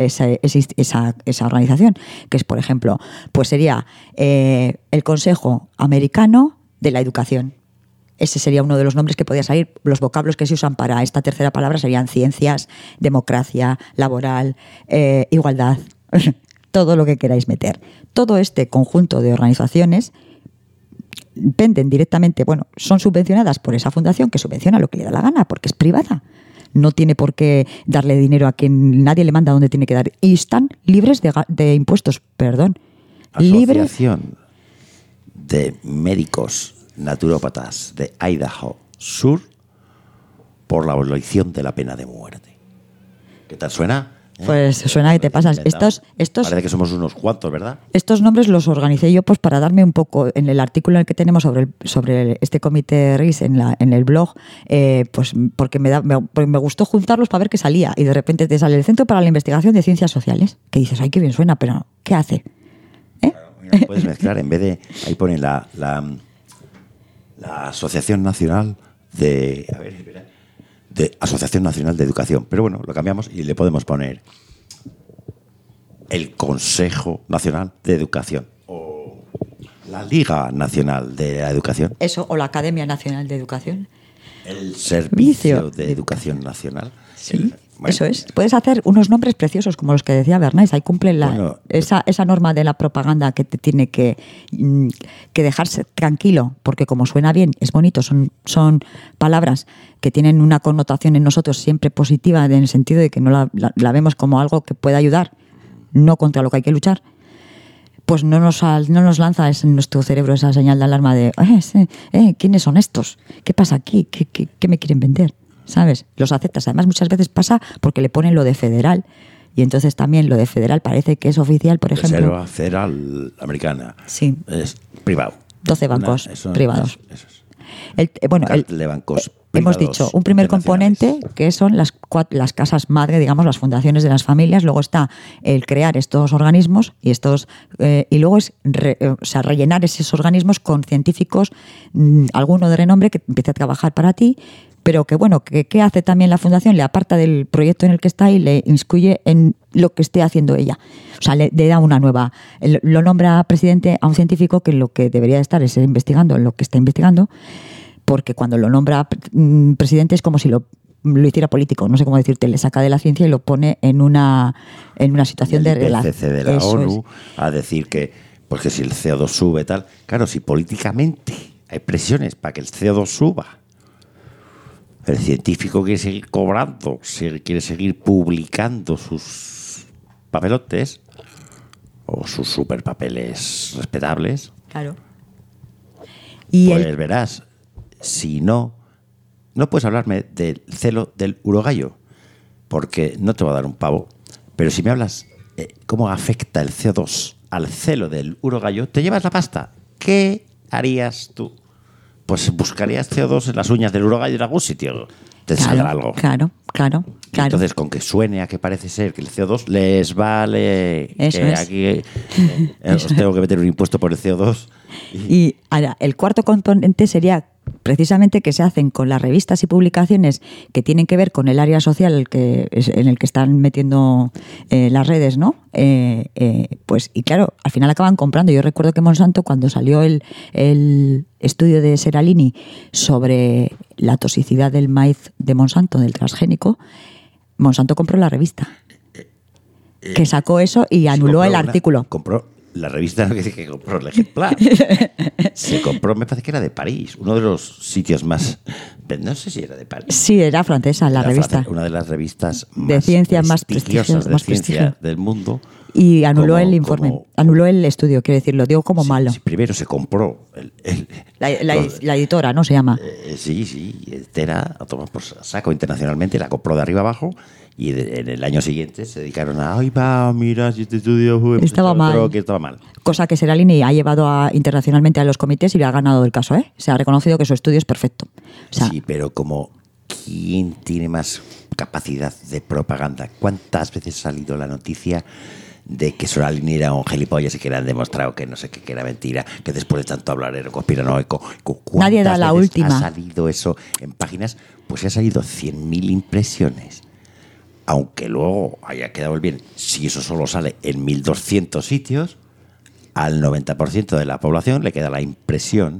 esa organización, que es, por ejemplo, pues sería el Consejo Americano de la Educación. Ese sería uno de los nombres que podría salir. Los vocablos que se usan para esta tercera palabra serían ciencias, democracia, laboral, igualdad, todo lo que queráis meter. Todo este conjunto de organizaciones dependen directamente, son subvencionadas por esa fundación que subvenciona lo que le da la gana, porque es privada. No tiene por qué darle dinero a quien nadie le manda donde tiene que dar. Y están libres de impuestos, perdón. Asociación de Médicos Naturópatas de Idaho Sur por la abolición de la pena de muerte. ¿Qué tal suena? Pues suena que te pasas. Estos parece que somos unos cuantos, ¿verdad? Estos nombres los organicé yo pues para darme un poco, en el artículo en el que tenemos sobre este comité RIS en el blog, pues porque me gustó juntarlos para ver qué salía. Y de repente te sale el Centro para la Investigación de Ciencias Sociales, que dices, ay, qué bien suena, pero ¿qué hace? Lo puedes mezclar, en vez de, ahí pone la Asociación Nacional de Asociación Nacional de Educación, pero bueno, lo cambiamos y le podemos poner el Consejo Nacional de Educación o la Liga Nacional de la Educación. Eso, o la Academia Nacional de Educación. El Servicio de Educación Nacional. Sí, eso es. Puedes hacer unos nombres preciosos como los que decía Bernays. Ahí cumple esa norma de la propaganda que te tiene que dejarse tranquilo, porque como suena bien, es bonito, son palabras que tienen una connotación en nosotros siempre positiva, en el sentido de que no la vemos como algo que puede ayudar, no contra lo que hay que luchar. Pues no nos lanza en nuestro cerebro esa señal de alarma de ¿quiénes son estos? ¿Qué pasa aquí? ¿Qué me quieren vender? ¿Sabes? Los aceptas. Además, muchas veces pasa porque le ponen lo de federal. Y entonces también lo de federal parece que es oficial, por ejemplo. Reserva Federal Americana. Sí. Es privado. 12 bancos privados. Eso es. De bancos hemos dicho un primer componente que son las casas madre, digamos, las fundaciones de las familias. Luego está el crear estos organismos y luego es rellenar esos organismos con científicos, alguno de renombre que empiece a trabajar para ti. Pero que bueno, ¿qué hace también la fundación? Le aparta del proyecto en el que está y le inscribe en lo que esté haciendo ella. O sea, le da una nueva... Lo nombra presidente a un científico que lo que debería estar es investigando en lo que está investigando, porque cuando lo nombra presidente es como si lo hiciera político, no sé cómo decirte, le saca de la ciencia y lo pone en una situación de relación. El IPCC de la ONU a decir que si el CO2 sube tal... Claro, si políticamente hay presiones para que el CO2 suba, el científico quiere seguir cobrando, quiere seguir publicando sus papelotes o sus superpapeles respetables. Claro. Pues verás, si no puedes hablarme del celo del urogallo, porque no te va a dar un pavo. Pero si me hablas cómo afecta el CO2 al celo del urogallo, te llevas la pasta. ¿Qué harías tú? Pues buscarías CO2 en las uñas del urogallo en algún sitio. Te saldrá algo. Claro. Entonces, con que suene a que parece ser que el CO2 les vale. Eso que es. Aquí os tengo que meter un impuesto por el CO2. Y ahora, el cuarto componente sería precisamente que se hacen con las revistas y publicaciones que tienen que ver con el área social en el que están metiendo las redes, ¿no? Pues, y claro, al final acaban comprando. Yo recuerdo que Monsanto, cuando salió el estudio de Seralini sobre la toxicidad del maíz de Monsanto, del transgénico, Monsanto compró la revista. Que sacó eso y anuló el artículo. Compró la revista, no quiere decir que compró el ejemplar. Se compró, me parece que era de París, uno de los sitios más... No sé si era de París. Sí, era francesa la revista. Una de las revistas de ciencia más prestigiosas de ciencia del mundo. Y anuló el informe, anuló el estudio, quiero decir, lo digo como malo. Sí, primero se compró la editora, ¿no? Se llama. Sí, entera, tomó por saco internacionalmente, la compró de arriba abajo. Y en el año siguiente se dedicaron a mira, si este estudio estaba mal. Cosa que Seralini ha llevado internacionalmente a los comités y le ha ganado el caso, ¿eh? Se ha reconocido que su estudio es perfecto. O sea, sí, pero como ¿quién tiene más capacidad de propaganda? ¿Cuántas veces ha salido la noticia de que Seralini era un gilipollas y que le han demostrado que no sé qué, que era mentira, que después de tanto hablar era conspiranoico? Nadie da la última. Ha salido eso en páginas, pues ha salido 100.000 impresiones. Aunque luego haya quedado el bien, si eso solo sale en 1.200 sitios, al 90% de la población le queda la impresión,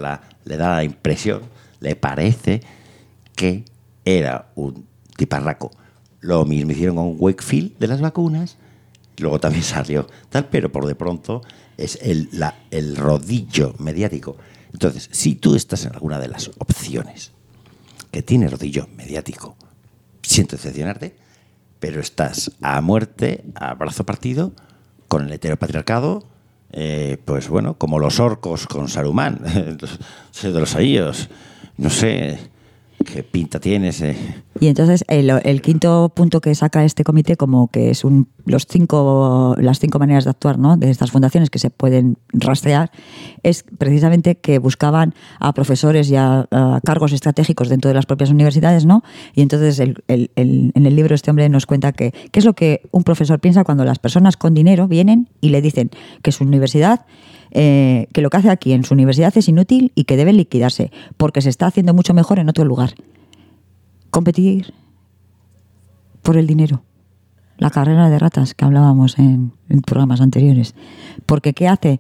le parece que era un tiparraco. Lo mismo hicieron con Wakefield de las vacunas, luego también salió tal, pero por de pronto es el rodillo mediático. Entonces, si tú estás en alguna de las opciones que tiene rodillo mediático, siento decepcionarte, pero estás a muerte, a brazo partido, con el heteropatriarcado, pues bueno, como los orcos con Saruman, de los anillos, no sé, ¿Qué pinta tienes? Y entonces el quinto punto que saca este comité, como que es las cinco maneras de actuar, ¿no?, de estas fundaciones que se pueden rastrear, es precisamente que buscaban a profesores y a cargos estratégicos dentro de las propias universidades, ¿no? Y entonces en el libro este hombre nos cuenta qué es lo que un profesor piensa cuando las personas con dinero vienen y le dicen que su universidad, que lo que hace aquí en su universidad es inútil y que debe liquidarse porque se está haciendo mucho mejor en otro lugar. Competir por el dinero. La carrera de ratas que hablábamos en programas anteriores. Porque ¿qué hace?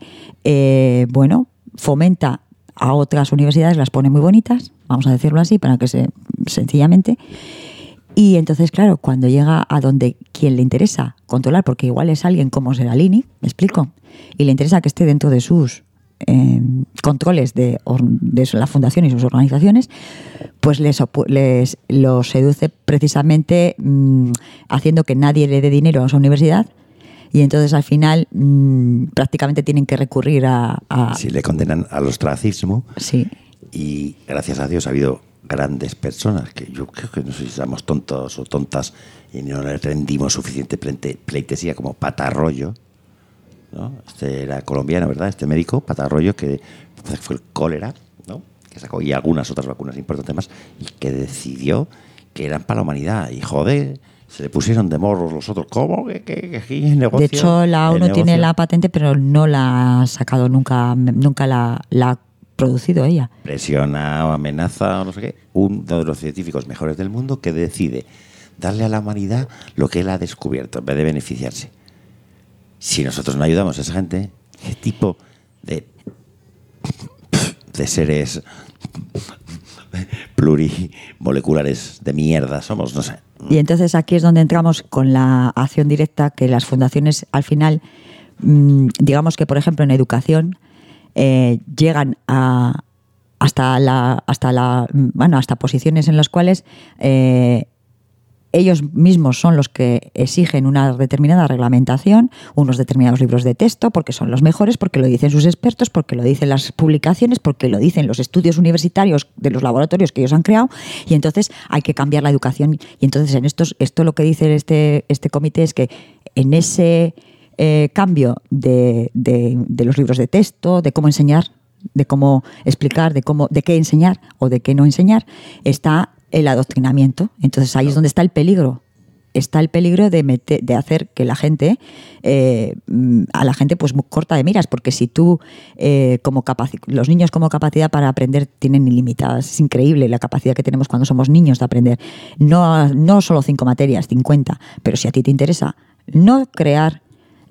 Fomenta a otras universidades, las pone muy bonitas, vamos a decirlo así, para que sencillamente. Y entonces, claro, cuando llega a donde quien le interesa controlar, porque igual es alguien como Seralini, ¿me explico? Y le interesa que esté dentro de sus controles de la fundación y sus organizaciones, pues los seduce precisamente haciendo que nadie le dé dinero a esa universidad, y entonces al final prácticamente tienen que recurrir a... Sí, le condenan al ostracismo. Sí. Y gracias a Dios ha habido grandes personas que yo creo que no sé si somos tontos o tontas y no le rendimos suficiente pleitesía, como Patarroyo, ¿no? Este era colombiano, ¿verdad? Este médico, Patarroyo, que fue el cólera, ¿no?, que sacó y algunas otras vacunas importantes más, y que decidió que eran para la humanidad. Y joder, se le pusieron de morros los otros. ¿Cómo? ¿Qué negocio? De hecho, la ONU tiene la patente, pero no la ha sacado nunca la ha producido ella. Presiona o amenaza o no sé qué. Uno de los científicos mejores del mundo que decide darle a la humanidad lo que él ha descubierto en vez de beneficiarse. Si nosotros no ayudamos a esa gente, ¿qué tipo de seres plurimoleculares de mierda somos? No sé. Y entonces aquí es donde entramos con la acción directa, que las fundaciones al final, digamos que por ejemplo en educación, llegan hasta posiciones en las cuales ellos mismos son los que exigen una determinada reglamentación, unos determinados libros de texto, porque son los mejores, porque lo dicen sus expertos, porque lo dicen las publicaciones, porque lo dicen los estudios universitarios de los laboratorios que ellos han creado, y entonces hay que cambiar la educación. Y entonces en esto lo que dice este comité es que en ese cambio de los libros de texto, de cómo enseñar, de cómo explicar, de qué enseñar o de qué no enseñar, está el adoctrinamiento. Entonces ahí es donde está el peligro. Está el peligro de hacer que la gente, a la gente pues muy corta de miras, porque si tú, los niños como capacidad para aprender tienen ilimitadas. Es increíble la capacidad que tenemos cuando somos niños de aprender. No solo 5 materias, 50, pero si a ti te interesa no crear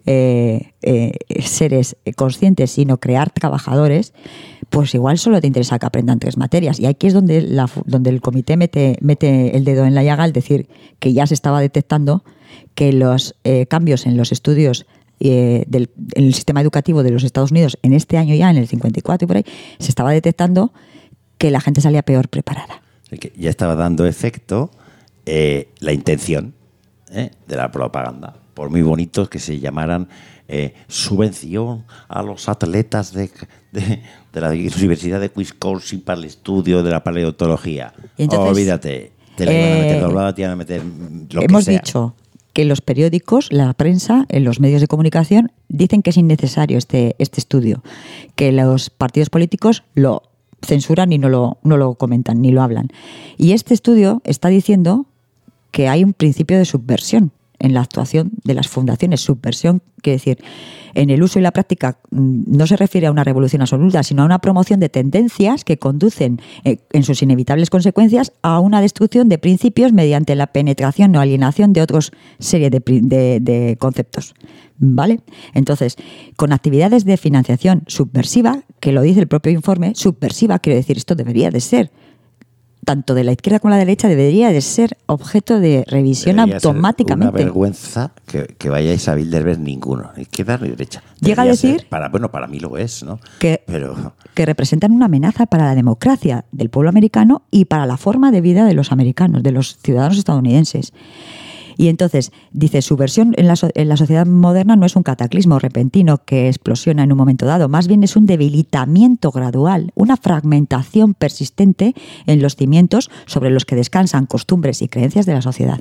seres conscientes, sino crear trabajadores, pues igual solo te interesa que aprendan 3 materias. Y aquí es donde el comité mete el dedo en la llaga al decir que ya se estaba detectando que los cambios en los estudios en el sistema educativo de los Estados Unidos en este año, ya en el 54 y por ahí, se estaba detectando que la gente salía peor preparada. Que ya estaba dando efecto la intención de la propaganda, por muy bonitos que se llamaran subvención a los atletas de la Universidad de Wisconsin para el estudio de la paleontología. Entonces, olvídate, te la iban a meter doblada, te iban a meter lo que sea. Hemos dicho que los periódicos, la prensa, en los medios de comunicación dicen que es innecesario este estudio, que los partidos políticos lo censuran y no lo comentan, ni lo hablan. Y este estudio está diciendo que hay un principio de subversión en la actuación de las fundaciones. Subversión quiere decir, en el uso y la práctica no se refiere a una revolución absoluta, sino a una promoción de tendencias que conducen en sus inevitables consecuencias a una destrucción de principios mediante la penetración o alienación de otros serie de conceptos. ¿Vale? Entonces, con actividades de financiación subversiva, que lo dice el propio informe, subversiva quiere decir esto debería de ser, tanto de la izquierda como de la derecha, debería de ser objeto de revisión debería automáticamente. Ser una vergüenza que vayáis a Bilderberg ninguno, ni izquierda ni derecha. Llega a decir para mí lo es, ¿no? Que representan una amenaza para la democracia del pueblo americano y para la forma de vida de los americanos, de los ciudadanos estadounidenses. Y entonces, dice, su versión en la sociedad moderna no es un cataclismo repentino que explosiona en un momento dado, más bien es un debilitamiento gradual, una fragmentación persistente en los cimientos sobre los que descansan costumbres y creencias de la sociedad.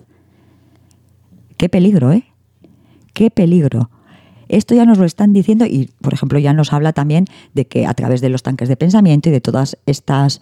¡Qué peligro, eh! ¡Qué peligro! Esto ya nos lo están diciendo y, por ejemplo, ya nos habla también de que a través de los tanques de pensamiento y de todas estas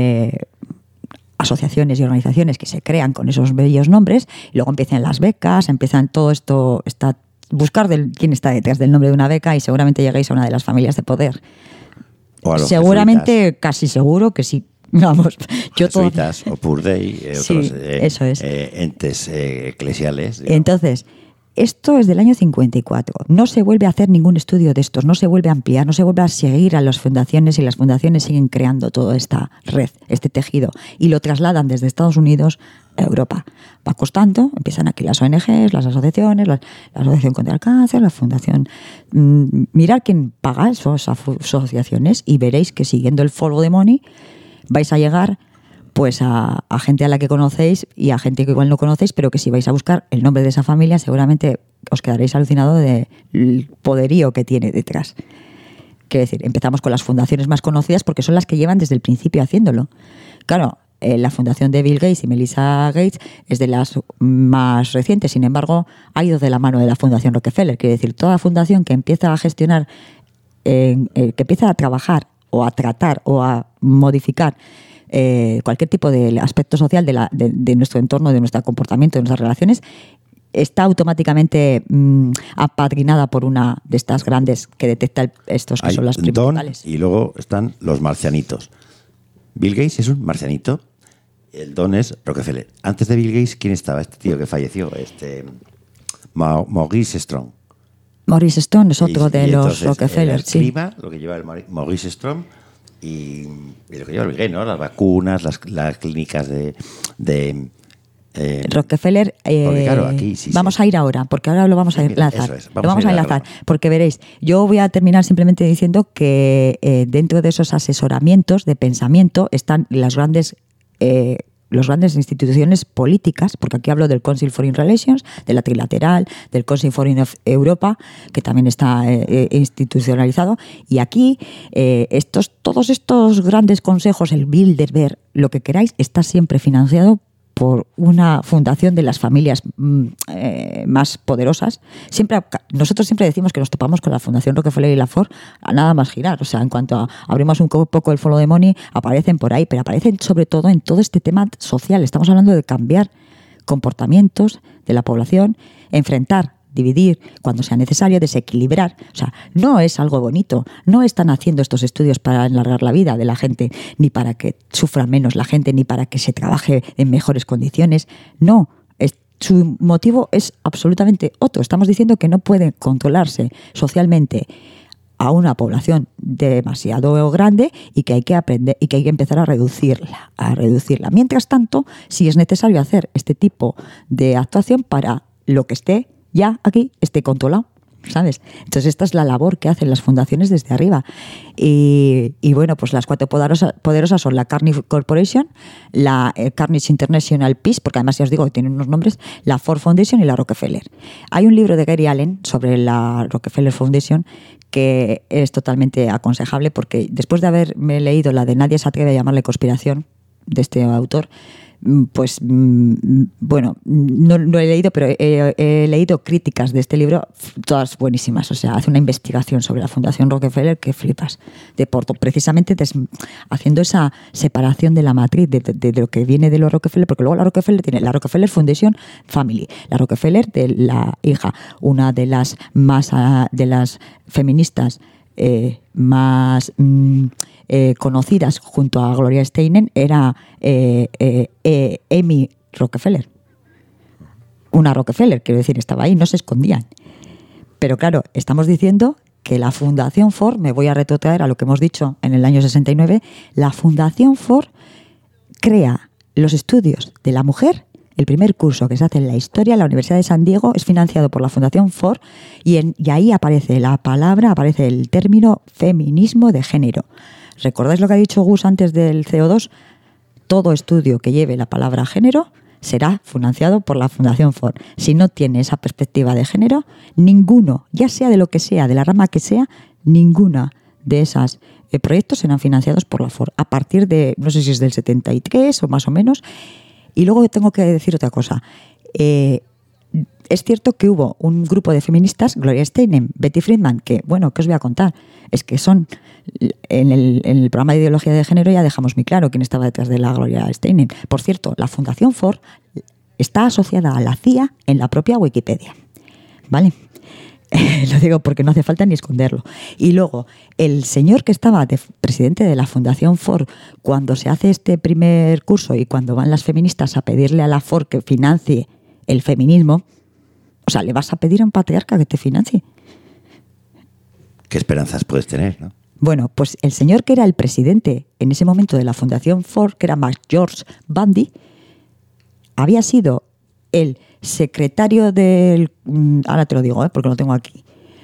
asociaciones y organizaciones que se crean con esos bellos nombres, y luego empiezan las becas, empiezan todo esto, buscar quién está detrás del nombre de una beca y seguramente lleguéis a una de las familias de poder. O a los seguramente, jesuitas. Casi seguro que sí. Vamos, yo jesuitas o Purdey, otros sí, eso es. entes eclesiales. Digamos. Entonces, esto es del año 54. No se vuelve a hacer ningún estudio de estos, no se vuelve a ampliar, no se vuelve a seguir a las fundaciones y las fundaciones siguen creando toda esta red, este tejido y lo trasladan desde Estados Unidos a Europa. Va costando, empiezan aquí las ONGs, las asociaciones, la Asociación contra el Cáncer, la Fundación. Mirad quién paga esas asociaciones y veréis que siguiendo el follow the money vais a llegar pues a gente a la que conocéis y a gente que igual no conocéis, pero que si vais a buscar el nombre de esa familia seguramente os quedaréis alucinados del poderío que tiene detrás. Quiero decir, empezamos con las fundaciones más conocidas porque son las que llevan desde el principio haciéndolo. Claro, la fundación de Bill Gates y Melinda Gates es de las más recientes, sin embargo, ha ido de la mano de la Fundación Rockefeller. Quiere decir, toda fundación que empieza a gestionar, que empieza a trabajar o a tratar o a modificar cualquier tipo de aspecto social de nuestro entorno, de nuestro comportamiento, de nuestras relaciones, está automáticamente apadrinada por una de estas grandes que detecta estos que hay son las principales. Don y luego están los marcianitos. Bill Gates es un marcianito, el Don es Rockefeller. Antes de Bill Gates, ¿quién estaba? Este tío que falleció, Maurice Strong. Maurice Strong es otro de los Rockefeller, el clima, lo que lleva el Maurice Strong y lo que lleva el Bill Gates, ¿no? Las vacunas, las clínicas de Rockefeller, porque claro, aquí sí, vamos a ir ahora, porque ahora lo vamos a enlazar. Lo vamos a enlazar, porque veréis, yo voy a terminar simplemente diciendo que dentro de esos asesoramientos de pensamiento están las grandes instituciones políticas, porque aquí hablo del Council Foreign Relations, de la Trilateral, del Council Foreign of Europa, que también está institucionalizado, y aquí todos estos grandes consejos, el Bilderberg, lo que queráis, está siempre financiado por una fundación de las familias más poderosas. Nosotros siempre decimos que nos topamos con la Fundación Rockefeller y la Ford a nada más girar. O sea, en cuanto abrimos un poco el follow the money, aparecen por ahí, pero aparecen sobre todo en todo este tema social. Estamos hablando de cambiar comportamientos de la población, enfrentar, dividir cuando sea necesario, desequilibrar. O sea, no es algo bonito. No están haciendo estos estudios para alargar la vida de la gente, ni para que sufra menos la gente, ni para que se trabaje en mejores condiciones. No. Su motivo es absolutamente otro. Estamos diciendo que no puede controlarse socialmente a una población demasiado grande y que hay que aprender y que hay que empezar a reducirla. Mientras tanto, si es necesario hacer este tipo de actuación para lo que esté ya aquí esté controlado, ¿sabes? Entonces esta es la labor que hacen las fundaciones desde arriba. Y bueno, pues las cuatro poderosas son la Carnegie Corporation, la Carnegie International Peace, porque además ya os digo que tienen unos nombres, la Ford Foundation y la Rockefeller. Hay un libro de Gary Allen sobre la Rockefeller Foundation que es totalmente aconsejable, porque después de haberme leído la de Nadie se atreve a llamarle conspiración, de este autor, pues bueno, no lo he leído, pero he leído críticas de este libro, todas buenísimas. O sea, hace una investigación sobre la Fundación Rockefeller que flipas, de Porto, precisamente haciendo esa separación de la matriz de lo que viene de los Rockefeller, porque luego la Rockefeller tiene la Rockefeller Foundation Family, la Rockefeller de la hija, una de las más de las feministas más conocidas junto a Gloria Steinem era Amy Rockefeller. Una Rockefeller, quiero decir, estaba ahí, no se escondían. Pero claro, estamos diciendo que la Fundación Ford, me voy a retrotraer a lo que hemos dicho en el año 69, la Fundación Ford crea los estudios de la mujer. El primer curso que se hace en la historia en la Universidad de San Diego es financiado por la Fundación Ford y ahí aparece aparece el término feminismo de género. ¿Recordáis lo que ha dicho Gus antes del CO2? Todo estudio que lleve la palabra género será financiado por la Fundación Ford. Si no tiene esa perspectiva de género, ninguno, ya sea de lo que sea, de la rama que sea, ninguna de esos proyectos serán financiados por la Ford. A partir de, no sé si es del 73 o más o menos. Y luego tengo que decir otra cosa. Es cierto que hubo un grupo de feministas, Gloria Steinem, Betty Friedman, que, bueno, ¿qué os voy a contar? Es que son, en el programa de ideología de género ya dejamos muy claro quién estaba detrás de la Gloria Steinem. Por cierto, la Fundación Ford está asociada a la CIA en la propia Wikipedia. ¿Vale? Lo digo porque no hace falta ni esconderlo. Y luego, el señor que estaba de presidente de la Fundación Ford, cuando se hace este primer curso y cuando van las feministas a pedirle a la Ford que financie el feminismo, o sea, le vas a pedir a un patriarca que te financie. ¿Qué esperanzas puedes tener, no? Bueno, pues el señor que era el presidente en ese momento de la Fundación Ford, que era George Bundy, había sido el secretario del... Ahora te lo digo, porque lo tengo aquí.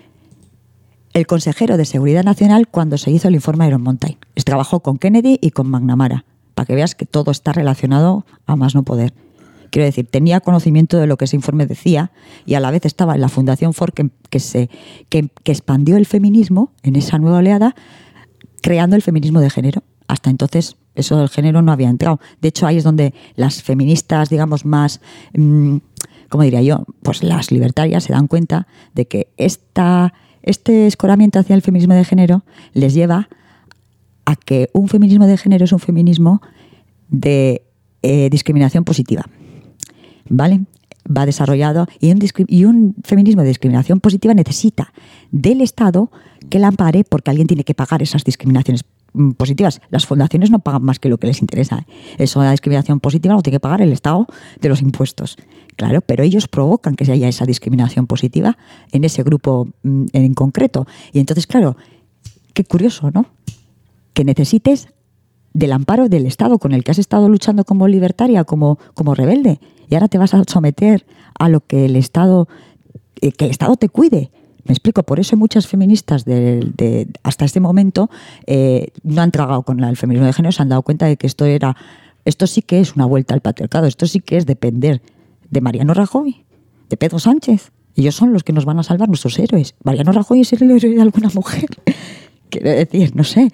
El consejero de Seguridad Nacional cuando se hizo el informe Iron Mountain. Trabajó con Kennedy y con McNamara, para que veas que todo está relacionado a más no poder. Quiero decir, tenía conocimiento de lo que ese informe decía y a la vez estaba en la Fundación Ford que expandió el feminismo en esa nueva oleada, creando el feminismo de género. Hasta entonces eso del género no había entrado. De hecho, ahí es donde las feministas, digamos, más, ¿cómo diría yo? Pues las libertarias se dan cuenta de que este escoramiento hacia el feminismo de género les lleva a que un feminismo de género es un feminismo de discriminación positiva. ¿Vale? Va desarrollado y un feminismo de discriminación positiva necesita del Estado que la ampare porque alguien tiene que pagar esas discriminaciones positivas. Las fundaciones no pagan más que lo que les interesa. Eso de la discriminación positiva lo tiene que pagar el Estado de los impuestos. Claro, pero ellos provocan que haya esa discriminación positiva en ese grupo en concreto. Y entonces, claro, qué curioso, ¿no? Que necesites del amparo del Estado con el que has estado luchando como libertaria, como rebelde, y ahora te vas a someter a lo que el Estado te cuide. Me explico, por eso muchas feministas hasta este momento no han tragado con el feminismo de género, se han dado cuenta de que esto sí que es una vuelta al patriarcado, esto sí que es depender de Mariano Rajoy, de Pedro Sánchez. Ellos son los que nos van a salvar, nuestros héroes. Mariano Rajoy es el héroe de alguna mujer. Quiero decir, no sé.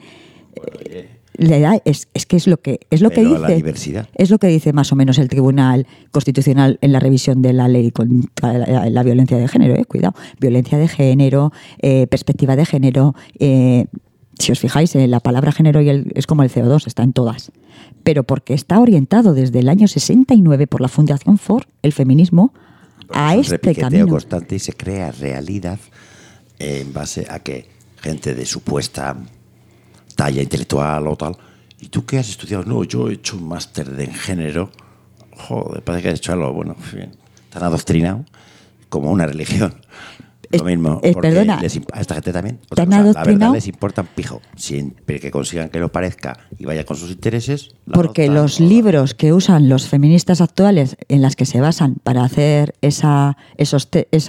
La edad es que es lo que dice la diversidad. Es lo que dice más o menos el Tribunal Constitucional en la revisión de la ley contra la violencia de género. Cuidado, violencia de género, perspectiva de género. Si os fijáis, la palabra género es como el CO2, está en todas. Pero porque está orientado desde el año 69 por la Fundación Ford, el feminismo, a este camino constante y se crea realidad en base a que gente de supuesta talla intelectual o tal. ¿Y tú qué has estudiado? No, yo he hecho un máster en género. Joder, parece que has hecho algo, bueno, bien, tan adoctrinado como una religión. Lo mismo, porque perdona, a esta gente también. ¿Tan la adoctrinado? verdad les importa un pijo. Siempre que consigan que lo parezca y vaya con sus intereses. Porque los libros que usan los feministas actuales, en las que se basan para hacer esos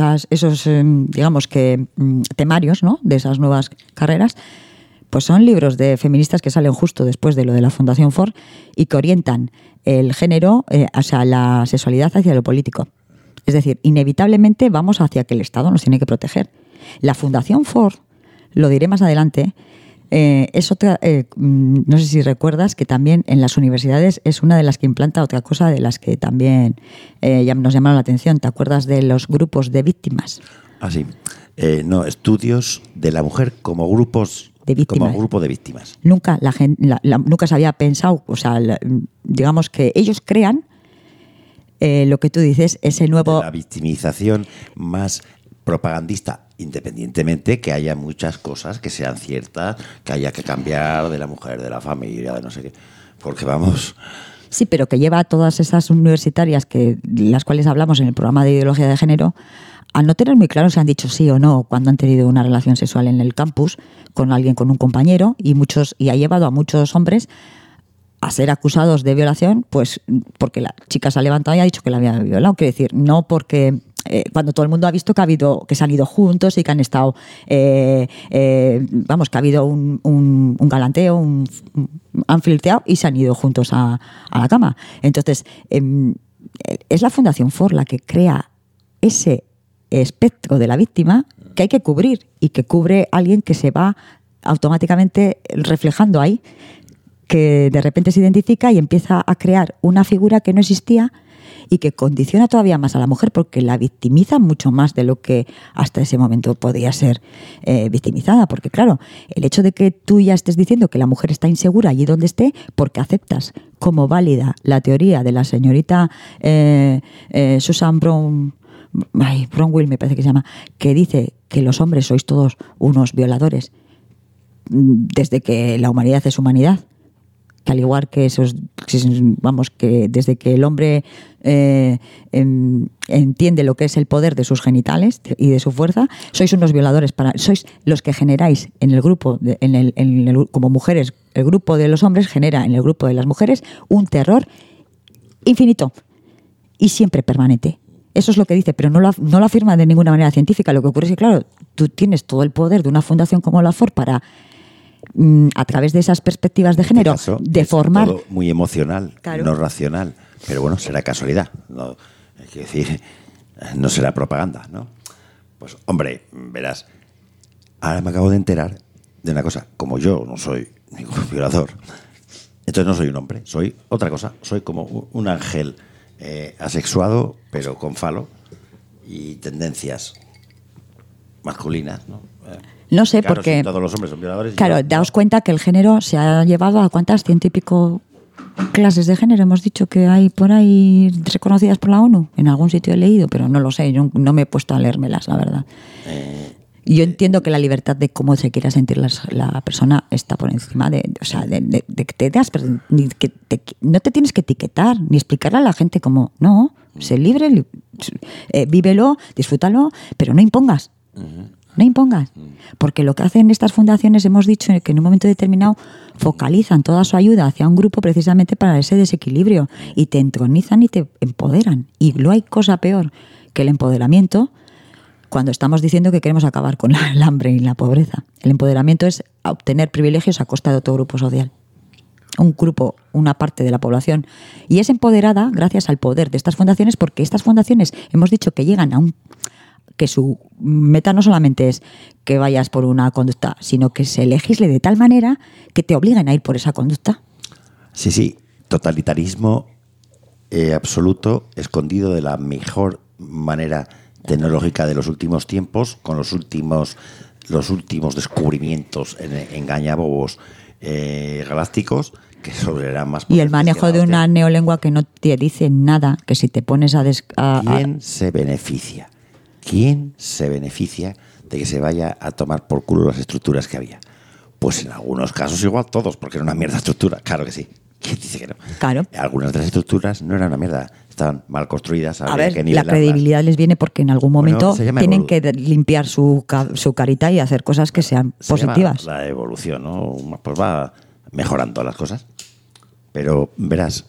digamos que temarios, ¿no?, de esas nuevas carreras, pues son libros de feministas que salen justo después de lo de la Fundación Ford y que orientan el género, o sea, la sexualidad hacia lo político. Es decir, inevitablemente vamos hacia que el Estado nos tiene que proteger. La Fundación Ford, lo diré más adelante, es otra, no sé si recuerdas que también en las universidades es una de las que implanta otra cosa de las que también nos llamaron la atención. ¿Te acuerdas de los grupos de víctimas? Ah, sí. No, estudios de la mujer como grupos de víctimas. Como grupo de víctimas. Nunca nunca se había pensado, o sea, digamos que ellos crean lo que tú dices, ese nuevo... La victimización más propagandista, independientemente que haya muchas cosas que sean ciertas, que haya que cambiar de la mujer, de la familia, de no sé qué. Porque vamos... Sí, pero que lleva a todas esas universitarias las cuales hablamos en el programa de ideología de género, a no tener muy claro si han dicho sí o no cuando han tenido una relación sexual en el campus con alguien, con un compañero, y ha llevado a muchos hombres a ser acusados de violación, pues porque la chica se ha levantado y ha dicho que la había violado. Quiero decir, no porque cuando todo el mundo ha visto que se han ido juntos y que han estado, que ha habido un galanteo, han flirteado y se han ido juntos a la cama. Entonces, es la Fundación Ford la que crea ese espectro de la víctima que hay que cubrir y que cubre alguien que se va automáticamente reflejando ahí, que de repente se identifica y empieza a crear una figura que no existía y que condiciona todavía más a la mujer porque la victimiza mucho más de lo que hasta ese momento podía ser victimizada. Porque claro, el hecho de que tú ya estés diciendo que la mujer está insegura allí donde esté, porque aceptas como válida la teoría de la señorita Susan Brownwill, me parece que se llama, que dice que los hombres sois todos unos violadores desde que la humanidad es humanidad, que al igual que esos, vamos, que desde que el hombre entiende lo que es el poder de sus genitales y de su fuerza, sois unos violadores, sois los que generáis en el grupo, como mujeres, el grupo de los hombres genera en el grupo de las mujeres un terror infinito y siempre permanente. Eso es lo que dice, pero no lo afirma de ninguna manera científica. Lo que ocurre es que, claro, tú tienes todo el poder de una fundación como la Ford para, a través de esas perspectivas de género, deformar. Todo muy emocional, claro, no racional. Pero bueno, será casualidad. No, hay que decir, no será propaganda, ¿no? Pues, hombre, verás, ahora me acabo de enterar de una cosa. Como yo no soy ningún violador, entonces no soy un hombre, soy otra cosa. Soy como un ángel asexuado, pero con falo y tendencias masculinas, ¿no? No sé, claro, porque si todos los hombres son violadores. Claro, daos cuenta que el género se ha llevado a ¿cuántas? 100 y pico clases de género. Hemos dicho que hay por ahí reconocidas por la ONU. En algún sitio he leído, pero no lo sé. Yo no me he puesto a leérmelas, la verdad. Yo entiendo que la libertad de cómo se quiera sentir la persona está por encima de que te das, pero no te tienes que etiquetar ni explicarle a la gente cómo. No, sé libre, vívelo, disfrútalo, pero no impongas. No impongas. Porque lo que hacen estas fundaciones, hemos dicho que en un momento determinado focalizan toda su ayuda hacia un grupo precisamente para ese desequilibrio y te entronizan y te empoderan. Y no hay cosa peor que el empoderamiento cuando estamos diciendo que queremos acabar con el hambre y la pobreza. El empoderamiento es obtener privilegios a costa de otro grupo social. Un grupo, una parte de la población. Y es empoderada gracias al poder de estas fundaciones, porque estas fundaciones hemos dicho que llegan a que su meta no solamente es que vayas por una conducta, sino que se legisle de tal manera que te obliguen a ir por esa conducta. Sí, totalitarismo absoluto, escondido de la mejor manera tecnológica de los últimos tiempos, con los últimos descubrimientos engañabobos galácticos, que sobrarán más. Y el manejo de una neolengua que no te dice nada, que si te pones ¿Quién se beneficia? ¿Quién se beneficia de que se vaya a tomar por culo las estructuras que había? Pues en algunos casos igual todos, porque era una mierda estructura. Claro que sí. ¿Quién dice que no? Claro. Algunas de las estructuras no eran una mierda, estaban mal construidas. A ver, la credibilidad les viene porque en algún momento tienen que limpiar su carita y hacer cosas que sean positivas. La evolución, ¿no? Pues va mejorando las cosas. Pero verás,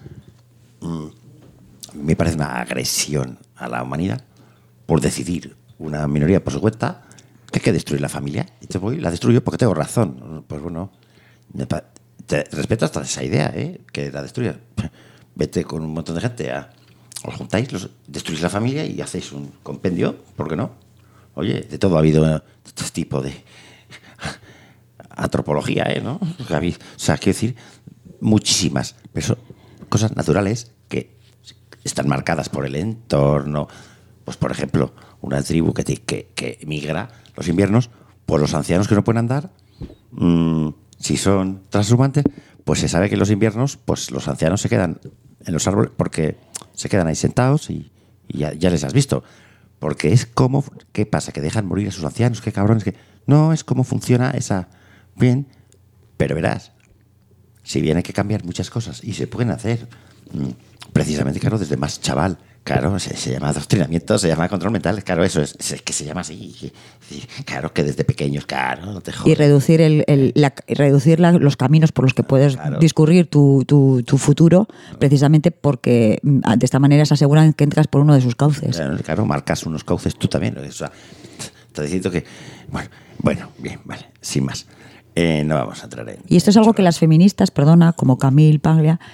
me parece una agresión a la humanidad por decidir una minoría por su cuenta que hay que destruir la familia. Y te voy, la destruyo porque tengo razón. Pues bueno, te respeto hasta esa idea, que la destruya. Vete con un montón de gente, os juntáis, destruís la familia y hacéis un compendio, ¿por qué no? Oye, de todo ha habido este tipo de antropología, ¿no? O sea, quiero decir, muchísimas, pero son cosas naturales que están marcadas por el entorno. Pues, por ejemplo, una tribu que migra los inviernos, pues los ancianos que no pueden andar, si son transhumantes, pues se sabe que en los inviernos pues los ancianos se quedan en los árboles porque se quedan ahí sentados y ya les has visto. Porque es como... ¿Qué pasa? ¿Que dejan morir a sus ancianos? ¿Qué cabrones? No, es como funciona esa... Bien, pero verás, si bien hay que cambiar muchas cosas y se pueden hacer precisamente, claro, desde más chaval. Claro, se llama adoctrinamiento, se llama control mental. Claro, eso es que se llama así. Claro, que desde pequeños, claro, no te jodas. Y reducir reducir los caminos por los que puedes discurrir tu futuro, precisamente porque de esta manera se aseguran que entras por uno de sus cauces. Claro, marcas unos cauces tú también. O sea, está diciendo que... Bueno, bien, vale, sin más. No vamos a entrar en... Y esto es algo que las feministas, como Camille Paglia,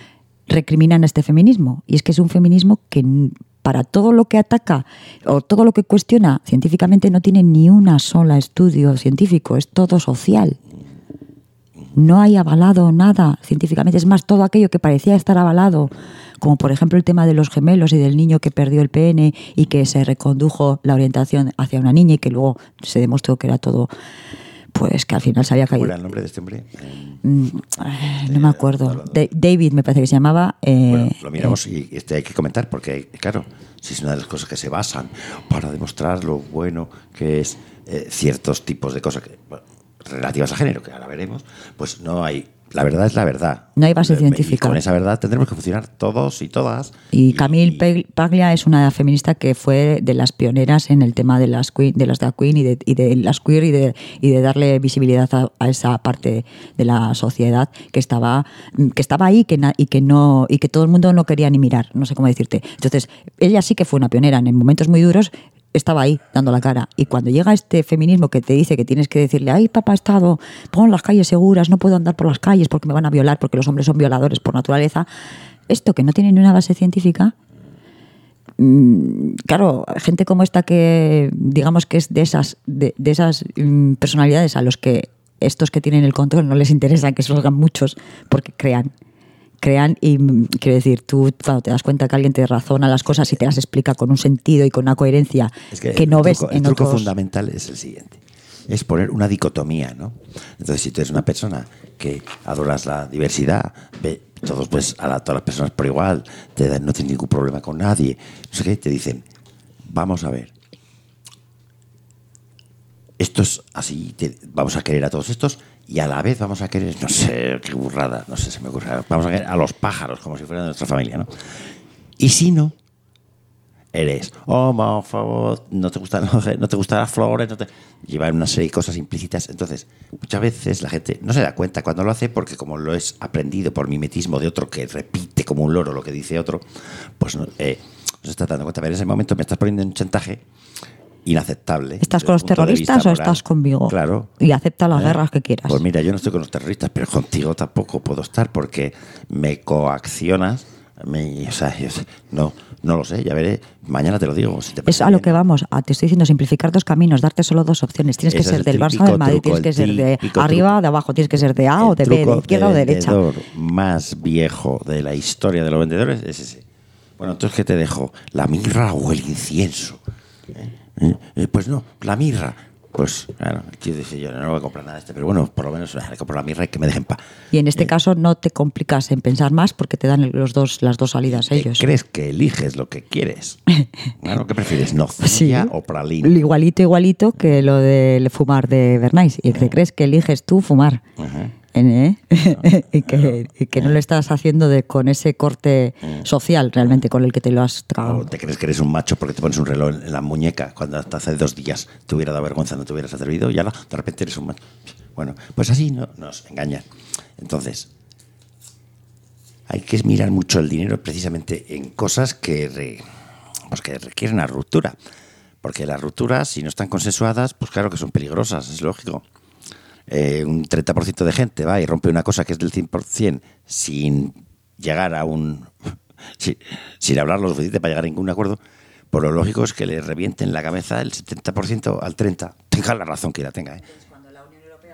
recriminan a este feminismo. Y es que es un feminismo que para todo lo que ataca o todo lo que cuestiona científicamente no tiene ni una sola estudio científico, es todo social. No hay avalado nada científicamente. Es más, todo aquello que parecía estar avalado, como por ejemplo el tema de los gemelos y del niño que perdió el pene y que se recondujo la orientación hacia una niña y que luego se demostró que era todo, pues que al final se había caído. ¿Cuál era el nombre de este hombre? No me acuerdo. David me parece que se llamaba. Bueno, lo miramos y hay que comentar porque, claro, si es una de las cosas que se basan para demostrar lo bueno que es ciertos tipos de cosas que, bueno, relativas a género, que ahora veremos, pues no hay. La verdad es la verdad. No hay base científica. Y con esa verdad tendremos que funcionar todos y todas. Y Camille Paglia es una feminista que fue de las pioneras en el tema de las drag queen y de las queer y de darle visibilidad a esa parte de la sociedad que estaba ahí y que todo el mundo no quería ni mirar, no sé cómo decirte. Entonces, ella sí que fue una pionera en momentos muy duros. Estaba ahí, dando la cara. Y cuando llega este feminismo que te dice que tienes que decirle, ay, papá Estado, pon las calles seguras, no puedo andar por las calles porque me van a violar, porque los hombres son violadores por naturaleza, esto que no tiene ni una base científica, claro, gente como esta que, digamos que es de esas personalidades a los que estos que tienen el control no les interesa que salgan muchos porque crean y, quiero decir, tú cuando te das cuenta que alguien te razona las cosas y te las explica con un sentido y con una coherencia que no ves en otros... El truco fundamental es el siguiente. Es poner una dicotomía, ¿no? Entonces, si tú eres una persona que adoras la diversidad, ve todos pues todas las personas por igual, no tienes ningún problema con nadie, no sé qué, te dicen, vamos a ver, esto es así, vamos a querer a todos estos y a la vez vamos a querer, no sé, qué burrada, no sé, se me ocurre, vamos a querer a los pájaros como si fueran de nuestra familia, ¿no? Y si no, eres homófobo, no te gustan las flores, llevan una serie de cosas implícitas. Entonces, muchas veces la gente no se da cuenta cuando lo hace porque como lo es aprendido por mimetismo de otro que repite como un loro lo que dice otro, pues no se está dando cuenta. A ver, en ese momento me estás poniendo un chantaje inaceptable. ¿Estás con los terroristas o estás conmigo? Claro. Y acepta las guerras que quieras. Pues mira, yo no estoy con los terroristas, pero contigo tampoco puedo estar porque me coaccionas. No lo sé, ya veré. Mañana te lo digo. Si te es a lo que vamos. Te estoy diciendo simplificar dos caminos, darte solo dos opciones. Tienes que ser del Barça o del Madrid, tienes que ser de arriba o de abajo, tienes que ser de A o de B, de izquierda o de derecha. El vendedor más viejo de la historia de los vendedores es ese. Bueno, entonces, ¿qué te dejo? ¿La mirra o el incienso? Pues no, la mirra. Pues claro, el tío dice, yo no voy a comprar nada de pero bueno, por lo menos le compro la mirra y que me dejen paz. Y en este caso no te complicas en pensar más porque te dan las dos salidas ellos. ¿Crees que eliges lo que quieres? Claro, ¿qué prefieres? ¿Nocilla o pralín? Igualito que lo de fumar de Bernays. ¿Y te crees que eliges tú fumar? Uh-huh. Y que no lo estás haciendo con ese corte social realmente con el que te lo has tragado. ¿Te crees que eres un macho porque te pones un reloj en la muñeca cuando hasta hace 2 días te hubiera dado vergüenza, no te hubieras atrevido y ahora de repente eres un macho? Bueno, pues así nos engañan. Entonces, hay que mirar mucho el dinero precisamente en cosas que requieren una ruptura. Porque las rupturas, si no están consensuadas, pues claro que son peligrosas, es lógico. Un 30% de gente va y rompe una cosa que es del 100% sin llegar a sin hablar lo suficiente para llegar a ningún acuerdo, pues lo lógico es que le revienten la cabeza el 70% al 30%. Tenga la razón que la tenga. Cuando la Unión Europea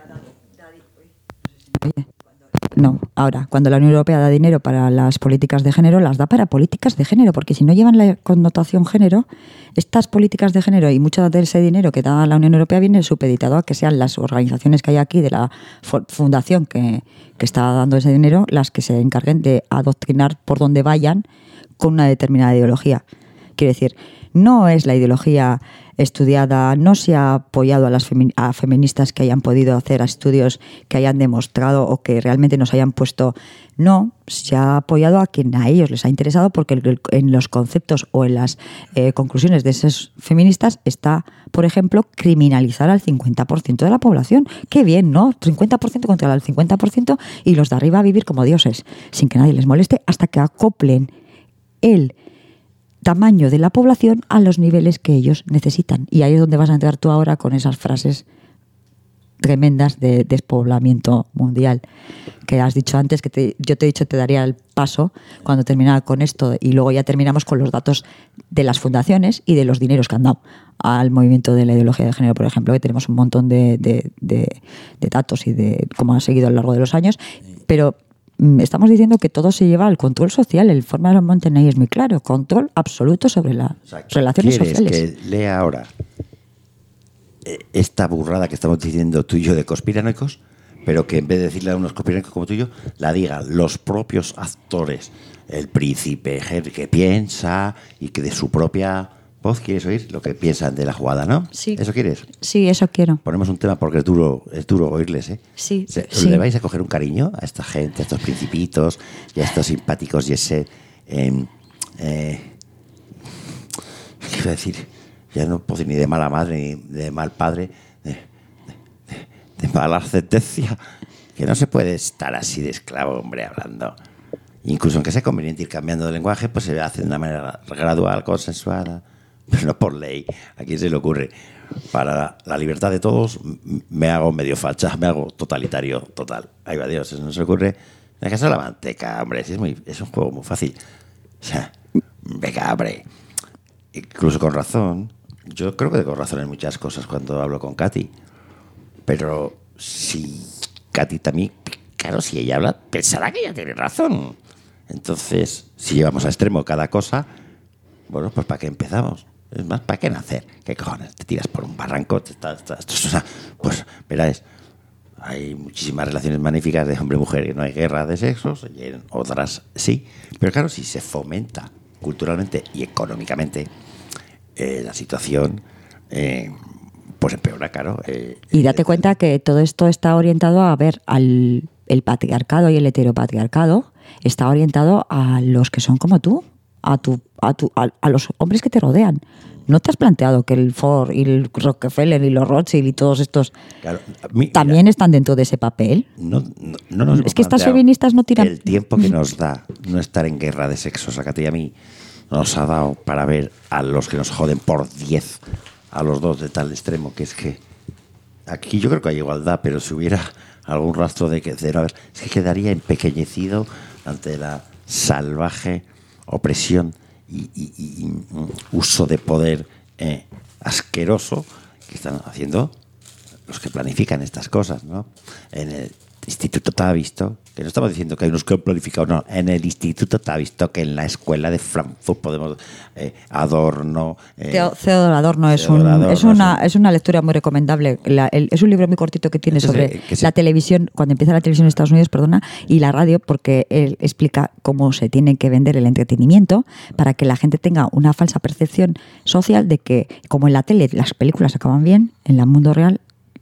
cuando la Unión Europea da dinero para las políticas de género, las da para políticas de género, porque si no llevan la connotación género, estas políticas de género y mucho de ese dinero que da la Unión Europea viene supeditado a que sean las organizaciones que hay aquí de la fundación que está dando ese dinero las que se encarguen de adoctrinar por donde vayan con una determinada ideología. Quiero decir, no es la ideología estudiada, no se ha apoyado a feministas que hayan podido hacer estudios que hayan demostrado o que realmente nos hayan puesto. No, se ha apoyado a quien a ellos les ha interesado porque en los conceptos o en las conclusiones de esos feministas está, por ejemplo, criminalizar al 50% de la población. Qué bien, ¿no? 50% contra el 50% y los de arriba a vivir como dioses, sin que nadie les moleste, hasta que acoplen el tamaño de la población a los niveles que ellos necesitan. Y ahí es donde vas a entrar tú ahora con esas frases tremendas de despoblamiento mundial. Que has dicho antes, yo te he dicho te daría el paso cuando terminara con esto, y luego ya terminamos con los datos de las fundaciones y de los dineros que han dado al movimiento de la ideología de género, por ejemplo, que tenemos un montón de datos y de cómo ha seguido a lo largo de los años, pero estamos diciendo que todo se lleva al control social. El Informe de Montenegro es muy claro, control absoluto sobre las relaciones sociales. ¿Quieres que lea ahora esta burrada que estamos diciendo tú y yo de conspiranoicos, pero que en vez de decirle a unos conspiranoicos como tú y yo, la digan los propios actores, el príncipe Henry, que piensa y que de su propia voz quieres oír lo que piensan de la jugada, ¿no? Sí. ¿Eso quieres? Sí, eso quiero. Ponemos un tema porque es duro oírles, ¿eh? Sí. ¿Le vais a coger un cariño a esta gente, a estos principitos y a estos simpáticos y ese... ¿qué iba a decir? Ya no puedo decir ni de mala madre ni de mal padre, de mala ascendencia, que no se puede estar así de esclavo, hombre, hablando. Incluso aunque sea conveniente ir cambiando de lenguaje, pues se hace de una manera gradual, consensuada, pero no por ley. ¿A quién se le ocurre? Para la libertad de todos me hago medio facha, me hago totalitario total. Ahí va Dios, eso no se le ocurre. En el caso de la manteca, hombre, es un juego muy fácil. O sea, venga, hombre. Incluso con razón. Yo creo que con razón en muchas cosas cuando hablo con Katy. Pero si Katy también, claro, si ella habla, pensará que ella tiene razón. Entonces, si llevamos a extremo cada cosa, bueno, pues ¿para qué empezamos? Es más, ¿para qué nacer? ¿Qué cojones? Te tiras por un barranco, pues verás, hay muchísimas relaciones magníficas de hombre-mujer y no hay guerra de sexos, y en otras sí. Pero claro, si se fomenta culturalmente y económicamente la situación, pues empeora, claro. Y date cuenta que todo esto está orientado a ver el patriarcado y el heteropatriarcado está orientado a los que son como tú, a los hombres que te rodean. ¿No te has planteado que el Ford y el Rockefeller y los Rothschild y todos estos también están dentro de ese papel? No nos es que estas feministas no tiran... El tiempo que nos da no estar en guerra de sexos a Katy y a mí nos ha dado para ver a los que nos joden por 10, a los dos de tal extremo, que es que aquí yo creo que hay igualdad, pero si hubiera algún rastro de no haber, es que quedaría empequeñecido ante la salvaje opresión y uso de poder asqueroso que están haciendo los que planifican estas cosas, ¿no? En el Instituto Tavistock, que no estamos diciendo que hay unos que han planificado, no, en el Instituto Tavistock, que en la escuela de Frankfurt podemos Adorno. Theodor Adorno es una lectura muy recomendable. Es un libro muy cortito que tiene sobre la televisión, cuando empieza la televisión en Estados Unidos, y la radio, porque él explica cómo se tiene que vender el entretenimiento para que la gente tenga una falsa percepción social de que, como en la tele las películas acaban bien, en el mundo real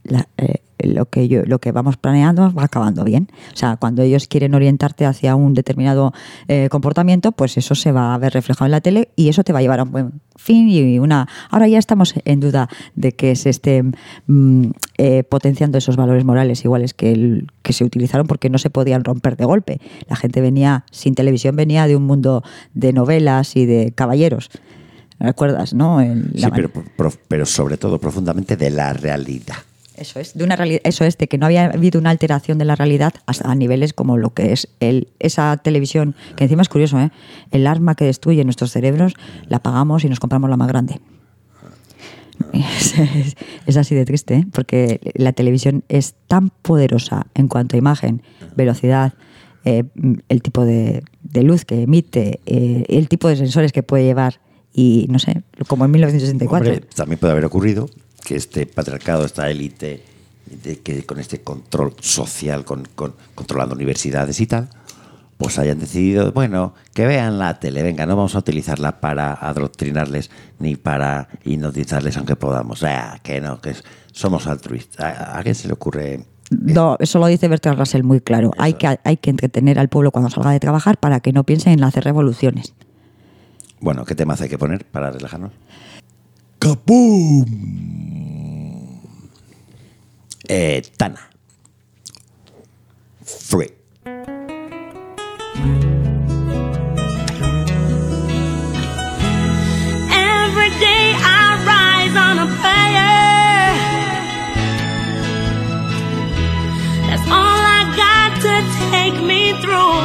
lo que vamos planeando va acabando bien. O sea, cuando ellos quieren orientarte hacia un determinado comportamiento, pues eso se va a ver reflejado en la tele y eso te va a llevar a un buen fin ahora ya estamos en duda de que se estén potenciando esos valores morales iguales que se utilizaron, porque no se podían romper de golpe. La gente venía sin televisión, venía de un mundo de novelas y de caballeros. ¿Recuerdas, no? Sí, pero sobre todo profundamente de la realidad. Eso es, de que no había habido una alteración de la realidad a niveles como lo que es esa televisión, que encima es curioso, el arma que destruye nuestros cerebros, la pagamos y nos compramos la más grande. Es así de triste, porque la televisión es tan poderosa en cuanto a imagen, velocidad, el tipo de luz que emite, el tipo de sensores que puede llevar, y no sé, como en 1964. Hombre, también puede haber ocurrido que este patriarcado, esta élite, que con este control social, controlando universidades y tal, pues hayan decidido, bueno, que vean la tele, venga, no vamos a utilizarla para adoctrinarles ni para hipnotizarles aunque podamos. Que no, que somos altruistas. ¿A quién se le ocurre? No, eso lo dice Bertrand Russell muy claro. Hay que entretener al pueblo cuando salga de trabajar para que no piensen en hacer revoluciones. Bueno, ¿qué temas hay que poner para relajarnos? ¡Capum! Tana. Free. Every day I rise on a fire. take me through.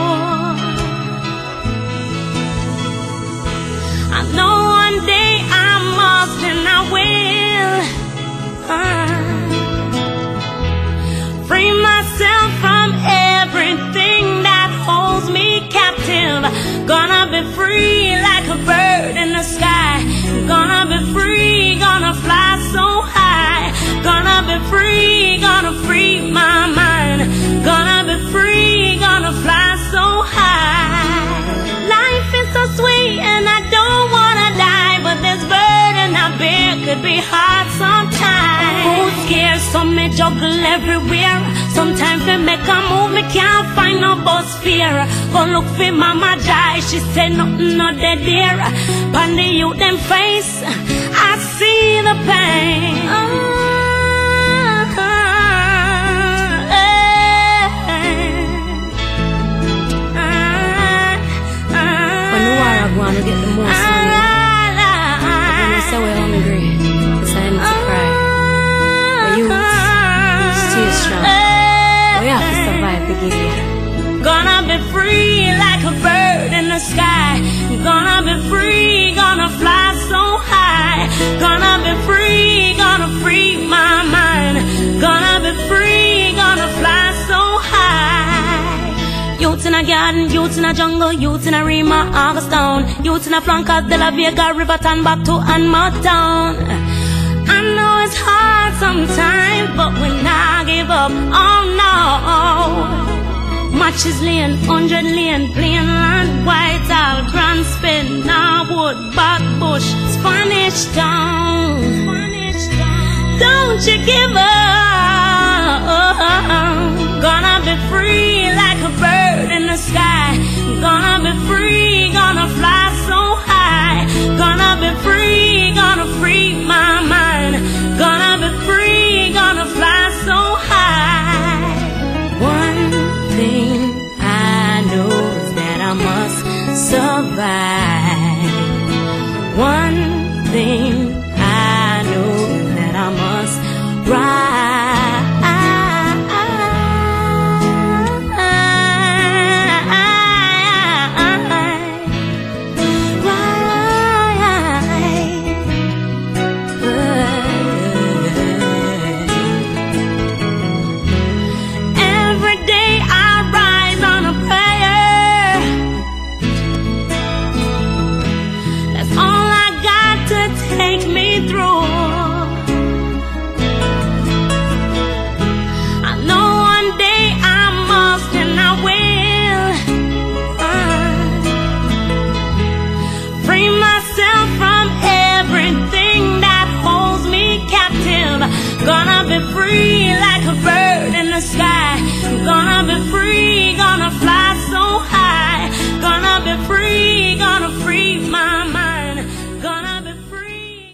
I know one day I must and I will free myself from everything that holds me captive. Gonna be free like a bird in the sky. Gonna be free, gonna fly so high. Gonna be free, gonna free my mind. Gonna be free, gonna fly so high. Life is so sweet and I don't wanna die, but this burden I bear could be hard sometimes. Food scarce, so me juggle everywhere. Sometimes we make a move, me can't find no bus fare. Go look for Mama Jai, she said nothing not dead there. Pon the youth them face, I see the pain. When the war I wanna get the most money. But when they say we're hungry, it's time to cry. But you still strong. We have to survive the game. Gonna be free like a bird in the sky. Gonna be free, gonna fly so high. Gonna be free, gonna free my mind. Gonna be free, gonna fly so high. Youth in a garden, youth in a jungle, youth in a Rima, Augusttown. Youth in a Flancas, De La Vega, Riverton, back to Anmar Town. I know it's hard sometimes, but we not give up, oh no. Matches lane, 100 lane, plain land, white all, grand spin, Norwood, Backbush, Spanish Town. Don't you give up. Gonna be free like a bird in the sky. Gonna be free, gonna fly so high. Gonna be free, gonna free my mind. Gonna be free, gonna fly so high. One thing I know is that I must survive. One thing I know is that I must rise. Gonna be free like a bird in the sky. Gonna be free, gonna fly so high. Gonna be free, gonna free my mind. Gonna be free.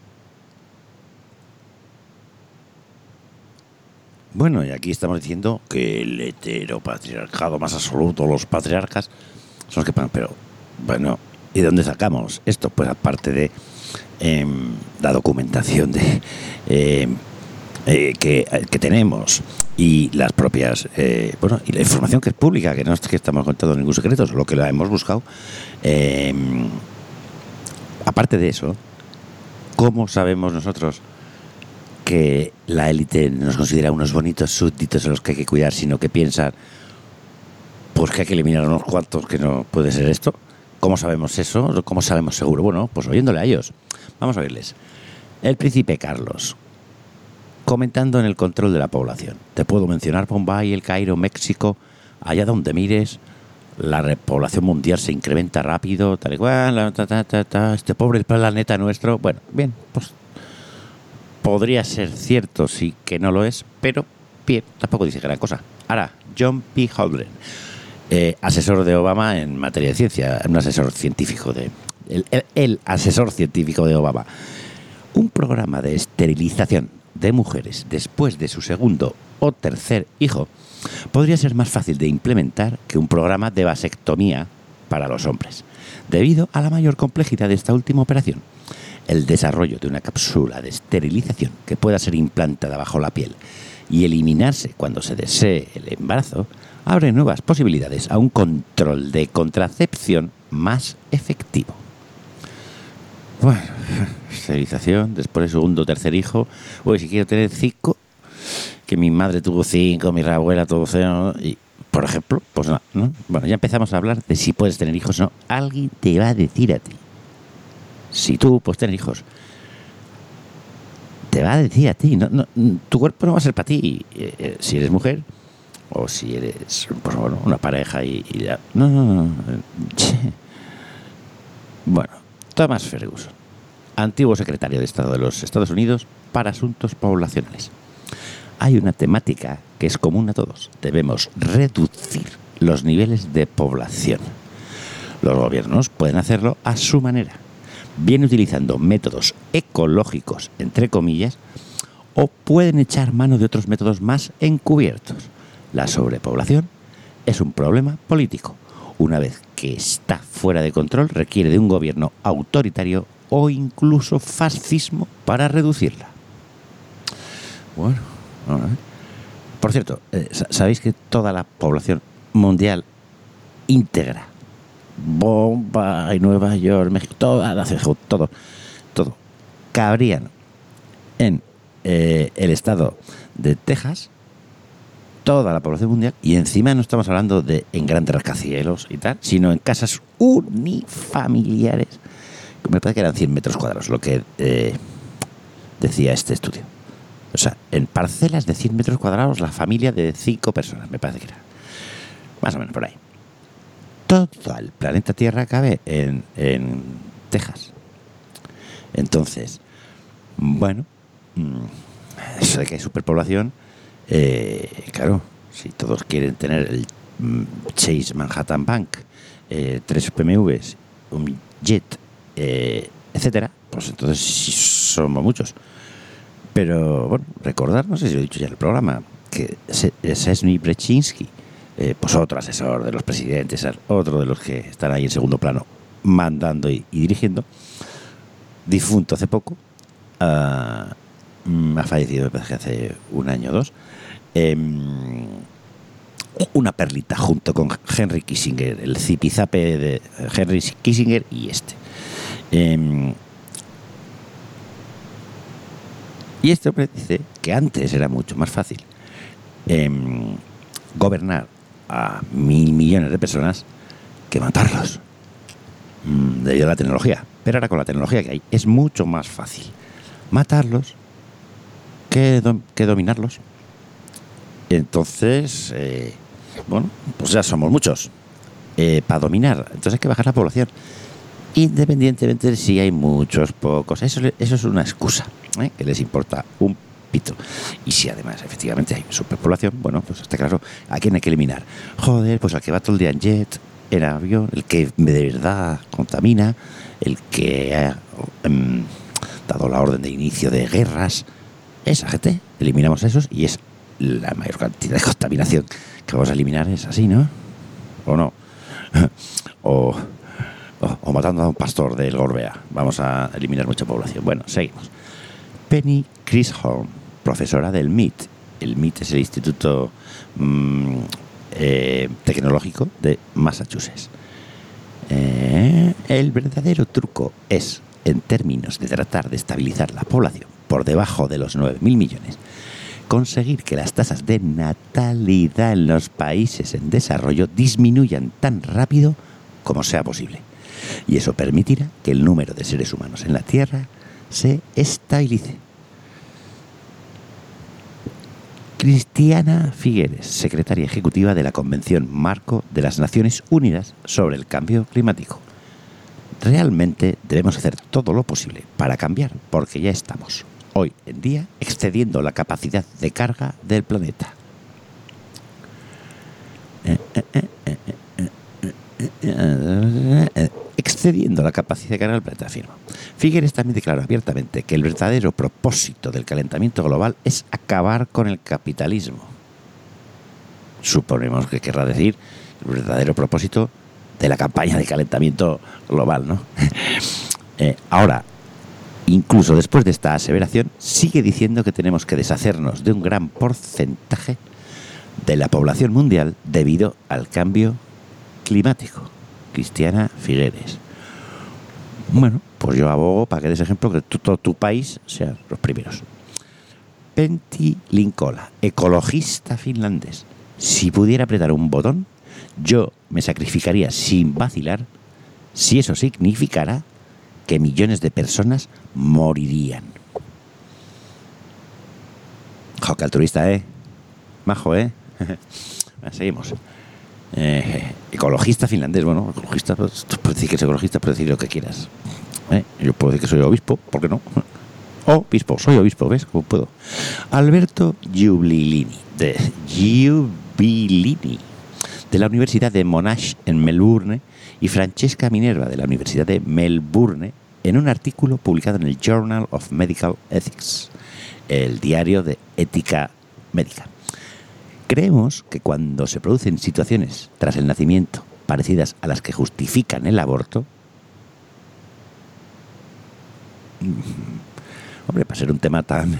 Bueno, y aquí estamos diciendo que el heteropatriarcado más absoluto, los patriarcas, son los que pagan. Pero, bueno, ¿y de dónde sacamos esto? Pues aparte de la documentación de que tenemos y las propias bueno, y la información que es pública, que no es que estamos contando ningún secreto, solo que la hemos buscado. Aparte de eso, ¿cómo sabemos nosotros que la élite nos considera unos bonitos súbditos a los que hay que cuidar, sino que piensan pues que hay que eliminar a unos cuantos, que no puede ser esto? ¿Cómo sabemos eso? ¿Cómo sabemos seguro? Bueno, pues oyéndole a ellos. Vamos a oírles. El príncipe Carlos, comentando en el control de la población. Te puedo mencionar Bombay, El Cairo, México, allá donde mires, la repoblación mundial se incrementa rápido, tal y cual, este pobre planeta nuestro. Bueno, bien, pues podría ser cierto, sí que no lo es, pero bien, tampoco dice gran cosa. Ahora, John P. Holdren, asesor de Obama en materia de ciencia, un asesor científico el asesor científico de Obama. Un programa de esterilización de mujeres después de su segundo o tercer hijo podría ser más fácil de implementar que un programa de vasectomía para los hombres, debido a la mayor complejidad de esta última operación. El desarrollo de una cápsula de esterilización que pueda ser implantada bajo la piel y eliminarse cuando se desee el embarazo abre nuevas posibilidades a un control de contracepción más efectivo. Bueno, esterilización, después el segundo o tercer hijo. Oye, si quiero tener 5, que mi madre tuvo 5, mi abuela tuvo 0, y por ejemplo, pues no, ¿no? Bueno, ya empezamos a hablar de si puedes tener hijos o no. Alguien te va a decir a ti, si tú puedes tener hijos, te va a decir a ti, no, tu cuerpo no va a ser para ti, si eres mujer o si eres, pues bueno, una pareja y ya. No. Bueno, Thomas Ferguson, antiguo secretario de Estado de los Estados Unidos para asuntos poblacionales. Hay una temática que es común a todos. Debemos reducir los niveles de población. Los gobiernos pueden hacerlo a su manera, bien utilizando métodos ecológicos, entre comillas, o pueden echar mano de otros métodos más encubiertos. La sobrepoblación es un problema político. Una vez que está fuera de control, requiere de un gobierno autoritario o incluso fascismo para reducirla. Bueno, por cierto, ¿sabéis que toda la población mundial íntegra, Bombay, Nueva York, México, todo, cabrían en el estado de Texas, toda la población mundial, y encima no estamos hablando de en grandes rascacielos y tal, sino en casas unifamiliares, me parece que eran 100 metros cuadrados, lo que decía este estudio. O sea, en parcelas de 100 metros cuadrados, la familia de 5 personas, me parece que era. Más o menos por ahí. Todo el planeta Tierra cabe en Texas. Entonces, bueno, eso de que hay superpoblación, claro, si todos quieren tener el Chase Manhattan Bank, 3 PMVs, un jet, etcétera, pues entonces sí somos muchos. Pero, bueno, recordar, no sé si lo he dicho ya en el programa, que Szczesny Brzezinski, pues otro asesor de los presidentes, otro de los que están ahí en segundo plano, mandando y dirigiendo, difunto hace poco, ha fallecido, me parece que hace 1 año o 2, una perlita junto con Henry Kissinger, el zipizape de Henry Kissinger y este. Y este hombre dice que antes era mucho más fácil gobernar a 1.000 millones de personas que matarlos debido a la tecnología. Pero ahora con la tecnología que hay es mucho más fácil matarlos que dominarlos. Entonces, bueno, pues ya somos muchos para dominar. Entonces hay que bajar la población, independientemente de si hay muchos, pocos. Eso es una excusa, que les importa un pito. Y si además efectivamente hay superpoblación, bueno, pues está claro, ¿a quién hay que eliminar? Joder, pues al que va todo el día en jet, en avión, el que de verdad contamina, el que ha dado la orden de inicio de guerras. Esa gente, eliminamos esos y es la mayor cantidad de contaminación que vamos a eliminar. Es así, ¿no? ¿O no? O matando a un pastor del Gorbea. Vamos a eliminar mucha población. Bueno, seguimos. Penny Chisholm, profesora del MIT. El MIT es el Instituto Tecnológico de Massachusetts. El verdadero truco es, en términos de tratar de estabilizar la población por debajo de los 9.000 millones, conseguir que las tasas de natalidad en los países en desarrollo disminuyan tan rápido como sea posible. Y eso permitirá que el número de seres humanos en la Tierra se estabilice. Cristiana Figueres, secretaria ejecutiva de la Convención Marco de las Naciones Unidas sobre el Cambio Climático. Realmente debemos hacer todo lo posible para cambiar, porque ya estamos, hoy en día, excediendo la capacidad de carga del planeta. Excediendo la capacidad de carga del planeta, afirma. Figueres también declaró abiertamente que el verdadero propósito del calentamiento global es acabar con el capitalismo. Suponemos que querrá decir el verdadero propósito de la campaña de calentamiento global, ¿no? Ahora, incluso después de esta aseveración, sigue diciendo que tenemos que deshacernos de un gran porcentaje de la población mundial debido al cambio climático. Cristiana Figueres. Bueno, pues yo abogo para que des ejemplo que todo tu país sean los primeros. Pentti Linkola, ecologista finlandés. Si pudiera apretar un botón, yo me sacrificaría sin vacilar si eso significara que millones de personas morirían. Jo, que altruista, majo, Bueno, seguimos. Ecologista finlandés. Bueno, ecologista, pues, puedes decir que es ecologista, puedes decir lo que quieras. Yo puedo decir que soy obispo, ¿por qué no? Soy obispo, ¿ves? ¿Cómo puedo? Alberto Giubilini, de la Universidad de Monash en Melbourne, y Francesca Minerva, de la Universidad de Melbourne, en un artículo publicado en el Journal of Medical Ethics, el diario de ética médica. Creemos que cuando se producen situaciones tras el nacimiento parecidas a las que justifican el aborto, hombre, para ser un tema tan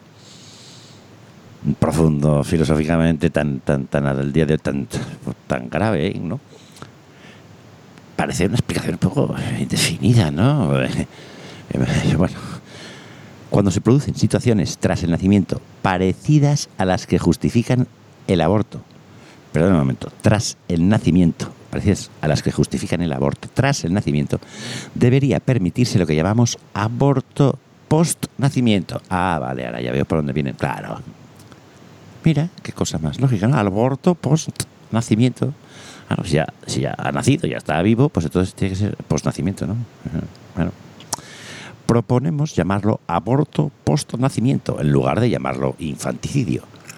profundo filosóficamente, tan al día de hoy, tan grave, ¿no? Parece una explicación un poco indefinida, ¿no? Bueno, cuando se producen situaciones tras el nacimiento parecidas a las que justifican el aborto, perdón un momento, tras el nacimiento, parecidas a las que justifican el aborto, tras el nacimiento, debería permitirse lo que llamamos aborto post-nacimiento. Ah, vale, ahora ya veo por dónde vienen. Claro. Mira, qué cosa más lógica, ¿no? Aborto post-nacimiento. Bueno, si ya ha nacido, ya está vivo, pues entonces tiene que ser post-nacimiento, ¿no? Bueno. Proponemos llamarlo aborto post-nacimiento en lugar de llamarlo infanticidio,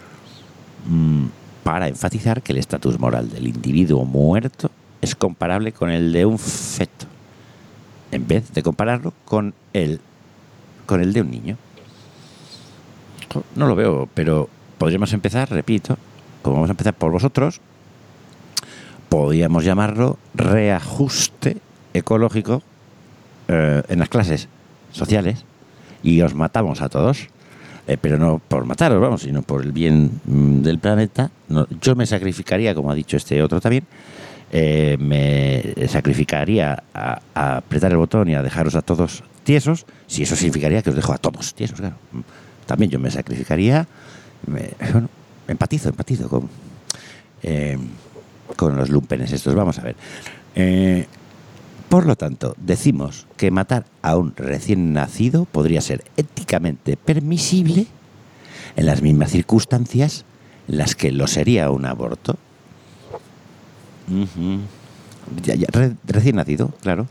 para enfatizar que el estatus moral del individuo muerto es comparable con el de un feto, en vez de compararlo con el de un niño. No lo veo, pero podríamos empezar, repito, como vamos a empezar por vosotros, podríamos llamarlo reajuste ecológico en las clases sociales, y os matamos a todos, pero no por mataros, vamos, sino por el bien del planeta. No, yo me sacrificaría, como ha dicho este otro también, me sacrificaría a apretar el botón y a dejaros a todos tiesos, si eso significaría que os dejo a todos tiesos, claro. También yo me sacrificaría, bueno, empatizo con los lumpenes estos. Vamos a ver. Por lo tanto, decimos que matar a un recién nacido podría ser éticamente permisible en las mismas circunstancias en las que lo sería un aborto. Recién nacido, claro.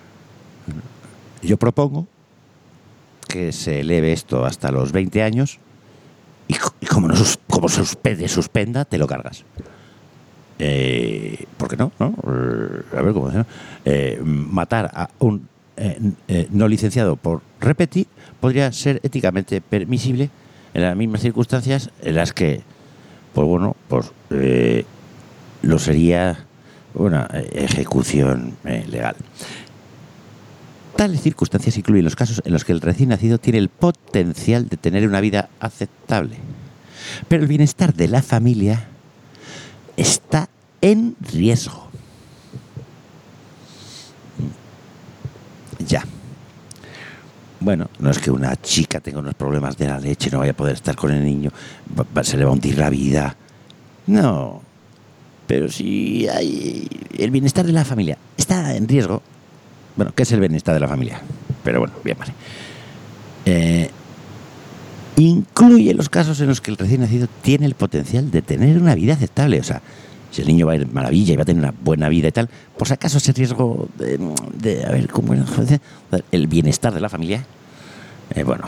Yo propongo que se eleve esto hasta los 20 años y como suspenda, te lo cargas. ¿Por qué no? A ver cómo se matar a un no licenciado por repetir podría ser éticamente permisible en las mismas circunstancias en las que, pues bueno, pues lo sería una ejecución legal. Tales circunstancias incluyen los casos en los que el recién nacido tiene el potencial de tener una vida aceptable, pero el bienestar de la familia está en riesgo. Ya. Bueno, no es que una chica tenga unos problemas de la leche, no vaya a poder estar con el niño, se le va a hundir la vida. No. Pero si el bienestar de la familia está en riesgo. Bueno, ¿qué es el bienestar de la familia? Pero bueno, bien, vale. Incluye los casos en los que el recién nacido tiene el potencial de tener una vida aceptable. O sea, si el niño va a ir maravilla y va a tener una buena vida y tal, por si acaso ese riesgo de a ver cómo el bienestar de la familia. Bueno.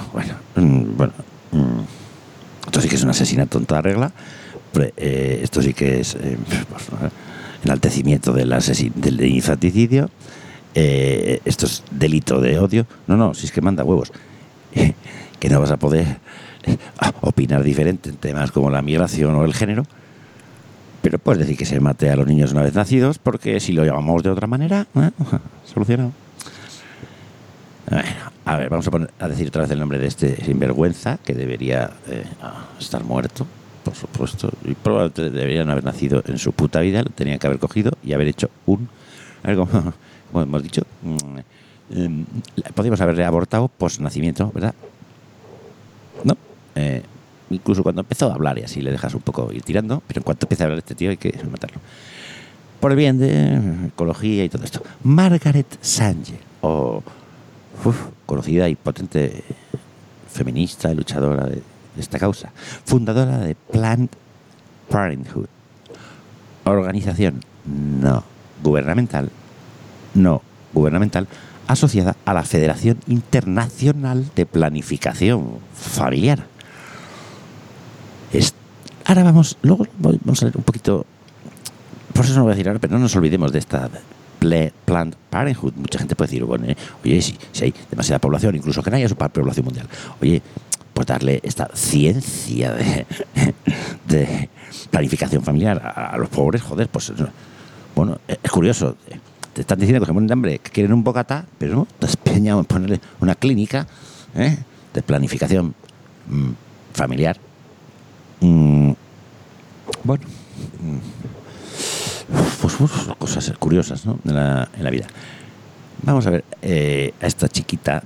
Esto sí que es un asesinato en toda regla. Esto sí que es enaltecimiento del infanticidio. Esto es delito de odio. No, si es que manda huevos. Que no vas a poder opinar diferente en temas como la migración o el género, pero puedes decir que se mate a los niños una vez nacidos, porque si lo llamamos de otra manera, solucionado. Bueno, a ver, vamos a decir otra vez el nombre de este sinvergüenza, que debería estar muerto. por supuesto. Y probablemente deberían haber nacido en su puta vida, lo tenían que haber cogido y haber hecho algo, como hemos dicho, podríamos haberle abortado post-nacimiento, ¿verdad? ¿No? Incluso cuando empezó a hablar y así le dejas un poco ir tirando, pero en cuanto empieza a hablar este tío hay que matarlo. Por el bien de ecología y todo esto. Margaret Sanger, conocida y potente feminista y luchadora de esta causa, fundadora de Planned Parenthood, organización no gubernamental asociada a la Federación Internacional de Planificación Familiar. Ahora vamos a leer un poquito, por eso no voy a decir ahora, pero no nos olvidemos de esta Planned Parenthood. Mucha gente puede decir, bueno, oye, si hay demasiada población, incluso que no haya población mundial, oye, pues darle esta ciencia de planificación familiar a los pobres, joder, pues bueno, es curioso. Te están diciendo que se mueren de hambre, que quieren un bocata, pero no, te has empeñado en ponerle una clínica de planificación familiar. Bueno, pues cosas curiosas, ¿no? en la vida. Vamos a ver a esta chiquita,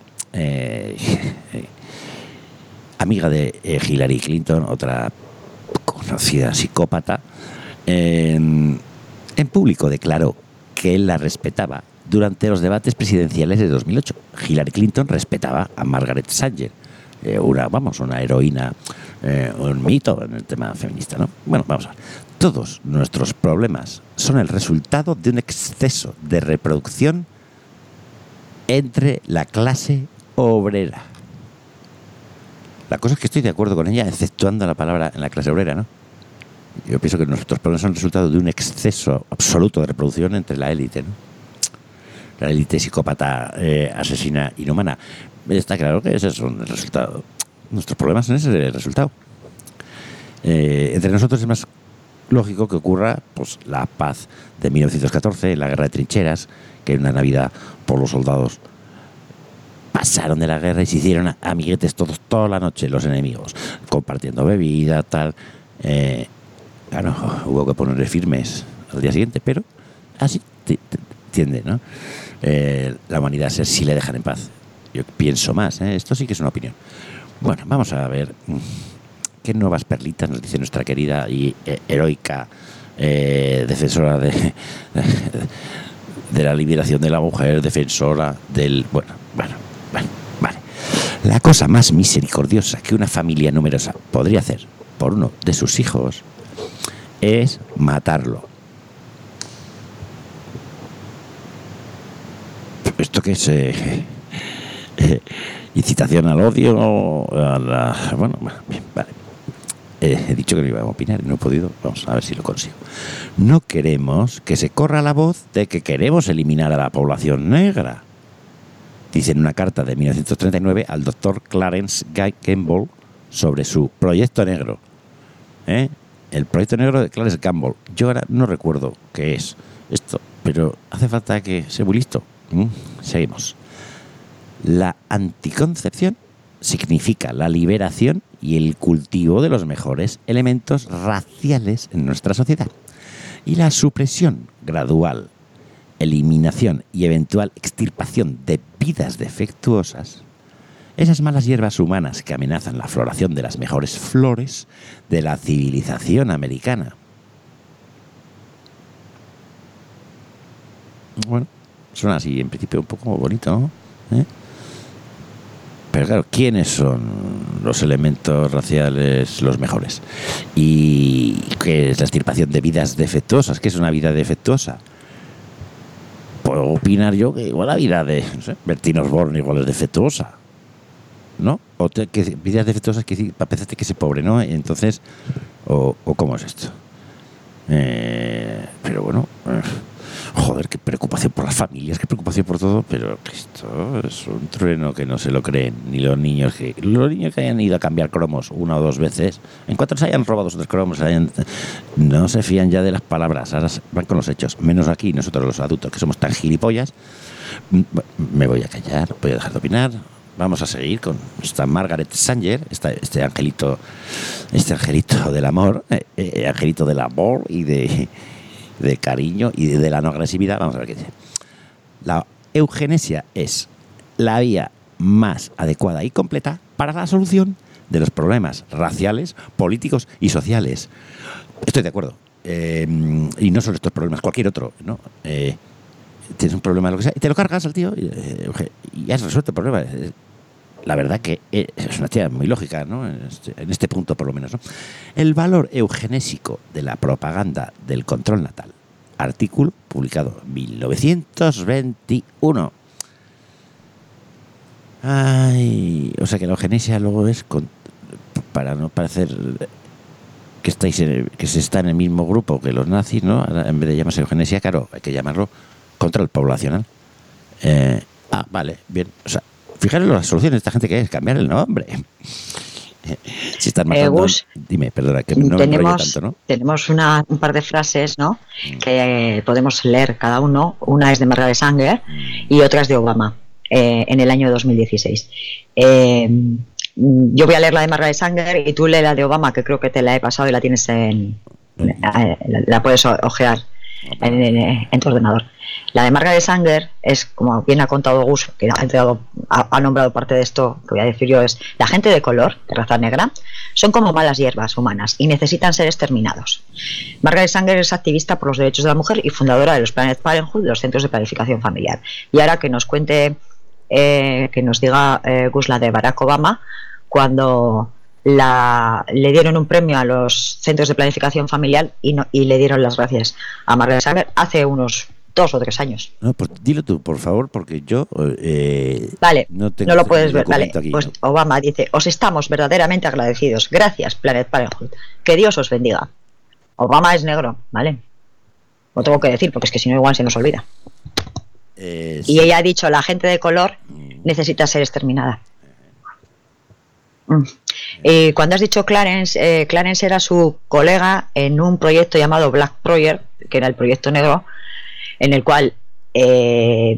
amiga de Hillary Clinton, otra conocida psicópata, en público declaró que él la respetaba durante los debates presidenciales de 2008. Hillary Clinton respetaba a Margaret Sanger, una heroína, un mito en el tema feminista, ¿no? Bueno, vamos a ver. Todos nuestros problemas son el resultado de un exceso de reproducción entre la clase obrera. La cosa es que estoy de acuerdo con ella, exceptuando la palabra en la clase obrera, ¿no? Yo pienso que nuestros problemas son el resultado de un exceso absoluto de reproducción entre la élite, ¿no? La élite psicópata, asesina, inhumana. Está claro que ese es el resultado. Nuestros problemas son ese el resultado. Entre nosotros es más lógico que ocurra pues la paz de 1914, la guerra de trincheras, que una Navidad por los soldados pasaron de la guerra y se hicieron amiguetes todos toda la noche, los enemigos, compartiendo bebida, tal. Claro, hubo que ponerle firmes al día siguiente, pero así tiende, ¿no? La humanidad si le dejan en paz. Yo pienso más, esto sí que es una opinión. Bueno, vamos a ver qué nuevas perlitas nos dice nuestra querida y heroica defensora de la liberación de la mujer, defensora del... Bueno, vale. La cosa más misericordiosa que una familia numerosa podría hacer por uno de sus hijos es matarlo. ¿Esto qué es? Incitación al odio, bueno, bien, vale. He dicho que no iba a opinar y no he podido. Vamos a ver si lo consigo. No queremos que se corra la voz de que queremos eliminar a la población negra, dice en una carta de 1939 al doctor Clarence Gamble sobre su proyecto negro. El proyecto negro de Clarence Gamble. Yo ahora no recuerdo qué es esto, pero hace falta que sea muy listo. Seguimos. La anticoncepción significa la liberación y el cultivo de los mejores elementos raciales en nuestra sociedad. Y la supresión gradual, eliminación y eventual extirpación de vidas defectuosas, esas malas hierbas humanas que amenazan la floración de las mejores flores de la civilización americana. Bueno, suena así en principio un poco bonito, ¿no? Pero claro, ¿quiénes son los elementos raciales los mejores? ¿Y qué es la extirpación de vidas defectuosas? ¿Qué es una vida defectuosa? Puedo opinar yo que igual la vida de Bertín Osborne igual es defectuosa, ¿no? O que vidas defectuosas que parece que es pobre, ¿no? Entonces, o ¿cómo es esto? Pero bueno, joder, qué preocupación por las familias, qué preocupación por todo, pero esto es un trueno que no se lo creen ni los niños que hayan ido a cambiar cromos una o dos veces, en cuanto se hayan robado sus cromos, no se fían ya de las palabras, ahora van con los hechos, menos aquí nosotros los adultos que somos tan gilipollas. Me voy a callar, voy a dejar de opinar, vamos a seguir con esta Margaret Sanger, este angelito del amor, angelito del amor y de cariño y de la no agresividad. Vamos a ver qué dice. La eugenesia es la vía más adecuada y completa para la solución de los problemas raciales, políticos y sociales. Estoy de acuerdo. Y no solo estos problemas, cualquier otro, ¿no? Tienes un problema, lo que sea, y te lo cargas al tío y has resuelto el problema. La verdad que es una tía muy lógica, ¿no? En este punto, por lo menos, ¿no? El valor eugenésico de la propaganda del control natal. Artículo publicado en 1921. O sea que la eugenesia luego es para no parecer que se está en el mismo grupo que los nazis, ¿no? Ahora, en vez de llamarse eugenesia, claro, hay que llamarlo control poblacional. Vale, bien. O sea, fijaros la solución de esta gente que es cambiar el nombre. Si están matando... Gus, dime, perdona, que no me enrollo tanto, ¿no? Tenemos un par de frases, ¿no? Que podemos leer cada uno. Una es de Margaret Sanger y otra es de Obama, en el año 2016. Yo voy a leer la de Margaret Sanger y tú lee la de Obama, que creo que te la he pasado y la tienes la puedes ojear en tu ordenador. La de Margaret Sanger es, como bien ha contado Gus, que ha nombrado parte de esto que voy a decir yo, es: la gente de color, de raza negra, son como malas hierbas humanas y necesitan ser exterminados. Margaret Sanger es activista por los derechos de la mujer y fundadora de los Planned Parenthood, de los centros de planificación familiar. Y ahora que nos cuente, que nos diga Gus la de Barack Obama, cuando le dieron un premio a los centros de planificación familiar y le dieron las gracias a Margaret Sanger hace unos 2 o 3 años. No, pues dilo tú, por favor, porque yo vale, no lo puedes ver. Vale, aquí, pues ¿no? Obama dice: os estamos verdaderamente agradecidos. Gracias, Planned Parenthood. Que Dios os bendiga. Obama es negro, ¿vale? Lo tengo que decir, porque es que si no igual se nos olvida. Y ella ha dicho: la gente de color necesita ser exterminada. Cuando has dicho Clarence, Clarence era su colega en un proyecto llamado Black Project, que era el proyecto negro, en el cual el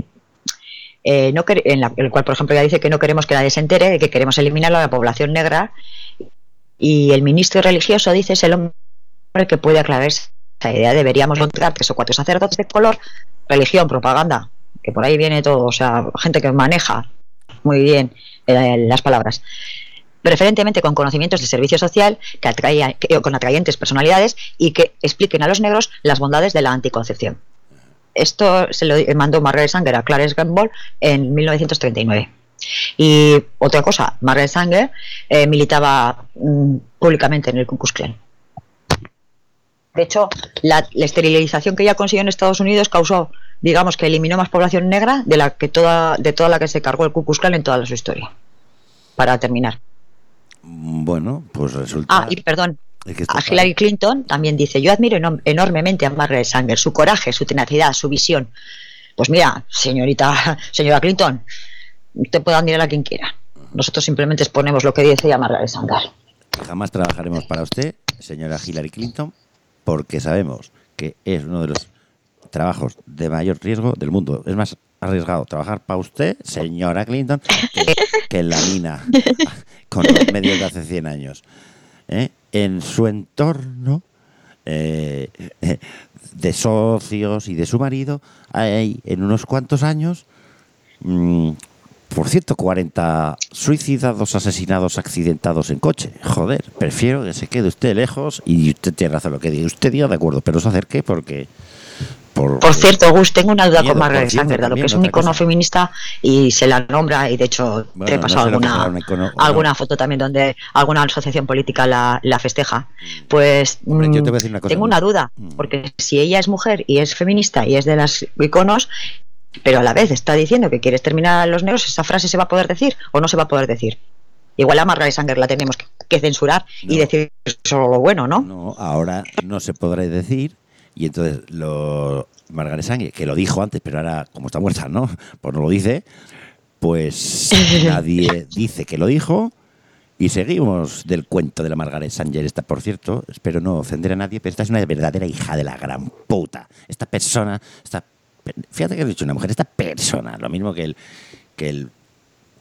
cual, por ejemplo, ella dice que no queremos que nadie se entere, que queremos eliminar a la población negra, y el ministro religioso dice: es el hombre que puede aclarar esa idea. Deberíamos encontrar 3 o 4 sacerdotes de color, religión, propaganda, que por ahí viene todo, o sea, gente que maneja muy bien las palabras, preferentemente con conocimientos de servicio social, con atrayentes personalidades, y que expliquen a los negros las bondades de la anticoncepción. Esto se lo mandó Margaret Sanger a Clarence Gamble en 1939. Y otra cosa, Margaret Sanger militaba públicamente en el Ku Klux Klan. De hecho, la esterilización que ella consiguió en Estados Unidos causó, digamos, que eliminó más población negra de toda la que se cargó el Ku Klux Klan en toda su historia. Para terminar. Bueno, pues resulta... y perdón, a Hillary Clinton también dice: yo admiro enormemente a Margaret Sanger, su coraje, su tenacidad, su visión. Pues mira, señora Clinton, usted puede admirar a quien quiera. Nosotros simplemente exponemos lo que dice ya Margaret Sanger. Jamás trabajaremos para usted, señora Hillary Clinton, porque sabemos que es uno de los trabajos de mayor riesgo del mundo. Es más arriesgado trabajar para usted, señora Clinton, que en la mina con los medios de hace 100 años. En su entorno de socios y de su marido hay en unos cuantos años por 140 suicidados, asesinados, accidentados en coche. Joder, prefiero que se quede usted lejos, y usted tiene razón lo que dice. Usted diga de acuerdo, pero se acerque porque... Por cierto, Gus, tengo una duda con Margaret Sanger, dado que es un icono feminista y se la nombra, y de hecho te he pasado alguna foto también donde alguna asociación política la festeja. Pues yo te voy a decir una cosa, tengo una duda, porque si ella es mujer y es feminista y es de las iconos, pero a la vez está diciendo que quiere exterminar a los negros, ¿esa frase se va a poder decir o no se va a poder decir? Igual a Margaret Sanger la tenemos que censurar y decir solo lo bueno, ¿no? No, ahora no se podrá decir. Y entonces Margaret Sanger, que lo dijo antes, pero ahora, como está muerta, ¿no? Pues no lo dice. Pues nadie dice que lo dijo. Y seguimos del cuento de la Margaret Sanger. Esta, por cierto, espero no ofender a nadie, pero esta es una verdadera hija de la gran puta. Esta persona, fíjate que he dicho una mujer, esta persona, lo mismo que el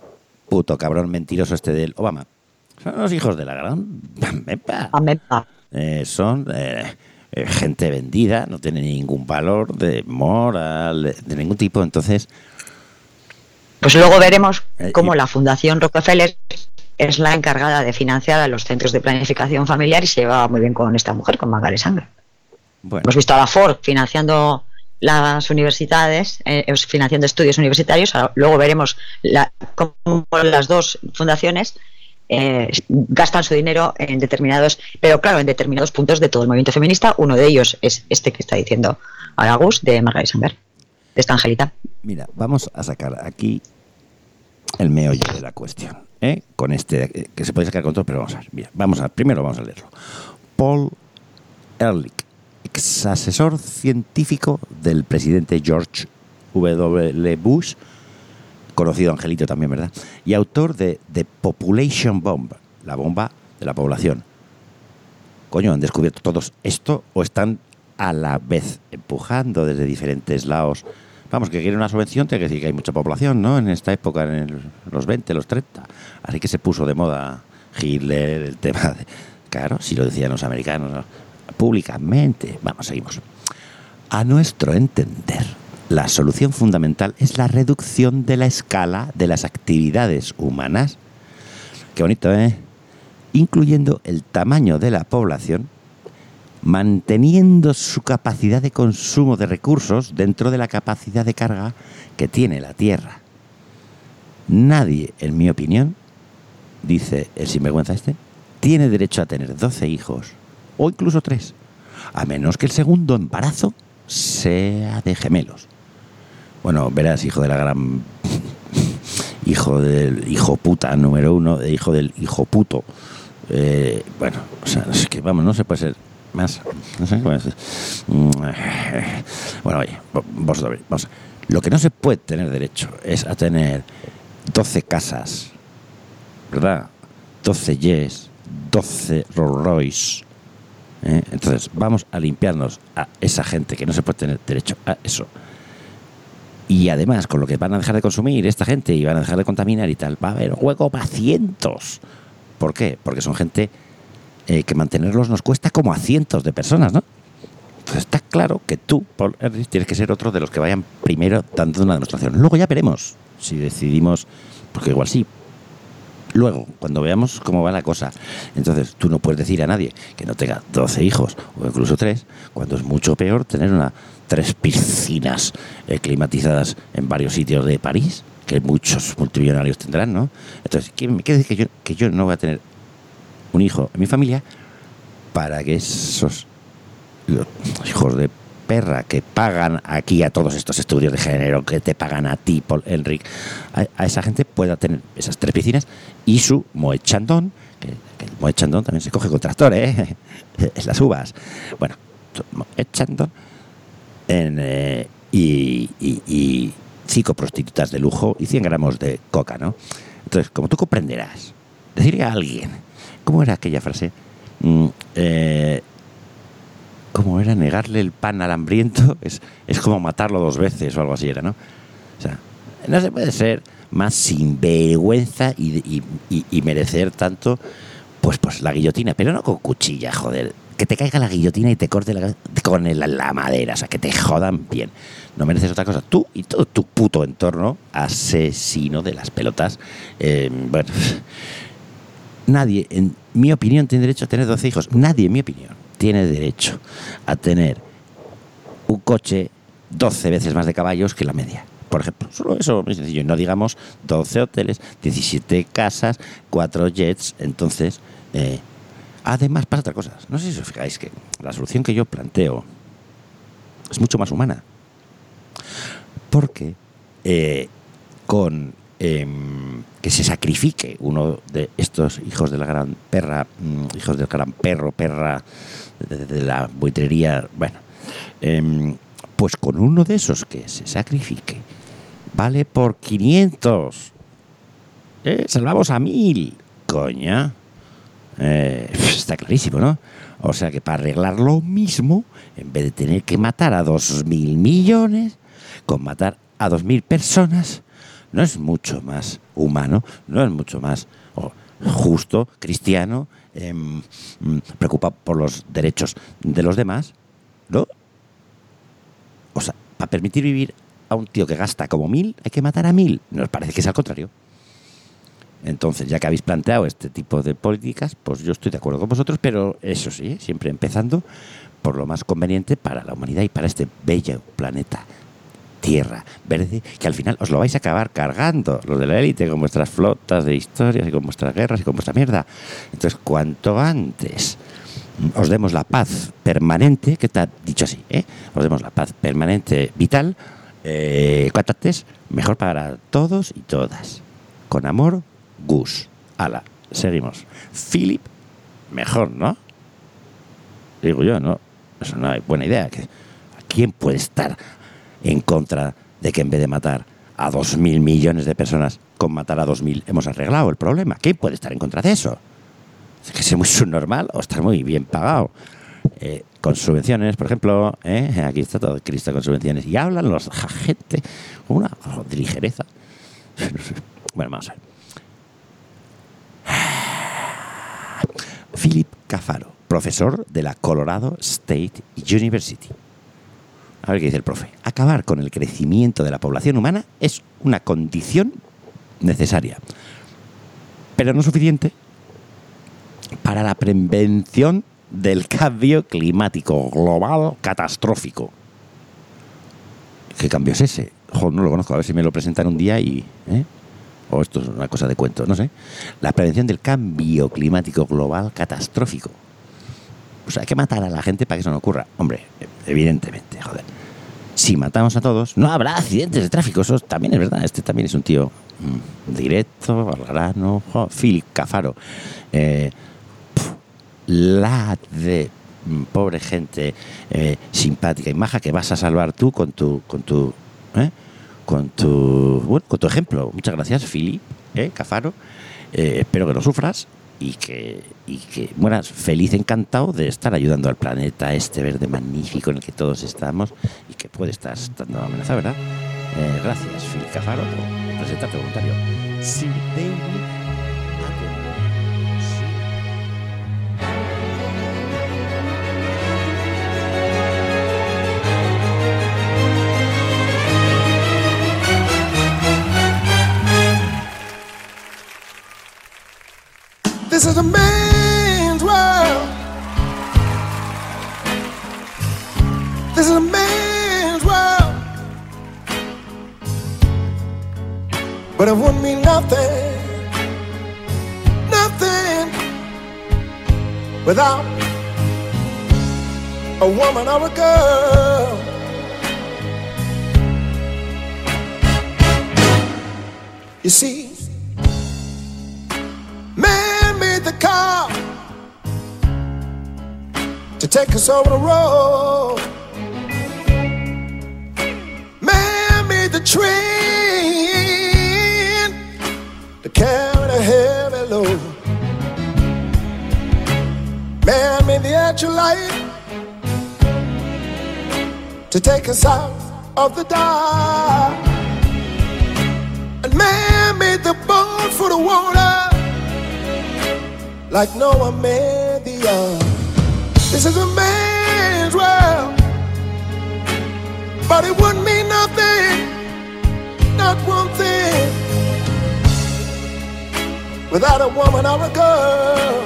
puto cabrón mentiroso este del Obama. Son los hijos de la gran Amepa. Son gente vendida, no tienen ningún valor de moral, de ningún tipo. Entonces, pues luego veremos cómo la Fundación Rockefeller es la encargada de financiar a los centros de planificación familiar y se llevaba muy bien con esta mujer, con Margaret Sanger. Bueno. Hemos visto a la Ford financiando las universidades, financiando estudios universitarios. Luego veremos cómo las dos fundaciones gastan su dinero en determinados, pero claro, en determinados puntos de todo el movimiento feminista. Uno de ellos es este que está diciendo ahora Gus, de Margaret Sanger, de esta Angelita. Mira, vamos a sacar aquí el meollo de la cuestión, con este que se puede sacar con todo, pero vamos a ver. Mira, primero vamos a leerlo. Paul Ehrlich, ex asesor científico del presidente George W. Bush, conocido Angelito también, ¿verdad? Y autor de The Population Bomb, la bomba de la población. Coño, ¿han descubierto todos esto o están a la vez empujando desde diferentes lados? Vamos, que quiere una subvención, tiene que decir que hay mucha población, ¿no? En esta época, en los 20, los 30. Así que se puso de moda Hitler, el tema de... Claro, si lo decían los americanos, ¿no? Públicamente. Vamos, seguimos. A nuestro entender, la solución fundamental es la reducción de la escala de las actividades humanas. Qué bonito, ¿eh? Incluyendo el tamaño de la población, manteniendo su capacidad de consumo de recursos dentro de la capacidad de carga que tiene la Tierra. Nadie, en mi opinión, dice el sinvergüenza este, tiene derecho a tener 12 hijos, o incluso 3, a menos que el segundo embarazo sea de gemelos. Bueno, verás, hijo de la gran... hijo del hijo puta número 1, hijo del hijo puto. Bueno, o sea, es que vamos, no se puede ser más... No sé cómo es. Bueno, oye, vosotros, vamos. Lo que no se puede tener derecho es a tener 12 casas, ¿verdad? 12 Yes, 12 Rolls Royce. Entonces, vamos a limpiarnos a esa gente que no se puede tener derecho a eso. Y además, con lo que van a dejar de consumir esta gente y van a dejar de contaminar y tal, va a haber hueco para cientos. ¿Por qué? Porque son gente que mantenerlos nos cuesta como a cientos de personas, ¿no? Entonces está claro que tú, Paul Ehrlich, tienes que ser otro de los que vayan primero dando una demostración. Luego ya veremos si decidimos, porque igual sí. Luego, cuando veamos cómo va la cosa, entonces tú no puedes decir a nadie que no tenga 12 hijos o incluso 3, cuando es mucho peor tener 3 piscinas climatizadas en varios sitios de París, que muchos multimillonarios tendrán, ¿no? Entonces, ¿qué me quiere decir que yo no voy a tener un hijo en mi familia para que esos hijos de perra que pagan aquí a todos estos estudios de género, que te pagan a ti, Paul Ehrlich, a esa gente pueda tener esas 3 piscinas y su Moet Chandon, que el Moet Chandon también se coge con tractor, es las uvas. Bueno, Moet Chandon y 5 prostitutas de lujo y 100 gramos de coca, ¿no? Entonces, como tú comprenderás, decirle a alguien, ¿cómo era aquella frase? ¿Cómo era? Negarle el pan al hambriento es como matarlo 2 veces o algo así era, ¿no? O sea, no se puede ser más sinvergüenza y merecer tanto, pues la guillotina, pero no con cuchilla, joder. Que te caiga la guillotina y te corte con la madera, o sea, que te jodan bien. No mereces otra cosa. Tú y todo tu puto entorno asesino de las pelotas. Bueno, nadie, en mi opinión, tiene derecho a tener 12 hijos. Nadie, en mi opinión, tiene derecho a tener un coche 12 veces más de caballos que la media. Por ejemplo, solo eso, muy sencillo. No digamos 12 hoteles, 17 casas, 4 jets. Entonces, además pasa otra cosa. No sé si os fijáis que la solución que yo planteo es mucho más humana. Porque con que se sacrifique uno de estos hijos de la gran perra, hijos del gran perro, perra de la buitrería, bueno, pues con uno de esos que se sacrifique, vale por 500. Salvamos a 1000, coña. Está clarísimo, ¿no? O sea que para arreglar lo mismo, en vez de tener que matar a 2.000 millones, con matar a 2.000 personas, no es mucho más humano, no es mucho más justo, cristiano, preocupado por los derechos de los demás, ¿no? O sea, para permitir vivir a un tío que gasta como 1.000, hay que matar a 1.000. Nos parece que es al contrario. Entonces, ya que habéis planteado este tipo de políticas, pues yo estoy de acuerdo con vosotros, pero eso sí, siempre empezando por lo más conveniente para la humanidad y para este bello planeta Tierra verde, que al final os lo vais a acabar cargando, los de la élite, con vuestras flotas de historias y con vuestras guerras y con vuestra mierda. Entonces, cuanto antes os demos la paz permanente, que está dicho así, os demos la paz permanente vital, cuanto antes, mejor para todos y todas. Con amor, Gus. Ala, seguimos. Philip, mejor, ¿no? Digo yo, ¿no? Eso no es buena idea. ¿Quién puede estar en contra de que en vez de matar a 2.000 millones de personas, con matar a 2.000 hemos arreglado el problema? ¿Quién puede estar en contra de eso? ¿Es que es muy subnormal o estar muy bien pagado? Con subvenciones, por ejemplo, aquí está todo Cristo con subvenciones, y hablan los gente con una ligereza. Bueno, vamos a ver. Philip Cafaro, profesor de la Colorado State University. A ver qué dice el profe. Acabar con el crecimiento de la población humana es una condición necesaria, pero no suficiente para la prevención del cambio climático global catastrófico. ¿Qué cambio es ese? Joder, no lo conozco. A ver si me lo presentan un día y... O esto es una cosa de cuento, no sé. La prevención del cambio climático global catastrófico. O sea, hay que matar a la gente para que eso no ocurra. Hombre, evidentemente, joder. Si matamos a todos, no habrá accidentes de tráfico. Eso también es verdad. Este también es un tío directo, al grano. Philip Cafaro. La de pobre gente simpática y maja que vas a salvar tú con tu ejemplo. Muchas gracias, Philip Cafaro. Espero que no sufras y que mueras feliz, encantado de estar ayudando al planeta este verde magnífico en el que todos estamos y que puede estar estando amenazado, ¿verdad? Gracias, Philip Cafaro, por presentarte voluntario. Sí, This is a man's world. This is a man's world. But it wouldn't mean nothing, nothing without a woman or a girl. You see, man made the car to take us over the road. Man made the train to carry the heavy load. Man made the actual light to take us out of the dark. And man made the boat for the water like Noah made the ark. This is a man's world, but it wouldn't mean nothing, not one thing, without a woman or a girl.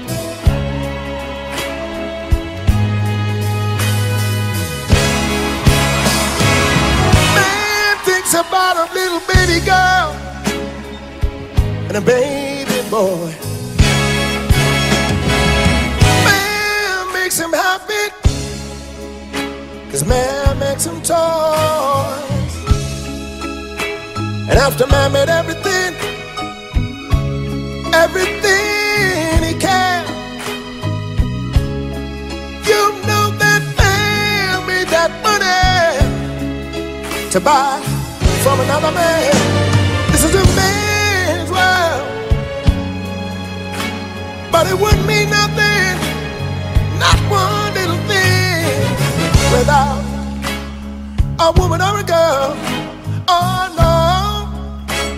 Man thinks about a little baby girl and a baby boy. Man makes him happy, 'cause man makes him toys. And after man made everything, everything he can, you know that man made that money to buy from another man. This is a man's world, but it wouldn't mean nothing, not one little thing, without a woman or a girl. Oh no,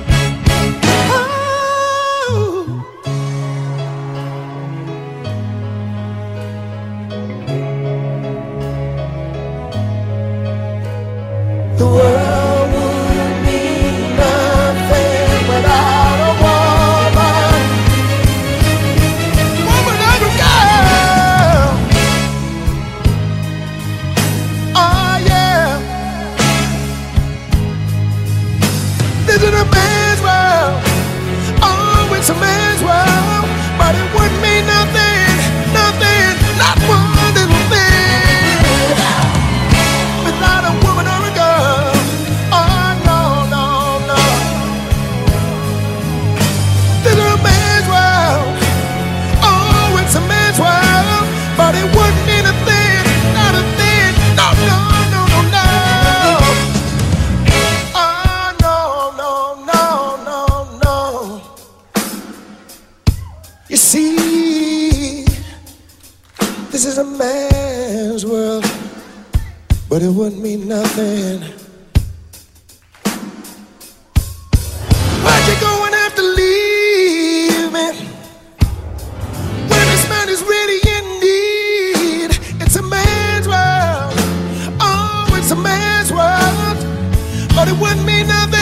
This is a man's world. Oh, it's a man's world. But it wouldn't mean nothing, nothing, not one little thing without a woman or a girl. Oh, no, no, no. This is a man's world. Oh, it's a man's world. But it wouldn't mean a thing, not a thing. No, no, no, no, no. Oh, no, no, no, no, no. You see, this is a man's world, but it wouldn't mean nothing. Why'd you go and have to leave me when this man is really in need? It's a man's world. Oh, it's a man's world, but it wouldn't mean nothing.